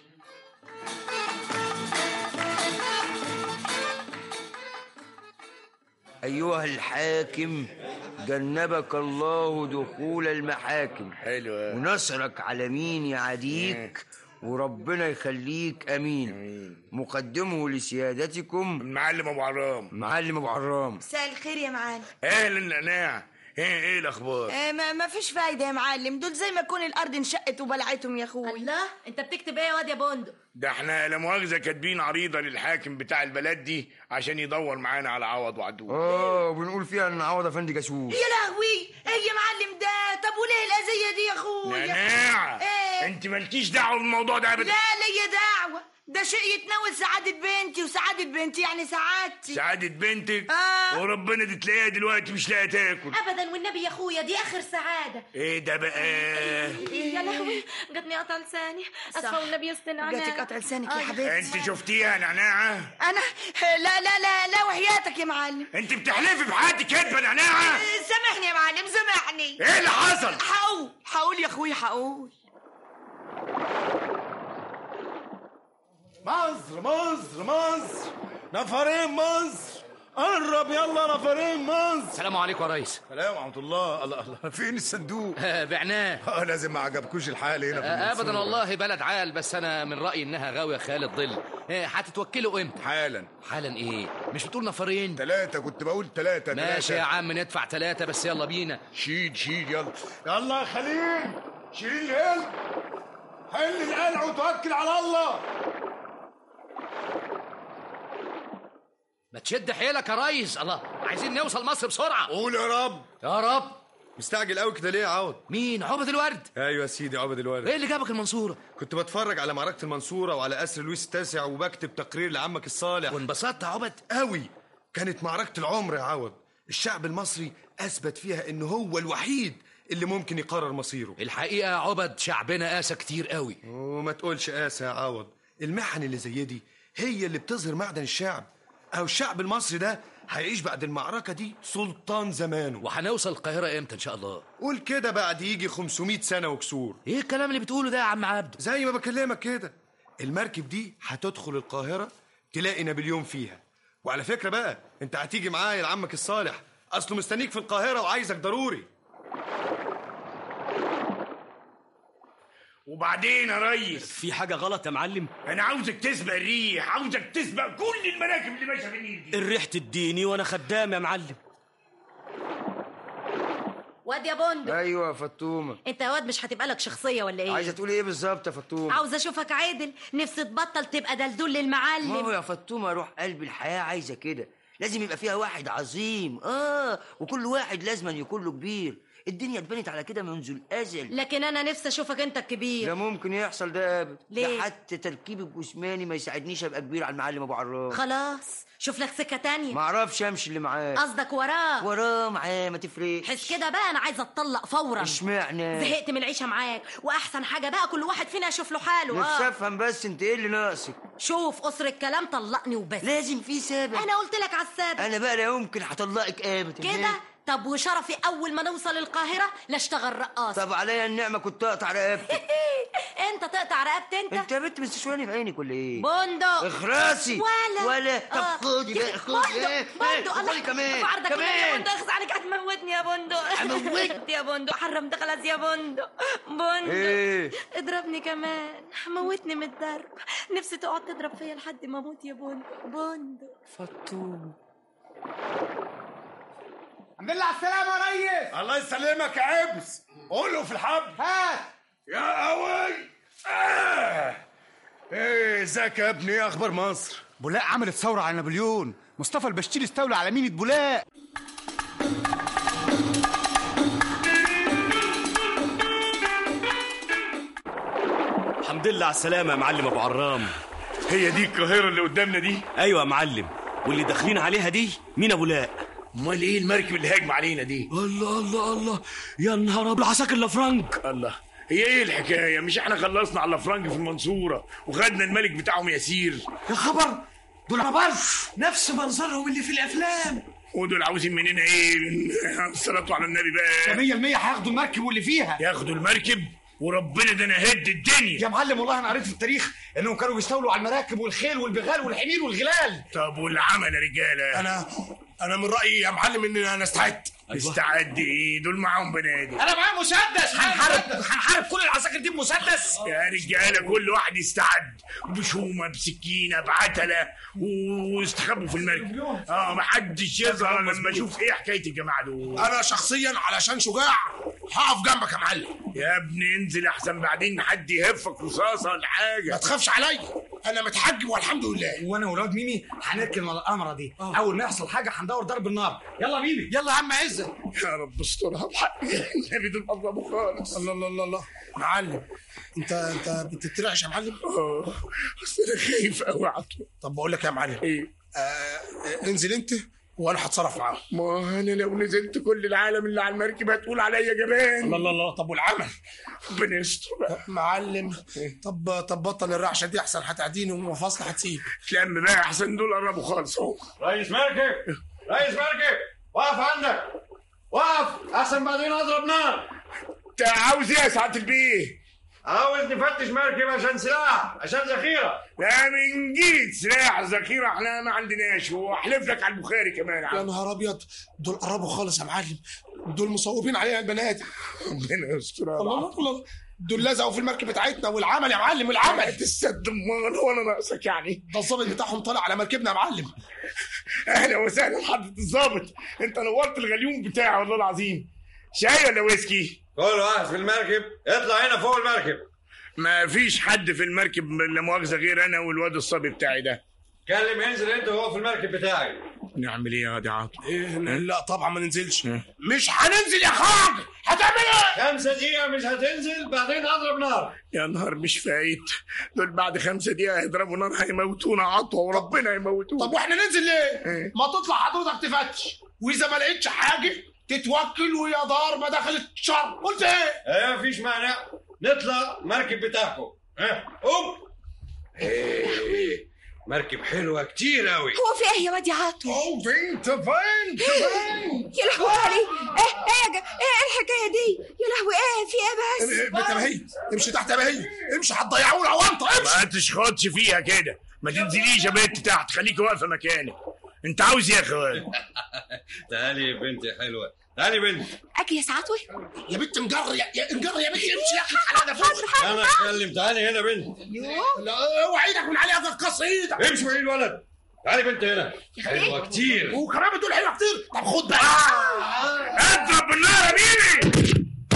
ايها الحاكم جنبك الله دخول المحاكم. حلو. ونصرك على مين يعاديك وربنا يخليك امين. امين. مقدمه لسيادتكم المعلم ابو عرام. معلم ابو عرام. مساء الخير يا معلم. اهلا نعناع، ايه ايه الاخبار؟ آه ما, ما فيش فايده يا معلم، دول زي ما تكون الارض انشقت وبلعتهم يا اخوي. الله، انت بتكتب ايه يا واد يا بندق؟ ده احنا لا مؤاخذه كاتبين عريضه للحاكم بتاع البلد دي عشان يدور معانا على عوض وعدول. اه وبنقول فيها ان عوض افندي جاسوس. يا لهوي ايه يا معلم ده؟ طب وليه الاذيه دي يا اخويا؟ نعناع ايه؟ انت مالكيش دعوه بالموضوع ده ابدا. لا ليا دعوه، ده شيء يتناول سعاده بنتي، وسعاده بنتي يعني سعادتي. سعاده بنتك؟ آه. وربنا دي تلاقيها دلوقتي مش لاقيه تاكل. ابدا والنبي يا اخويا دي اخر سعاده. ايه ده بقى؟ يا لهوي جاتني قطع لساني، اسفه والنبي يستنى. جاتك قطع لسانك يا حبيبتي. انت شفتيها نعناعه؟ انا لا لا لا لا وحياتك يا معلم. انت بتحلفي بحياتك كدبه نعناعه؟ سامحني يا معلم سامحني. ايه اللي حصل؟ هقول هقول يا اخويا هقول. مصر مصر مصر نفرين مصر، قرب يلا نفرين مصر. السلام عليكم يا ريس. السلام ورحمة الله. الله الله فين الصندوق؟ بعناه. اه لازم ما عجبكوش الحال هنا في آه، ابدا المنصورة. والله بلد عال، بس انا من رايي انها غاويه خيال الظل. آه، هتتوكلوا امتى؟ حالا. حالا ايه؟ مش بتقول نفرين؟ ثلاثة، كنت بقول ثلاثة. ماشي يا عم ندفع ثلاثة، بس يلا بينا. شيل شيل يلا يلا يا خليل، شيل الهل، حل القلع وتوكل على الله. ما تشد حيلك يا ريس. الله، عايزين نوصل مصر بسرعه. قول يا رب. يا رب. مستعجل قوي كده ليه يا عوض؟ مين؟ عبد الورد؟ ايوه يا سيدي عبد الورد. ايه اللي جابك المنصوره؟ كنت بتفرج على معركه المنصوره وعلى اسر لويس التاسع وبكتب تقرير لعمك الصالح. وانبسطت يا عبد؟ قوي. كانت معركه العمر يا عوض، الشعب المصري اثبت فيها انه هو الوحيد اللي ممكن يقرر مصيره. الحقيقه يا عبد شعبنا قاسى كتير قوي. وما تقولش قاسى يا عوض، المحن اللي زي دي هي اللي بتظهر معدن الشعب. او الشعب المصري ده هيعيش بعد المعركه دي سلطان زمانه. وهنوصل القاهره امتى ان شاء الله؟ قول كده بعد يجي خمسمائة سنه وكسور. ايه الكلام اللي بتقوله ده يا عم عبده؟ زي ما بكلمك كده، المركب دي هتدخل القاهره تلاقي نابليون فيها. وعلى فكره بقى انت هتيجي معايا لعمك الصالح، اصله مستنيك في القاهره وعايزك ضروري. وبعدين يا ريس؟ في حاجة غلط يا معلم؟ أنا عاوزك تسبق الريح، عاوزك تسبق كل المراكب اللي ماشية في النيل دي. الريح تديني وأنا خدام يا معلم. واد يا بندق. ايوه يا فتومه. انت يا واد مش هتبقى لك شخصيه ولا ايه؟ عايزه تقولي ايه بالظبط يا فتومه؟ عاوزه اشوفك عادل، نفسي تبطل تبقى دلدول للمعلم. ما هو يا فتومه روح قلب الحياه عايزه كده، لازم يبقى فيها واحد عظيم اه وكل واحد لازم يكون له كبير. الدنيا اتبنت على كده منذ الازل. لكن انا نفسي اشوفك انت الكبير. لا ممكن يحصل ده ابدا. ليه؟ ده حتى تركيب الجسماني ما يساعدنيش ابقى كبير على المعلم ابو عراف. خلاص شوف لك سكه تانية. ما اعرفش امشي اللي معاه. قصدك وراه؟ وراه معاه ما تفرقش. حس كده بقى، انا عايزه اتطلق فورا. اشمعنى؟ زهقت من العيشه معاك، واحسن حاجه بقى كل واحد فينا يشوف له حاله. نفسي اه افهم بس انت ايه اللي ناقصك؟ شوف قصر الكلام طلقني وبس. لازم في سبب. انا قلت لك على السبب. انا بقى لا يمكن هطلقك ابدا كده. طب وشرفي اول ما نوصل القاهره لا اشتغل رقاص. طب عليا النعمه كنت اقطع رقبتك. انت تقطع رقبتي انت؟ انت يا بنت مستشواني في عينك ولا ايه؟ بندق. اخراسي. ولا ولا طب آه. خدي بقى خدي. ايه بندق الله كمان بعرضك كمان. يا بندق، اخذ عليك هتموتني يا بندق. اموتك يا بندق حرمت خلاص يا بندق. بندق ايه؟ اضربني كمان، موتني من الضرب. نفسي تقعد تضرب فيا لحد ما اموت يا بندق. بندق فتوم. الحمد لله على السلامة يا ريس. الله يسلمك يا عبس. قوله في الحبل. هات يا قوي. آه. ايه ازيك يا ابني؟ ايه اخبار مصر؟ بولاق عملت ثورة على نابليون، مصطفى البشتيل استولى على مينة بولاق. الحمد لله على السلامة يا معلم أبو عرام. هي دي القاهرة اللي قدامنا دي؟ أيوة يا معلم، واللي داخلين عليها دي مين أبو لاق؟ امال ايه المركب اللي هاجم علينا دي؟ الله الله الله يا نهار ابيض، عساكر لافرانك. الله، هي ايه الحكايه؟ مش احنا خلصنا على لافرانك في المنصوره وخدنا الملك بتاعهم ياسير؟ يا خبر، دول عبرش نفس منظرهم اللي في الافلام. ودول عاوزين مننا ايه؟ الصلاه على النبي بقى. مية المية هياخدوا المركب واللي فيها. ياخدوا المركب؟ وربنا ده انا هد الدنيا يا معلم. والله انا قريت في التاريخ انهم كانوا بيستولوا على المراكب والخيل والبغال والحمير والغلال. طب والعمل يا رجاله؟ انا انا من رايي يا معلم اننا نستعد. استعد ايه؟ دول معاهم بنادق. انا معايا مسدس. هنحارب هنحارب كل العساكر دي بمسدس. يا رجاله كل واحد يستعد بشومه بسكينه بعتله واستخبوا في المركب. اه محدش يظهر لما اشوف ايه حكايه الجماعه دول. انا شخصيا علشان شجاع هقف جنبك يا معلم. يا ابني انزل احسن بعدين حد يهفك رصاصه ولا حاجه. ما تخافش عليا، انا متحجب والحمد لله. وانا ولاد ميمي هنركن على القمره دي. أوه. اول ما يحصل حاجه هندور ضرب النار. يلا ميمي. يلا يا عم عزت. يا رب استرها بحق النبي دول قربوا خالص. الله الله الله الله معلم، انت انت بتترعش يا معلم؟ اه اصل انا خايف قوي عطوه. طب بقول لك يا معلم ايه؟ آه انزل انت وانا هتصرف معاهم. ما انا لو نزلت كل العالم اللي على المركب هتقول عليا جبان. الله الله الله. طب والعمل؟ ربنا يستر بقى. معلم طب طب بطل الرعشه دي احسن هتعديني ومفاصلي هتسيب. تلم بقى احسن دول قربوا خالص اهو. رئيس مركب رئيس مركب واقف عندك، واقف احسن بعدين اضرب نار. انت عاوز ايه يا سعاده البيه؟ عاوز نفتش مركب عشان سلاح، عشان ذخيره. لا من جيت سلاح ذخيره احنا ما عندناش، واحلف لك على البخاري كمان. يا نهار ابيض، دول قربوا خالص يا معلم، دول مصوبين علينا البنات. ربنا يستر. الله الله، دول لزقوا في المركب بتاعتنا. والعمل يا معلم والعمل. تسد امال وانا ناقصك يعني؟ ده الظابط بتاعهم طالع على مركبنا يا معلم. اهلا وسهلا حضرة الظابط، انت نورت الغليون بتاعي والله العظيم. شاي ولا ويسكي؟ كل واحد في المركب اطلع هنا فوق المركب. ما فيش حد في المركب لا مؤاخذه غير انا والواد الصبي بتاعي ده. كلم انزل انت وهو في المركب بتاعي. نعمل ايه يا دي عاطف؟ إيه لا طبعا ما ننزلش. مش هننزل يا خاج. هتعمل ايه؟ خمسة دقيقة مش هتنزل بعدين اضرب نار. يا نهار مش فايت، دول بعد خمسة دقيقة هيضربوا نار هيموتونا عطوة وربنا يموتونا. طب واحنا ننزل ليه؟ إيه؟ ما تطلع حضرتك تفتش، واذا ما لقيتش حاجة تتوكل ويا دار ما دخلت شر. قلت ايه؟ ايه مفيش مانع، نطلع مركب بتاعكم. ها قوم. ايه مركب حلوة كتير قوي. هو في ايه يا واد يا عاطف؟ اوه بنت فين فين يا لهوي علي. ايه ايه يا ايه الحكايه دي؟ يا لهوي ايه في ايه بس؟ بنت بهي امشي تحت يا بهي، امشي هتضيعونا وانت امشي. ما تشخطش فيها كده، ما تنزليش يا بنت تحت، خليكي واقفه مكانك. انت عاوز ايه يا اخوان؟ تعالي يا بنتي حلوه، تعالي بنت. اجي يا سعاتوي. يا بنت مجر يا مجر يا بنت امشي يا اخي على فوق. انا اتكلم. تعالي هنا بنت. لا اوعى ايدك من عليها تتكسر ايدك. امشي بعيد الولد. تعالي بنت هنا. حلوه كتير. وكمان بتقول حلوه كتير. طب خد بقى. اضرب بالنار يا ميمي.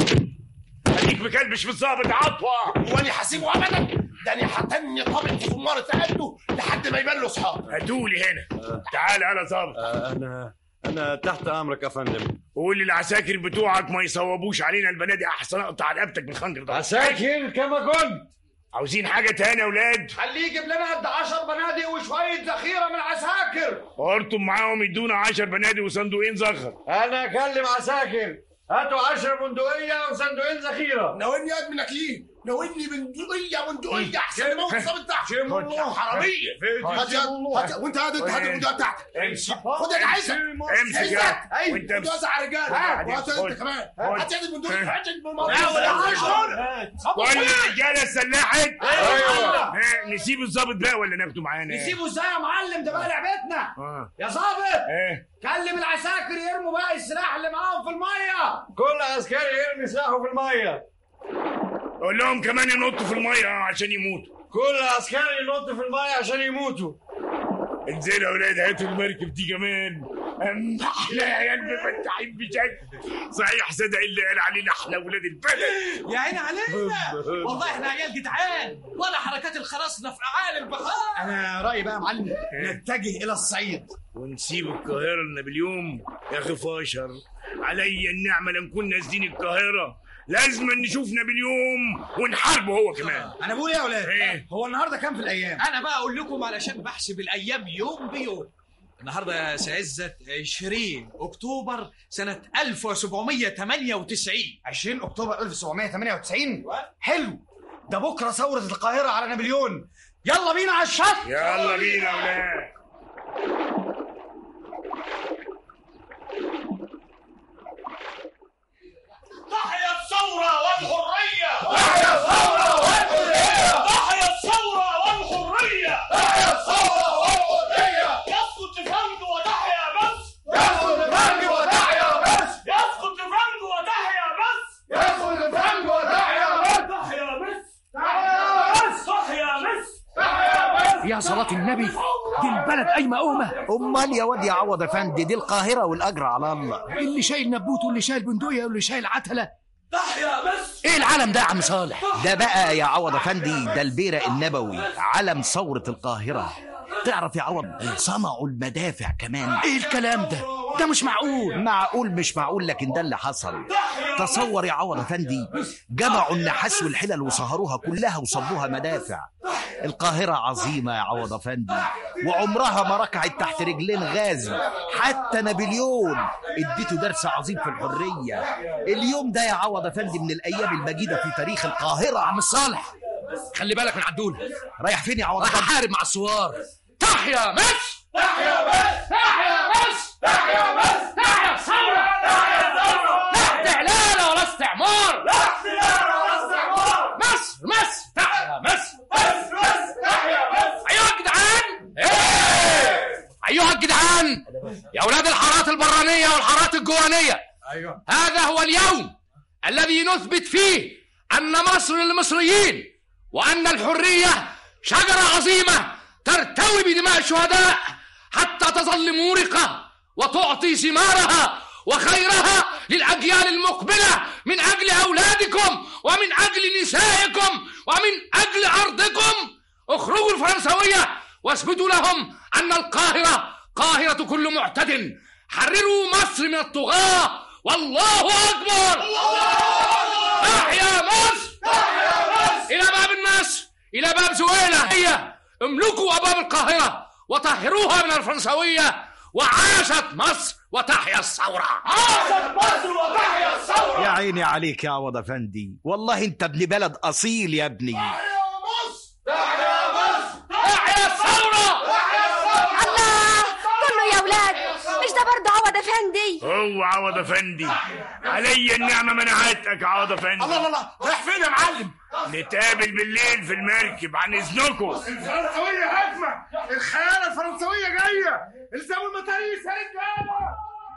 خليك مكلبش في الظابط عطوه. وانا هسيبه ابدا، ده انا هتني طابق في مرة قلبه لحد ما يبان له اصحاب. هاتولي هنا. تعال انا ظابط. انا انا تحت امرك يا فندم. قول للعساكر بتوعك ما يصوبوش علينا البنادق، احسن اقطع رقبتك بالخنجر ده. عساكر كما كنت. عاوزين حاجه تاني يا اولاد؟ خليه يجيب لنا قد عشر بنادق وشويه ذخيره من عساكر. وارتم معاهم يدونا عشر بنادق وصندوقين زخر. انا اكلم عساكر هاتوا عشر بندقيه وصندوقين ذخيره. ناولني قد منك ليه؟ ناولني بندقيه بندقيه احسن ما هو الظابط تحت. حراميه. هات هات وانت هات انت هات البندقيه بتاعتك. امسك. خد انا عايزك. امسك ايوه وانت وزع على الرجاله. هات انت كمان. هات يد البندقيه. هات البندقيه. كل الرجاله اتسلحت. ايوه. نسيب الظابط بقى ولا ناخده معانا؟ نسيبه ازاي يا معلم؟ ده بقى لعبتنا. يا ظابط. ايه؟ كلم العساكر يرموا باقي السلاح اللي معاهم في الميه. كل عسكري يرمي سلاحه في الميه. قول لهم كمان ينطوا في الميه عشان يموتوا. كل عسكري ينط في الميه عشان يموتوا. انزلوا يا اولاد هاتوا المركب دي كمان. احلى عيال مفتحين بشكل صحيح. صدق اللي قال علينا احلى اولاد البلد. يا عيني علينا والله احنا عيال جدعان، ولا حركات الخراصنه في اعالي البحار. انا رايي بقى يا معلم نتجه الى الصعيد ونسيب القاهره لنابليون. يا اخي فاشر عليا النعمه لنكون نازلين القاهره لازم نشوف نابليون ونحاربه هو كمان. انا بقول يا اولاد ايه؟ هو النهارده كام في الايام؟ انا بقى اقول لكم علشان بحسب الايام يوم بيوم. النهارده يا سعزت عشرين اكتوبر سنه ألف وسبعمية وتمانية وتسعين. عشرين اكتوبر ألف وسبعمية وتمانية وتسعين. حلو، ده بكره ثوره القاهره على نابليون. يلا بينا على الشط. يلا بينا يا اولاد. تحيا الثورة والحرية. تحيا الثورة والحرية. تحيا الثورة والحرية. تحيا الثورة والحرية. يسقط فند وتحيا مصر. يسقط فند وتحيا مصر. يا صلاة النبي، دي البلد قايمة قومة. امال يا واد يا عوض افندي، دي القاهرة والاجر على الله. اللي شايل نبوت واللي شايل بندقية واللي شايل عتلة. تحيا مصر. ايه العلم ده يا عم صالح؟ ده بقى يا عوض افندي ده البيرق النبوي، علم ثورة القاهرة. تعرف يا عوض صنعوا المدافع كمان. ايه الكلام ده؟ ده مش معقول. معقول مش معقول، لكن ده اللي حصل. تصور يا عوض افندي، جمعوا النحاس والحلل وصهروها كلها وصبوها مدافع. القاهرة عظيمة يا عوض افندي، وعمرها ما ركعت تحت رجلين غازي. حتى نابليون اديته درس عظيم في الحرية. اليوم ده يا عوض افندي من الايام المجيدة في تاريخ القاهرة. عم صالح خلي بالك من عدول. رايح فين يا عوض افندي؟ رايح احارب مع الثوار. تحيا مصر، تحيا مصر، تحيا مصر، تحيا مصر، تحيا الثورة، تحيا الثورة. لا استعلال ولا استعمار، لا استعلال ولا استعمار. مصر مصر تحيا مصر، مصر مصر تحيا مصر. أيها الجدعان، أيها الجدعان يا أولاد الحارات البرانية والحارات الجوانية. أيوة. هذا هو اليوم الذي نثبت فيه أن مصر للمصريين، وأن الحرية شجرة عظيمة ترتوي بدماء الشهداء حتى تظل مورقة وتعطي ثمارها وخيرها للأجيال المقبلة، من أجل أولادكم ومن أجل نسائكم ومن أجل أرضكم. اخرجوا الفرنسوية واثبتوا لهم أن القاهرة قاهرة كل معتد. حرروا مصر من الطغاة، والله أكبر. تحيا مصر، إلى باب النصر، إلى باب زويلة. هي املكوا أبواب القاهرة وطهروها من الفرنسوية. وعاشت مصر وتحيا الثورة. عاشت مصر وتحيا الثورة. يا عيني عليك يا عوض افندي، والله انت ابن بلد اصيل يا ابني. تحيا مصر، تحيا مصر، تحيا الثورة. الله كله يا اولاد، مش ده برضه عوض افندي؟ هو عوض افندي، علي النعمة منعتك يا عوض افندي. الله الله الله، رايح فين يا معلم؟ نتقابل بالليل في المركب عن اذنكم. الفرنسوية هجمة، الخيانة الفرنسوية جاية، الزموا المتاريس يا رجالة.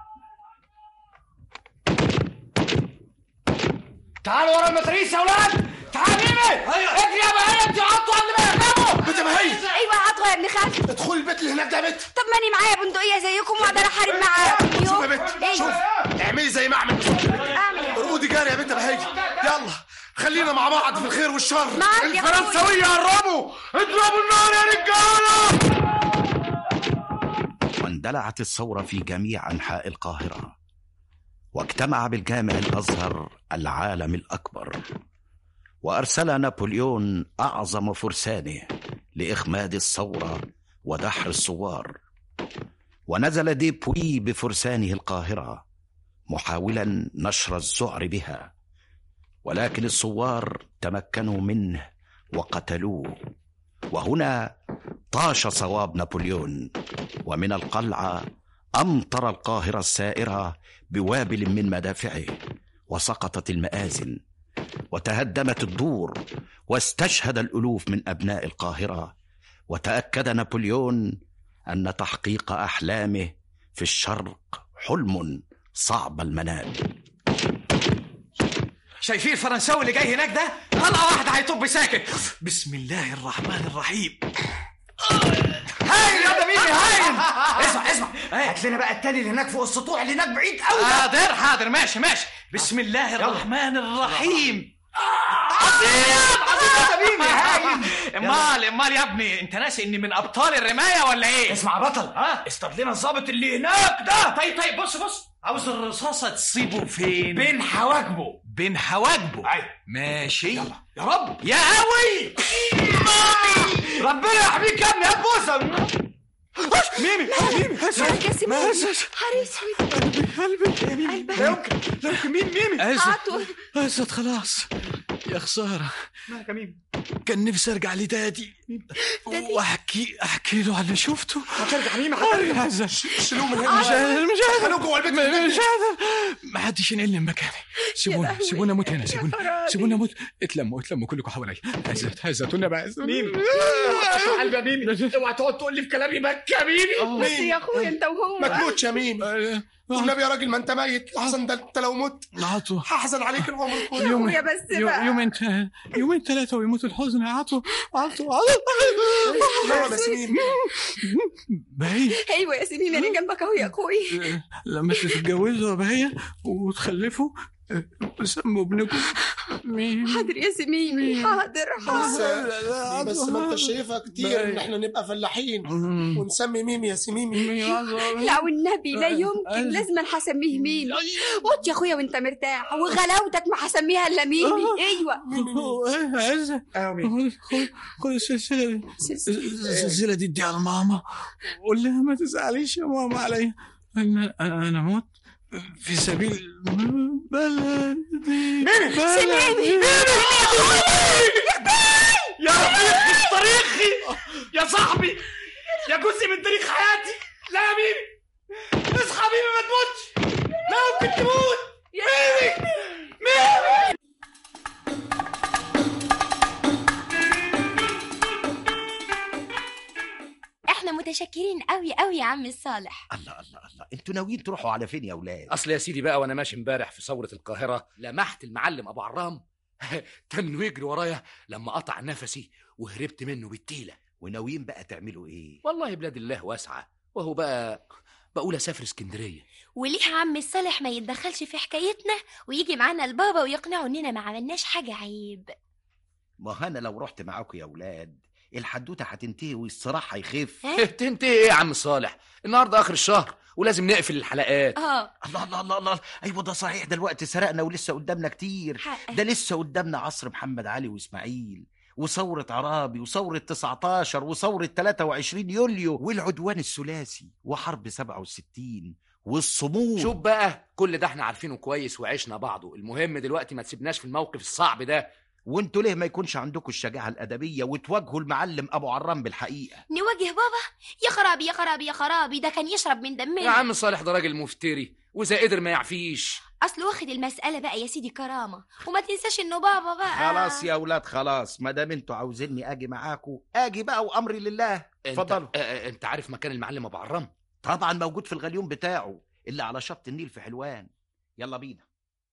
تعالوا ورا المتاريس يا اولاد. تعال ميمي، اجري يا بهية، انت عطوا قبل ما يهربوا. بنت بهية، ايوه عطوة يا ابن خالتي. ادخلي البيت اللي هناك ده يا بنت. طب ماني معايا بندقية زيكم واقدر احارب معاكم. شوف يا بنت، شوف اعملي زي ما اعمل بالظبط. ارقدي جاري يا بنت بهية، يلا خلينا مع بعض في الخير والشر. الفرنسوية قربوا، اضربوا النار يا رجالة. واندلعت الثورة في جميع أنحاء القاهرة، واجتمع بالجامع الأزهر العالم الأكبر، وأرسل نابليون أعظم فرسانه لإخماد الثورة ودحر الثوار. ونزل ديبوي بفرسانه القاهرة محاولا نشر الذعر بها، ولكن الثوار تمكنوا منه وقتلوه. وهنا طاش صواب نابليون، ومن القلعة أمطر القاهرة السائرة بوابل من مدافعه، وسقطت المآذن وتهدمت الدور، واستشهد الألوف من أبناء القاهرة. وتأكد نابليون أن تحقيق أحلامه في الشرق حلم صعب المنال. شايفين الفرنساوي اللي جاي هناك ده؟ طلقة واحدة هيطب ساكت. بسم الله الرحمن الرحيم. هاي يا ده ميمي هاي. اسمع اسمع، هات لنا بقى التاني اللي هناك فوق السطوح اللي هناك بعيد قوي. حاضر حاضر، ماشي ماشي. بسم الله الرحمن الرحيم. عظيم عظيم يا ميمي هاي. امال امال يا ابني، انت ناسي اني من ابطال الرمايه ولا ايه؟ اسمع يا بطل، ها اصطاد لنا الظابط اللي هناك ده. طيب طيب بص بص، عاوز الرصاصه تصيبه فين؟ بين حواجبه. بين حواجبه. ايوه ماشي. يلا يا رب يا قوي. ربنا يحميك يا ابني، هات بوسه. ميمي ميمي مالك يا سيمون؟ نهار اسود. قلبي يا ميمي، لا يمكن لا يمكن. مين ميمي؟ عزت عزت خلاص يا خساره. مالك يا ميمي؟ كان نفسي ارجع لدادي واحكي احكي له على اللي شفته. هترجع ميمي؟ هترجع. شيلوه من هنا. مش قادر مش قادر. خلوه جوه البيت. مش قادر. ما حدش ينقلني من مكاني. سيبونا سيبونا اموت هنا. سيبونا سيبونا اموت. اتلموا اتلموا كلكم حواليا. عزت عزت والنبي عزت. ميمي قلبي يا ميمي، اوعى تقعد تقول لي في كلامي بك يا ميمي. بس يا اخويا انت وهو ما تموتش يا ميمي. والنبي يا راجل ما انت ميت احسن، ده انت لو مت عطوة هحزن عليك العمر كله. يوم يا بس يوم بقى. يومين يومين ثلاثة ويموت الحزن يا عطوة. عطوة نعم يا سمين. بهية ايوه يا سمين انا جنبك اهو يا اخوي. لما تتجوزوا يا بهية وتخلفوا سموا ابنكم مين؟ حاضر يا سمين، حاضر بس حاضر. بس ما انت شايفها كتير ان احنا نبقى فلاحين ونسمي ميمي يا سميمي. لا والنبي لا يمكن، لازم هسميه ميمي. موت يا اخويا وانت مرتاح، وغلاوتك ما هسميها الا ميمي. ايوه عزة خد خد السلسلة دي، السلسلة دي اديها لماما، قول لها ما تزعليش يا ماما عليا، انا انا موت في سبيل بلدي. سميمي يا رفيقي في طريقي يا صاحبي يا جزء من تاريخ حياتي. لا يا ميمي اصحى ميمي ما تموتش، لا ممكن تموت ميمي ميمي. احنا متشكرين قوي قوي يا عم الصالح. الله الله الله، انتوا ناويين تروحوا على فين يا اولاد؟ اصل يا سيدي بقى وانا ماشي امبارح في ثوره القاهره لمحت المعلم ابو عرام تنه يجري ورايا لما قطع نفسي وهربت منه بالتيله. وناويين بقى تعملوا ايه؟ والله بلاد الله واسعه، وهو بقى بقول اسافر اسكندريه. وليه عم الصالح ما يتدخلش في حكايتنا ويجي معانا البابا ويقنعه اننا ما عملناش حاجه عيب؟ ما انا لو رحت معاكم يا اولاد الحدوته هتنتهي والصراحه هيخف. تنتهي ايه يا عم صالح؟ النهارده اخر الشهر ولازم نقفل الحلقات. اه الله الله الله الله، ايوه ده صحيح، ده الوقت سرقنا ولسه قدامنا كتير. ده لسه قدامنا عصر محمد علي واسماعيل وثورة عرابي وثورة تسعتاشر وثورة تلاتة وعشرين يوليو والعدوان الثلاثي وحرب سبعة وستين والصمود. شوف بقى كل ده احنا عارفينه كويس وعشنا بعضه، المهم دلوقتي ما تسيبناش في الموقف الصعب ده. وانتوا ليه ما يكونش عندكم الشجاعة الأدبية وتواجهوا المعلم أبو عرام بالحقيقة؟ نواجه بابا؟ يا خرابي يا خرابي يا خرابي، ده كان يشرب من دمنا يا عم صالح ده راجل مفتري وإذا قدر ما يعفيش. أصل واخد المسألة بقى يا سيدي كرامة، وما تنساش إنه بابا بقى. خلاص يا أولاد خلاص، ما دام انتوا عاوزيني أجي معاكم أجي بقى وأمري لله. اتفضلوا. انت, اه انت عارف مكان المعلم أبو عرام؟ طبعا موجود في الغليون بتاعه اللي على شط النيل في حلوان. يلا بينا.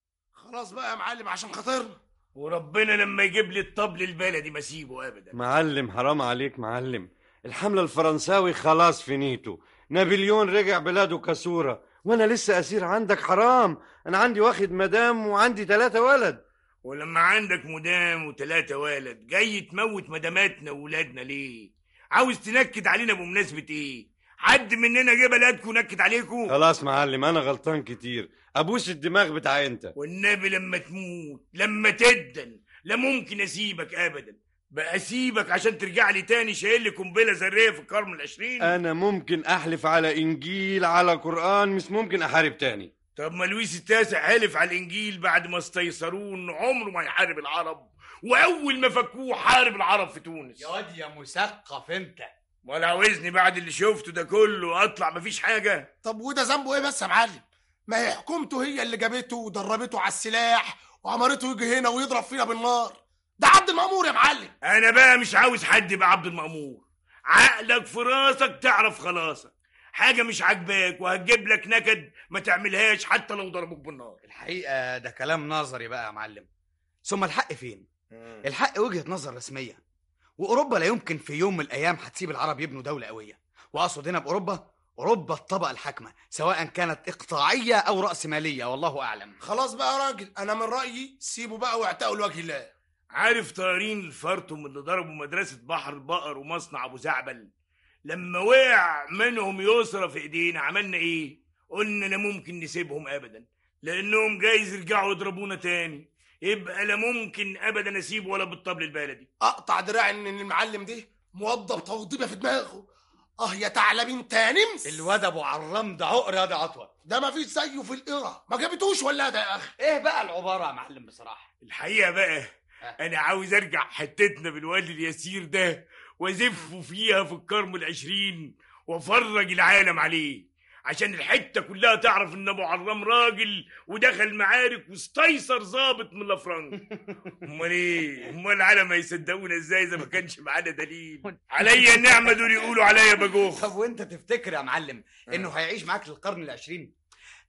خلاص بقى يا معلم عشان خاطرنا، وربنا لما يجيب لي الطبل البلدي ما اسيبه ابدا. معلم حرام عليك معلم، الحملة الفرنساوي خلاص فينيتو، نابليون رجع بلاده كسورة وانا لسه اسير عندك. حرام، انا عندي واخد مدام وعندي ثلاثة ولد. ولما عندك مدام وثلاثة ولد جاي تموت مداماتنا وولادنا ليه؟ عاوز تنكد علينا بمناسبة ايه؟ حد مننا جه بلدكم ونكد عليكم؟ خلاص معلم انا غلطان كتير، ابوس الدماغ بتاع انت. والنبي لما تموت لما تدن لا ممكن اسيبك ابدا، بقى اسيبك عشان ترجع لي تاني شايل لي قنبله ذريه في القرن العشرين؟ انا ممكن احلف على انجيل على قران، مش ممكن احارب تاني. طب ما لويس التاسع حلف على الانجيل بعد ما استيسروه انه عمره ما يحارب العرب، واول ما فكوه حارب العرب في تونس. يا واد يا مثقف انت، ولا عاوزني بعد اللي شفته ده كله اطلع مفيش حاجه؟ طب وده ذنبه ايه بس يا معلم؟ ما هي حكومته هي اللي جابته ودربته على السلاح وعمرته يجي هنا ويضرب فينا بالنار. ده عبد المأمور يا معلم. انا بقى مش عاوز حد يبقى عبد المأمور، عقلك في راسك تعرف خلاصك، حاجه مش عاجباك وهتجيب لك نكد ما تعملهاش حتى لو ضربوك بالنار. الحقيقه ده كلام نظري بقى يا معلم، ثم الحق فين؟ مم. الحق وجهه نظر رسميه، واوروبا لا يمكن في يوم من الايام هتسيب العرب يبنوا دوله قويه، واقصد هنا باوروبا اوروبا الطبقه الحاكمه سواء كانت اقطاعيه او راسماليه، والله اعلم. خلاص بقى يا راجل، انا من رايي سيبوا بقى واعتقوا لوجه الله. عارف طيارين الفرتم اللي ضربوا مدرسه بحر البقر ومصنع ابو زعبل؟ لما وقع منهم يسرى في ايدينا عملنا ايه؟ قلنا لا ممكن نسيبهم ابدا، لانهم جايز يرجعوا يضربونا تاني، يبقى لا ممكن ابدا اسيبه ولا بالطبل البلدي. اقطع دراعي ان المعلم ده موظف توضيبه في دماغه. اه يا ثعلبين تانمس. الواد ابو عرام ده عقر يا ده عطوه، ده ما فيش زيه في القرى، ما جابتوش ولا ده يا اخي؟ ايه بقى العباره يا معلم بصراحه؟ الحقيقه بقى انا عاوز ارجع حتتنا بالوادي اليسير ده وازفه فيها في القرن العشرين وافرج العالم عليه، عشان الحته كلها تعرف ان ابو عرام راجل ودخل معارك واستيسر ظابط من الافرنج. امال ايه؟ امال العالم ما يصدقونا ازاي اذا ما كانش معانا دليل؟ عليا النعمه دول يقولوا عليا بجوخ. طب وانت تفتكر يا معلم انه هيعيش معاك للقرن العشرين؟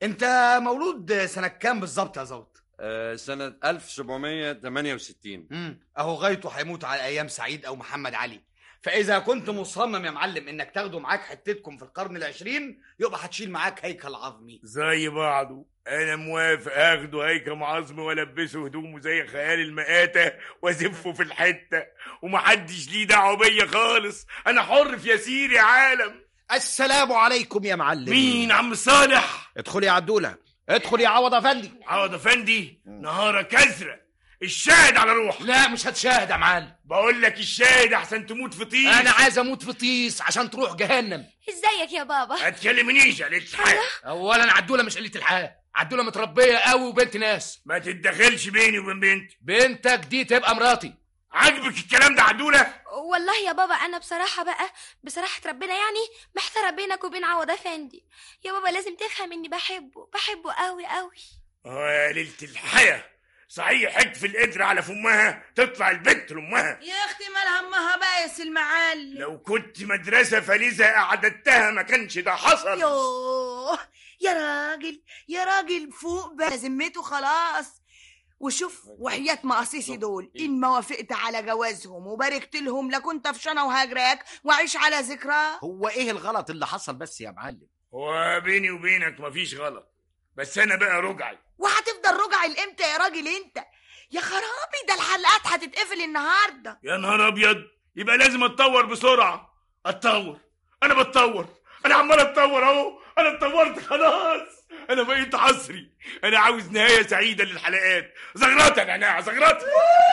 انت مولود سنه كام بالظبط يا زوط؟ آه سنة ألف وسبعمية وتمانية وستين. امم اهو غايته هيموت على ايام سعيد او محمد علي. فاذا كنت مصمم يا معلم انك تاخده معاك حتتكم في القرن العشرين يبقى هتشيل معاك هيكل عظمي زي بعضه. انا موافق اخده هيكل عظمي والبسه هدومه زي خيال المآتة وازفه في الحتة ومحدش ليه دعوه بيا خالص. انا حر في يسير يا عالم. السلام عليكم يا معلم. مين عم صالح؟ ادخل يا عدولة، ادخل يا عوض افندي. عوض افندي نهارك ازرق. الشاهد على روح. لا مش هتشاهد يا معلم. بقول لك الشاهد احسن تموت في طيس. انا عايز اموت في طيس عشان تروح جهنم. ازيك يا بابا؟ ما تكلمنيش يا قلة الحياة. اولا عدوله مش قلة الحياة، عدوله متربيه قوي وبنت ناس. ما تتدخلش بيني وبين بنتي. بنتك دي تبقى مراتي. عاجبك الكلام ده عدوله؟ والله يا بابا انا بصراحه بقى بصراحه ربنا يعني محتاره بينك وبين عوض افندي. يا بابا لازم تفهم اني بحبه بحبه قوي قوي. اه يا ليلة الحياة، صحيح حك في القدر على فمها تطلع البنت لامها. يا اختي مال همها بقى يا سي المعلم. لو كنت مدرسة فلذا اعددتها ما كانش ده حصل. يوه يا راجل يا راجل فوق بقى ذمته خلاص. وشوف وحياة مقاصيصي دول إن ما وافقت على جوازهم وباركت لهم لكنت طفشانة وهجراك وأعيش على ذكراه. هو إيه الغلط اللي حصل بس يا معلم؟ هو بيني وبينك مفيش غلط، بس أنا بقى رجعي. وهتفضل رجعي لإمتى يا راجل أنت؟ يا خرابي ده الحلقات هتتقفل النهاردة. يا نهار أبيض، يبقى لازم أتطور بسرعة. أتطور؟ أنا بتطور، أنا عمال أتطور أهو، أنا اتطورت خلاص، أنا بقيت عصري. أنا عاوز نهاية سعيدة للحلقات. زغرات يا نعناع زغرات.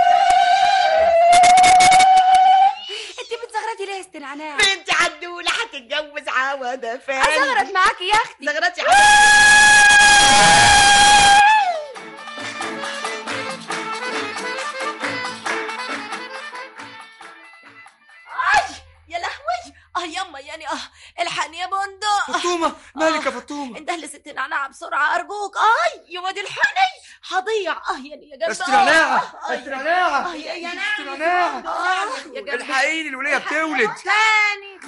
انت بتزغرتي ليه يا ست نعناع؟ بنتي عدولة هتتجوز عوض افندي. ازغرت معاكي يا اختي. زغرتي يا لهوي. اه يما يعني اه الحقني يا بندق. فطومة مالك يا فطومة؟ انده لست نعناع بسرعة ارجوك. اي يا واد الحقني هضيع. اه يعني يا جنب. است نعناع است نعناع اه يا يا است نعناع. اه يا جنب. الحقيني الولية بتولد تاني.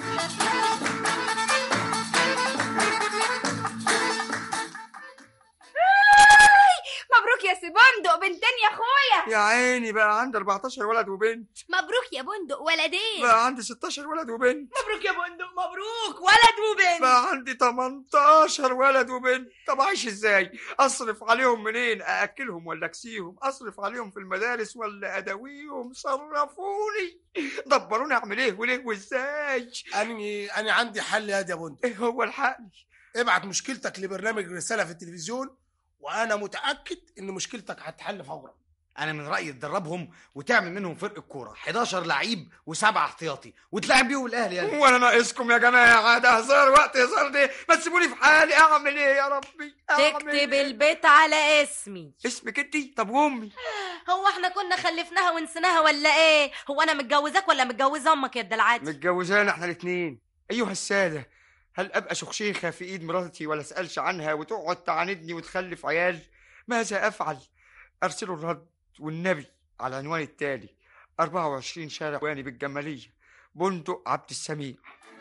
مبروك يا سي بندق، بنتين يا اخويا. يا عيني بقى عندي أربعتاشر ولد وبنت. مبروك يا بندق ولدين. بقى عندي ستاشر ولد وبنت. مبروك يا بندق مبروك ولد وبنت. بقى عندي تمنتاشر ولد وبنت. طب عايش ازاي؟ اصرف عليهم منين؟ ااكلهم ولا اكسيهم؟ اصرف عليهم في المدارس ولا اداويهم؟ صرفوني دبروني اعمل ايه وليه وازاي؟ اني انا عندي حل يا يا بندق. ايه هو الحل؟ ابعت مشكلتك لبرنامج رسالة في التلفزيون وانا متاكد ان مشكلتك هتحل فورا. انا من رايي تدربهم وتعمل منهم فرقه كوره حداشر لعيب وسبعه احتياطي وتلعب بيهم الاهلي يعني. وانا ناقصكم يا جماعه؟ ده هزار وقت هزار ده، ما تسيبوني في حالي. اعمل ايه يا ربي؟ تكتب إيه؟ البيت على اسمي. اسمك انتي؟ طب وامي؟ هو احنا كنا خلفناها ونسيناها ولا ايه؟ هو انا متجوزاك ولا متجوزه امك يا الدلعاتي؟ متجوزانا احنا الاثنين. ايها الساده، هل ابقى شخشيخه في ايد مراتي ولا اسالش عنها وتقعد تعاندني وتخلف عيال؟ ماذا افعل؟ ارسلوا الرد والنبي على العنوان التالي: أربعة وعشرين شارع واني بالجماليه، بندق عبد السميع.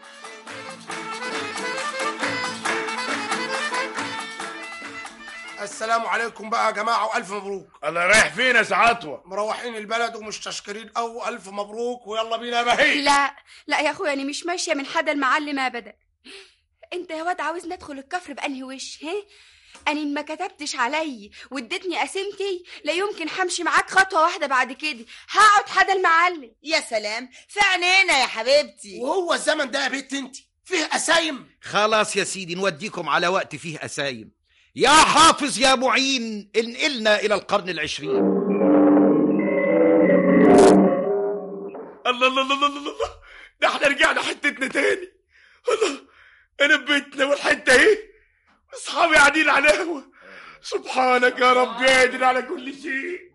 السلام عليكم بقى يا جماعه والف مبروك. الله رايح فين يا سعاتوه؟ مروحين البلد ومستشكرين او الف مبروك ويلا بينا يا بهي. لا لا يا اخويا انا مش ماشيه من حدا المعلم ابدا. انت يا واد عاوزني ادخل الكفر بانهي وش؟ ها أنا ما كتبتش علي واديتني قسيمتي لا يمكن همشي معاك خطوة واحدة بعد كده، هقعد حدا المعلم. يا سلام في عينينا يا حبيبتي. وهو الزمن ده يا بنت انت فيه قسايم؟ خلاص يا سيدي نوديكم على وقت فيه قسايم. يا حافظ يا معين انقلنا إلى القرن العشرين. الله الله الله الله الله، ده احنا رجعنا حتتنا تاني. الله، انا ببيتنا والحته اهي، اصحابي قاعدين على قهوه. سبحانك يا رب قادر على كل شيء.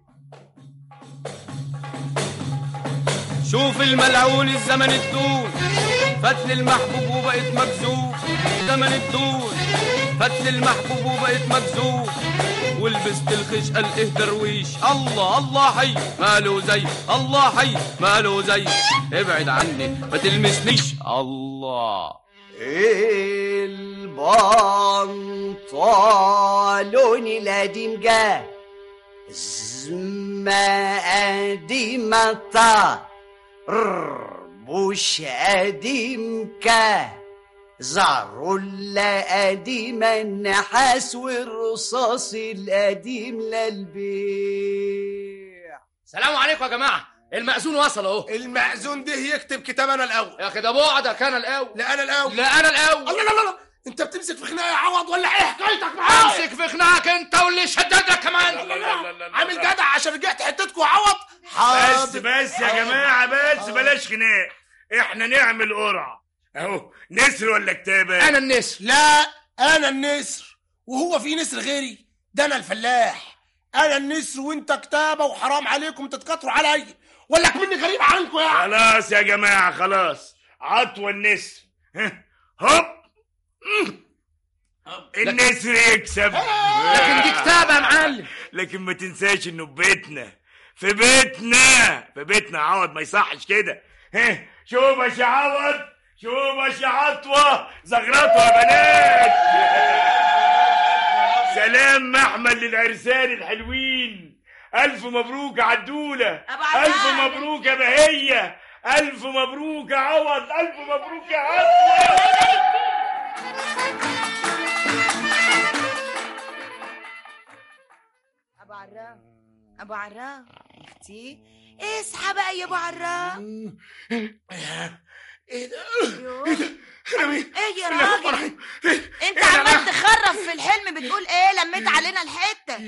شوف الملعون الزمن الدون فتل المحبوب وبقيت مجذوب. زمن الدون فتل المحبوب وبقيت مجذوب، ولبست الخش قال ايه درويش. الله الله حي ماله زي، الله حي ماله زي، ابعد عني ما تلمسنيش. الله البنطلون القديم جه زما قديم طار ربوش قديم كه زعرولة قديمة النحاس والرصاص القديم للبيع. سلام عليكم يا جماعه، المأذون وصل اهو. المأذون ده يكتب كتاب انا الاول يا اخي ده بعدك، انا الاول. لا انا الاول. لا انا الاول. الله لا لا لا، انت بتمسك في خناقه يا عوض ولا ايه حكايتك معايا؟ امسك في خناقك انت واللي شددك كمان. لا لا لا لا، عامل جدع عشان رجعت حتتكم يا عوض. بس بس يا جماعه، بس بلاش خناق، احنا نعمل قرعه اهو. نسر ولا كتابه؟ انا النسر. لا انا النسر، وهو في نسر غيري؟ ده انا الفلاح. انا النسر وانت كتابه، وحرام عليكم تتكتروا عليا ولا كمني غريب عنكم يعني. خلاص يا جماعه خلاص، عطوه النسر. هوب النسر يكسب. لكن دي كتابه يا معلم. لكن ما تنساش انه في بيتنا، في بيتنا في بيتنا عوض، ما يصحش كده. شوف يا عوض، شوف يا عطوه، زغرطوا يا بنات. سلام محمل للعرسان الحلوين، الف مبروك يا عدوله، الف مبروك يا بهيه، الف مبروك يا عوض، الف مبروك يا عطوه. ابو عرام، ابو عرام اختي اصحى بقى يا ابو عرام. ايه ده؟ ايه يا راجل؟ انت عمال تخرف في الحلم، بتقول ايه؟ لميت علينا الحته.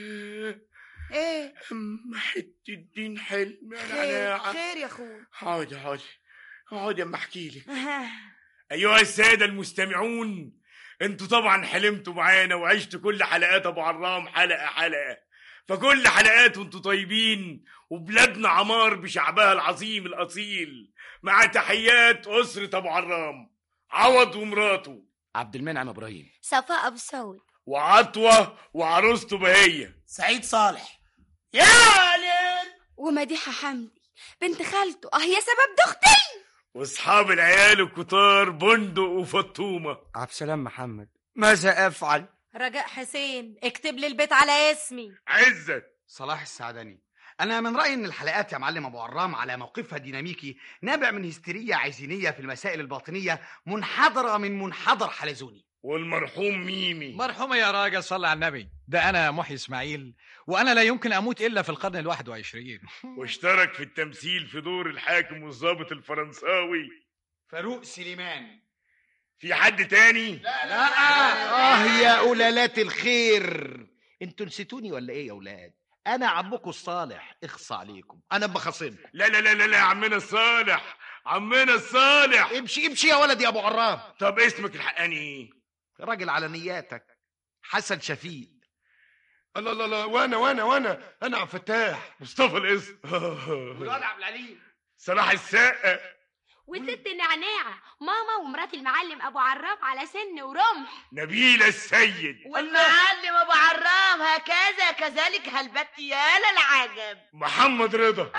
ايه؟ اما حته الدين حلم يا خير نعناع. خير يا اخويا. حاضر حاضر حاضر اما احكي لك. ايها الساده المستمعون، انتوا طبعا حلمتوا معانا وعشتوا كل حلقات ابو عرام حلقه حلقه، فكل حلقات وانتوا طيبين، وبلادنا عمار بشعبها العظيم الاصيل، مع تحيات اسره ابو عرام، عوض ومراته عبد المنعم ابراهيم، صفاء ابو سعود، وعطوه وعروسته بهيه، سعيد صالح، يا ليل، ومديحه حمدي بنت خالته. اه يا سبب دختي، واصحاب العيال الكتار بندق وفطومه. عبد السلام محمد، ماذا افعل؟ رجاء حسين، اكتب لي البيت على اسمي. عزت صلاح السعدني. انا من رايي ان الحلقات يا معلم ابو عرام على موقفها ديناميكي نابع من هستيريه عايزينيه في المسائل الباطنيه، منحدره من منحدر حلزوني. والمرحوم ميمي مرحومه يا راجل، صلى على النبي. ده انا محي اسماعيل، وانا لا يمكن اموت الا في القرن الواحد وعشرين. واشترك في التمثيل في دور الحاكم والضابط الفرنساوي فاروق سليمان. في حد تاني؟ لا لا. اه يا قلالات الخير، انتوا نسيتوني ولا ايه يا اولاد؟ انا عمكم الصالح، اخص عليكم، انا بخاصمكم. لا لا لا لا لا، عمنا الصالح، عمنا الصالح. امشي امشي يا ولد يا ابو عرام. طب اسمك الحقاني ايه؟ راجل على نياتك، حسن شفيق. الله الله الله، وانا وانا وانا انا عبد الفتاح مصطفى الاسم. والواد عبد العليم، صلاح السقا، وست نعناعه، ماما ومرات المعلم ابو عرام على سن ورمح، نبيله السيد، والمعلم ابو عرام، هكذا كذلك هلبت يا للعجب، محمد رضا.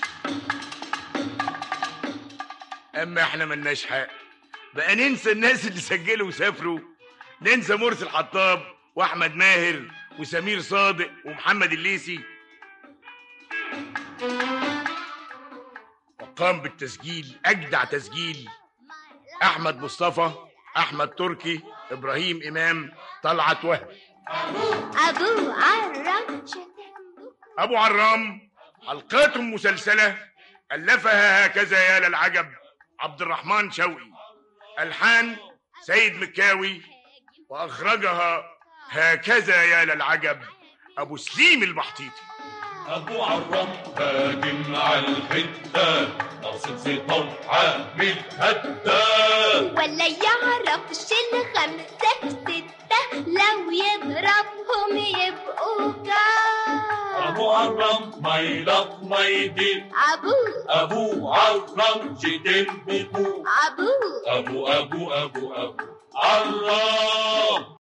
اما احنا ملناش حق بقى ننسى الناس اللي سجلوا وسافروا، ننسى مرسي الحطاب واحمد ماهر وسمير صادق ومحمد الليثي. وقام بالتسجيل اجدع تسجيل احمد مصطفى، احمد تركي، ابراهيم امام، طلعت وهبي. ابو عرام ابو عرام حلقات مسلسله الفها هكذا يا للعجب عبد الرحمن شوقي، الحان سيد مكاوي، واخرجها هكذا يا للعجب ابو سليم البحطيطي. ابو عرام هاجم على الحته، ناصر زيطان عامل هده، ولا يعرفش الخمسه بسته، لو يضربهم يبقوا كام. ابو عرام ما يلط ما يدين، ابو ابو عرام جدين بيبو، ابو ابو ابو ابو ابو عرام.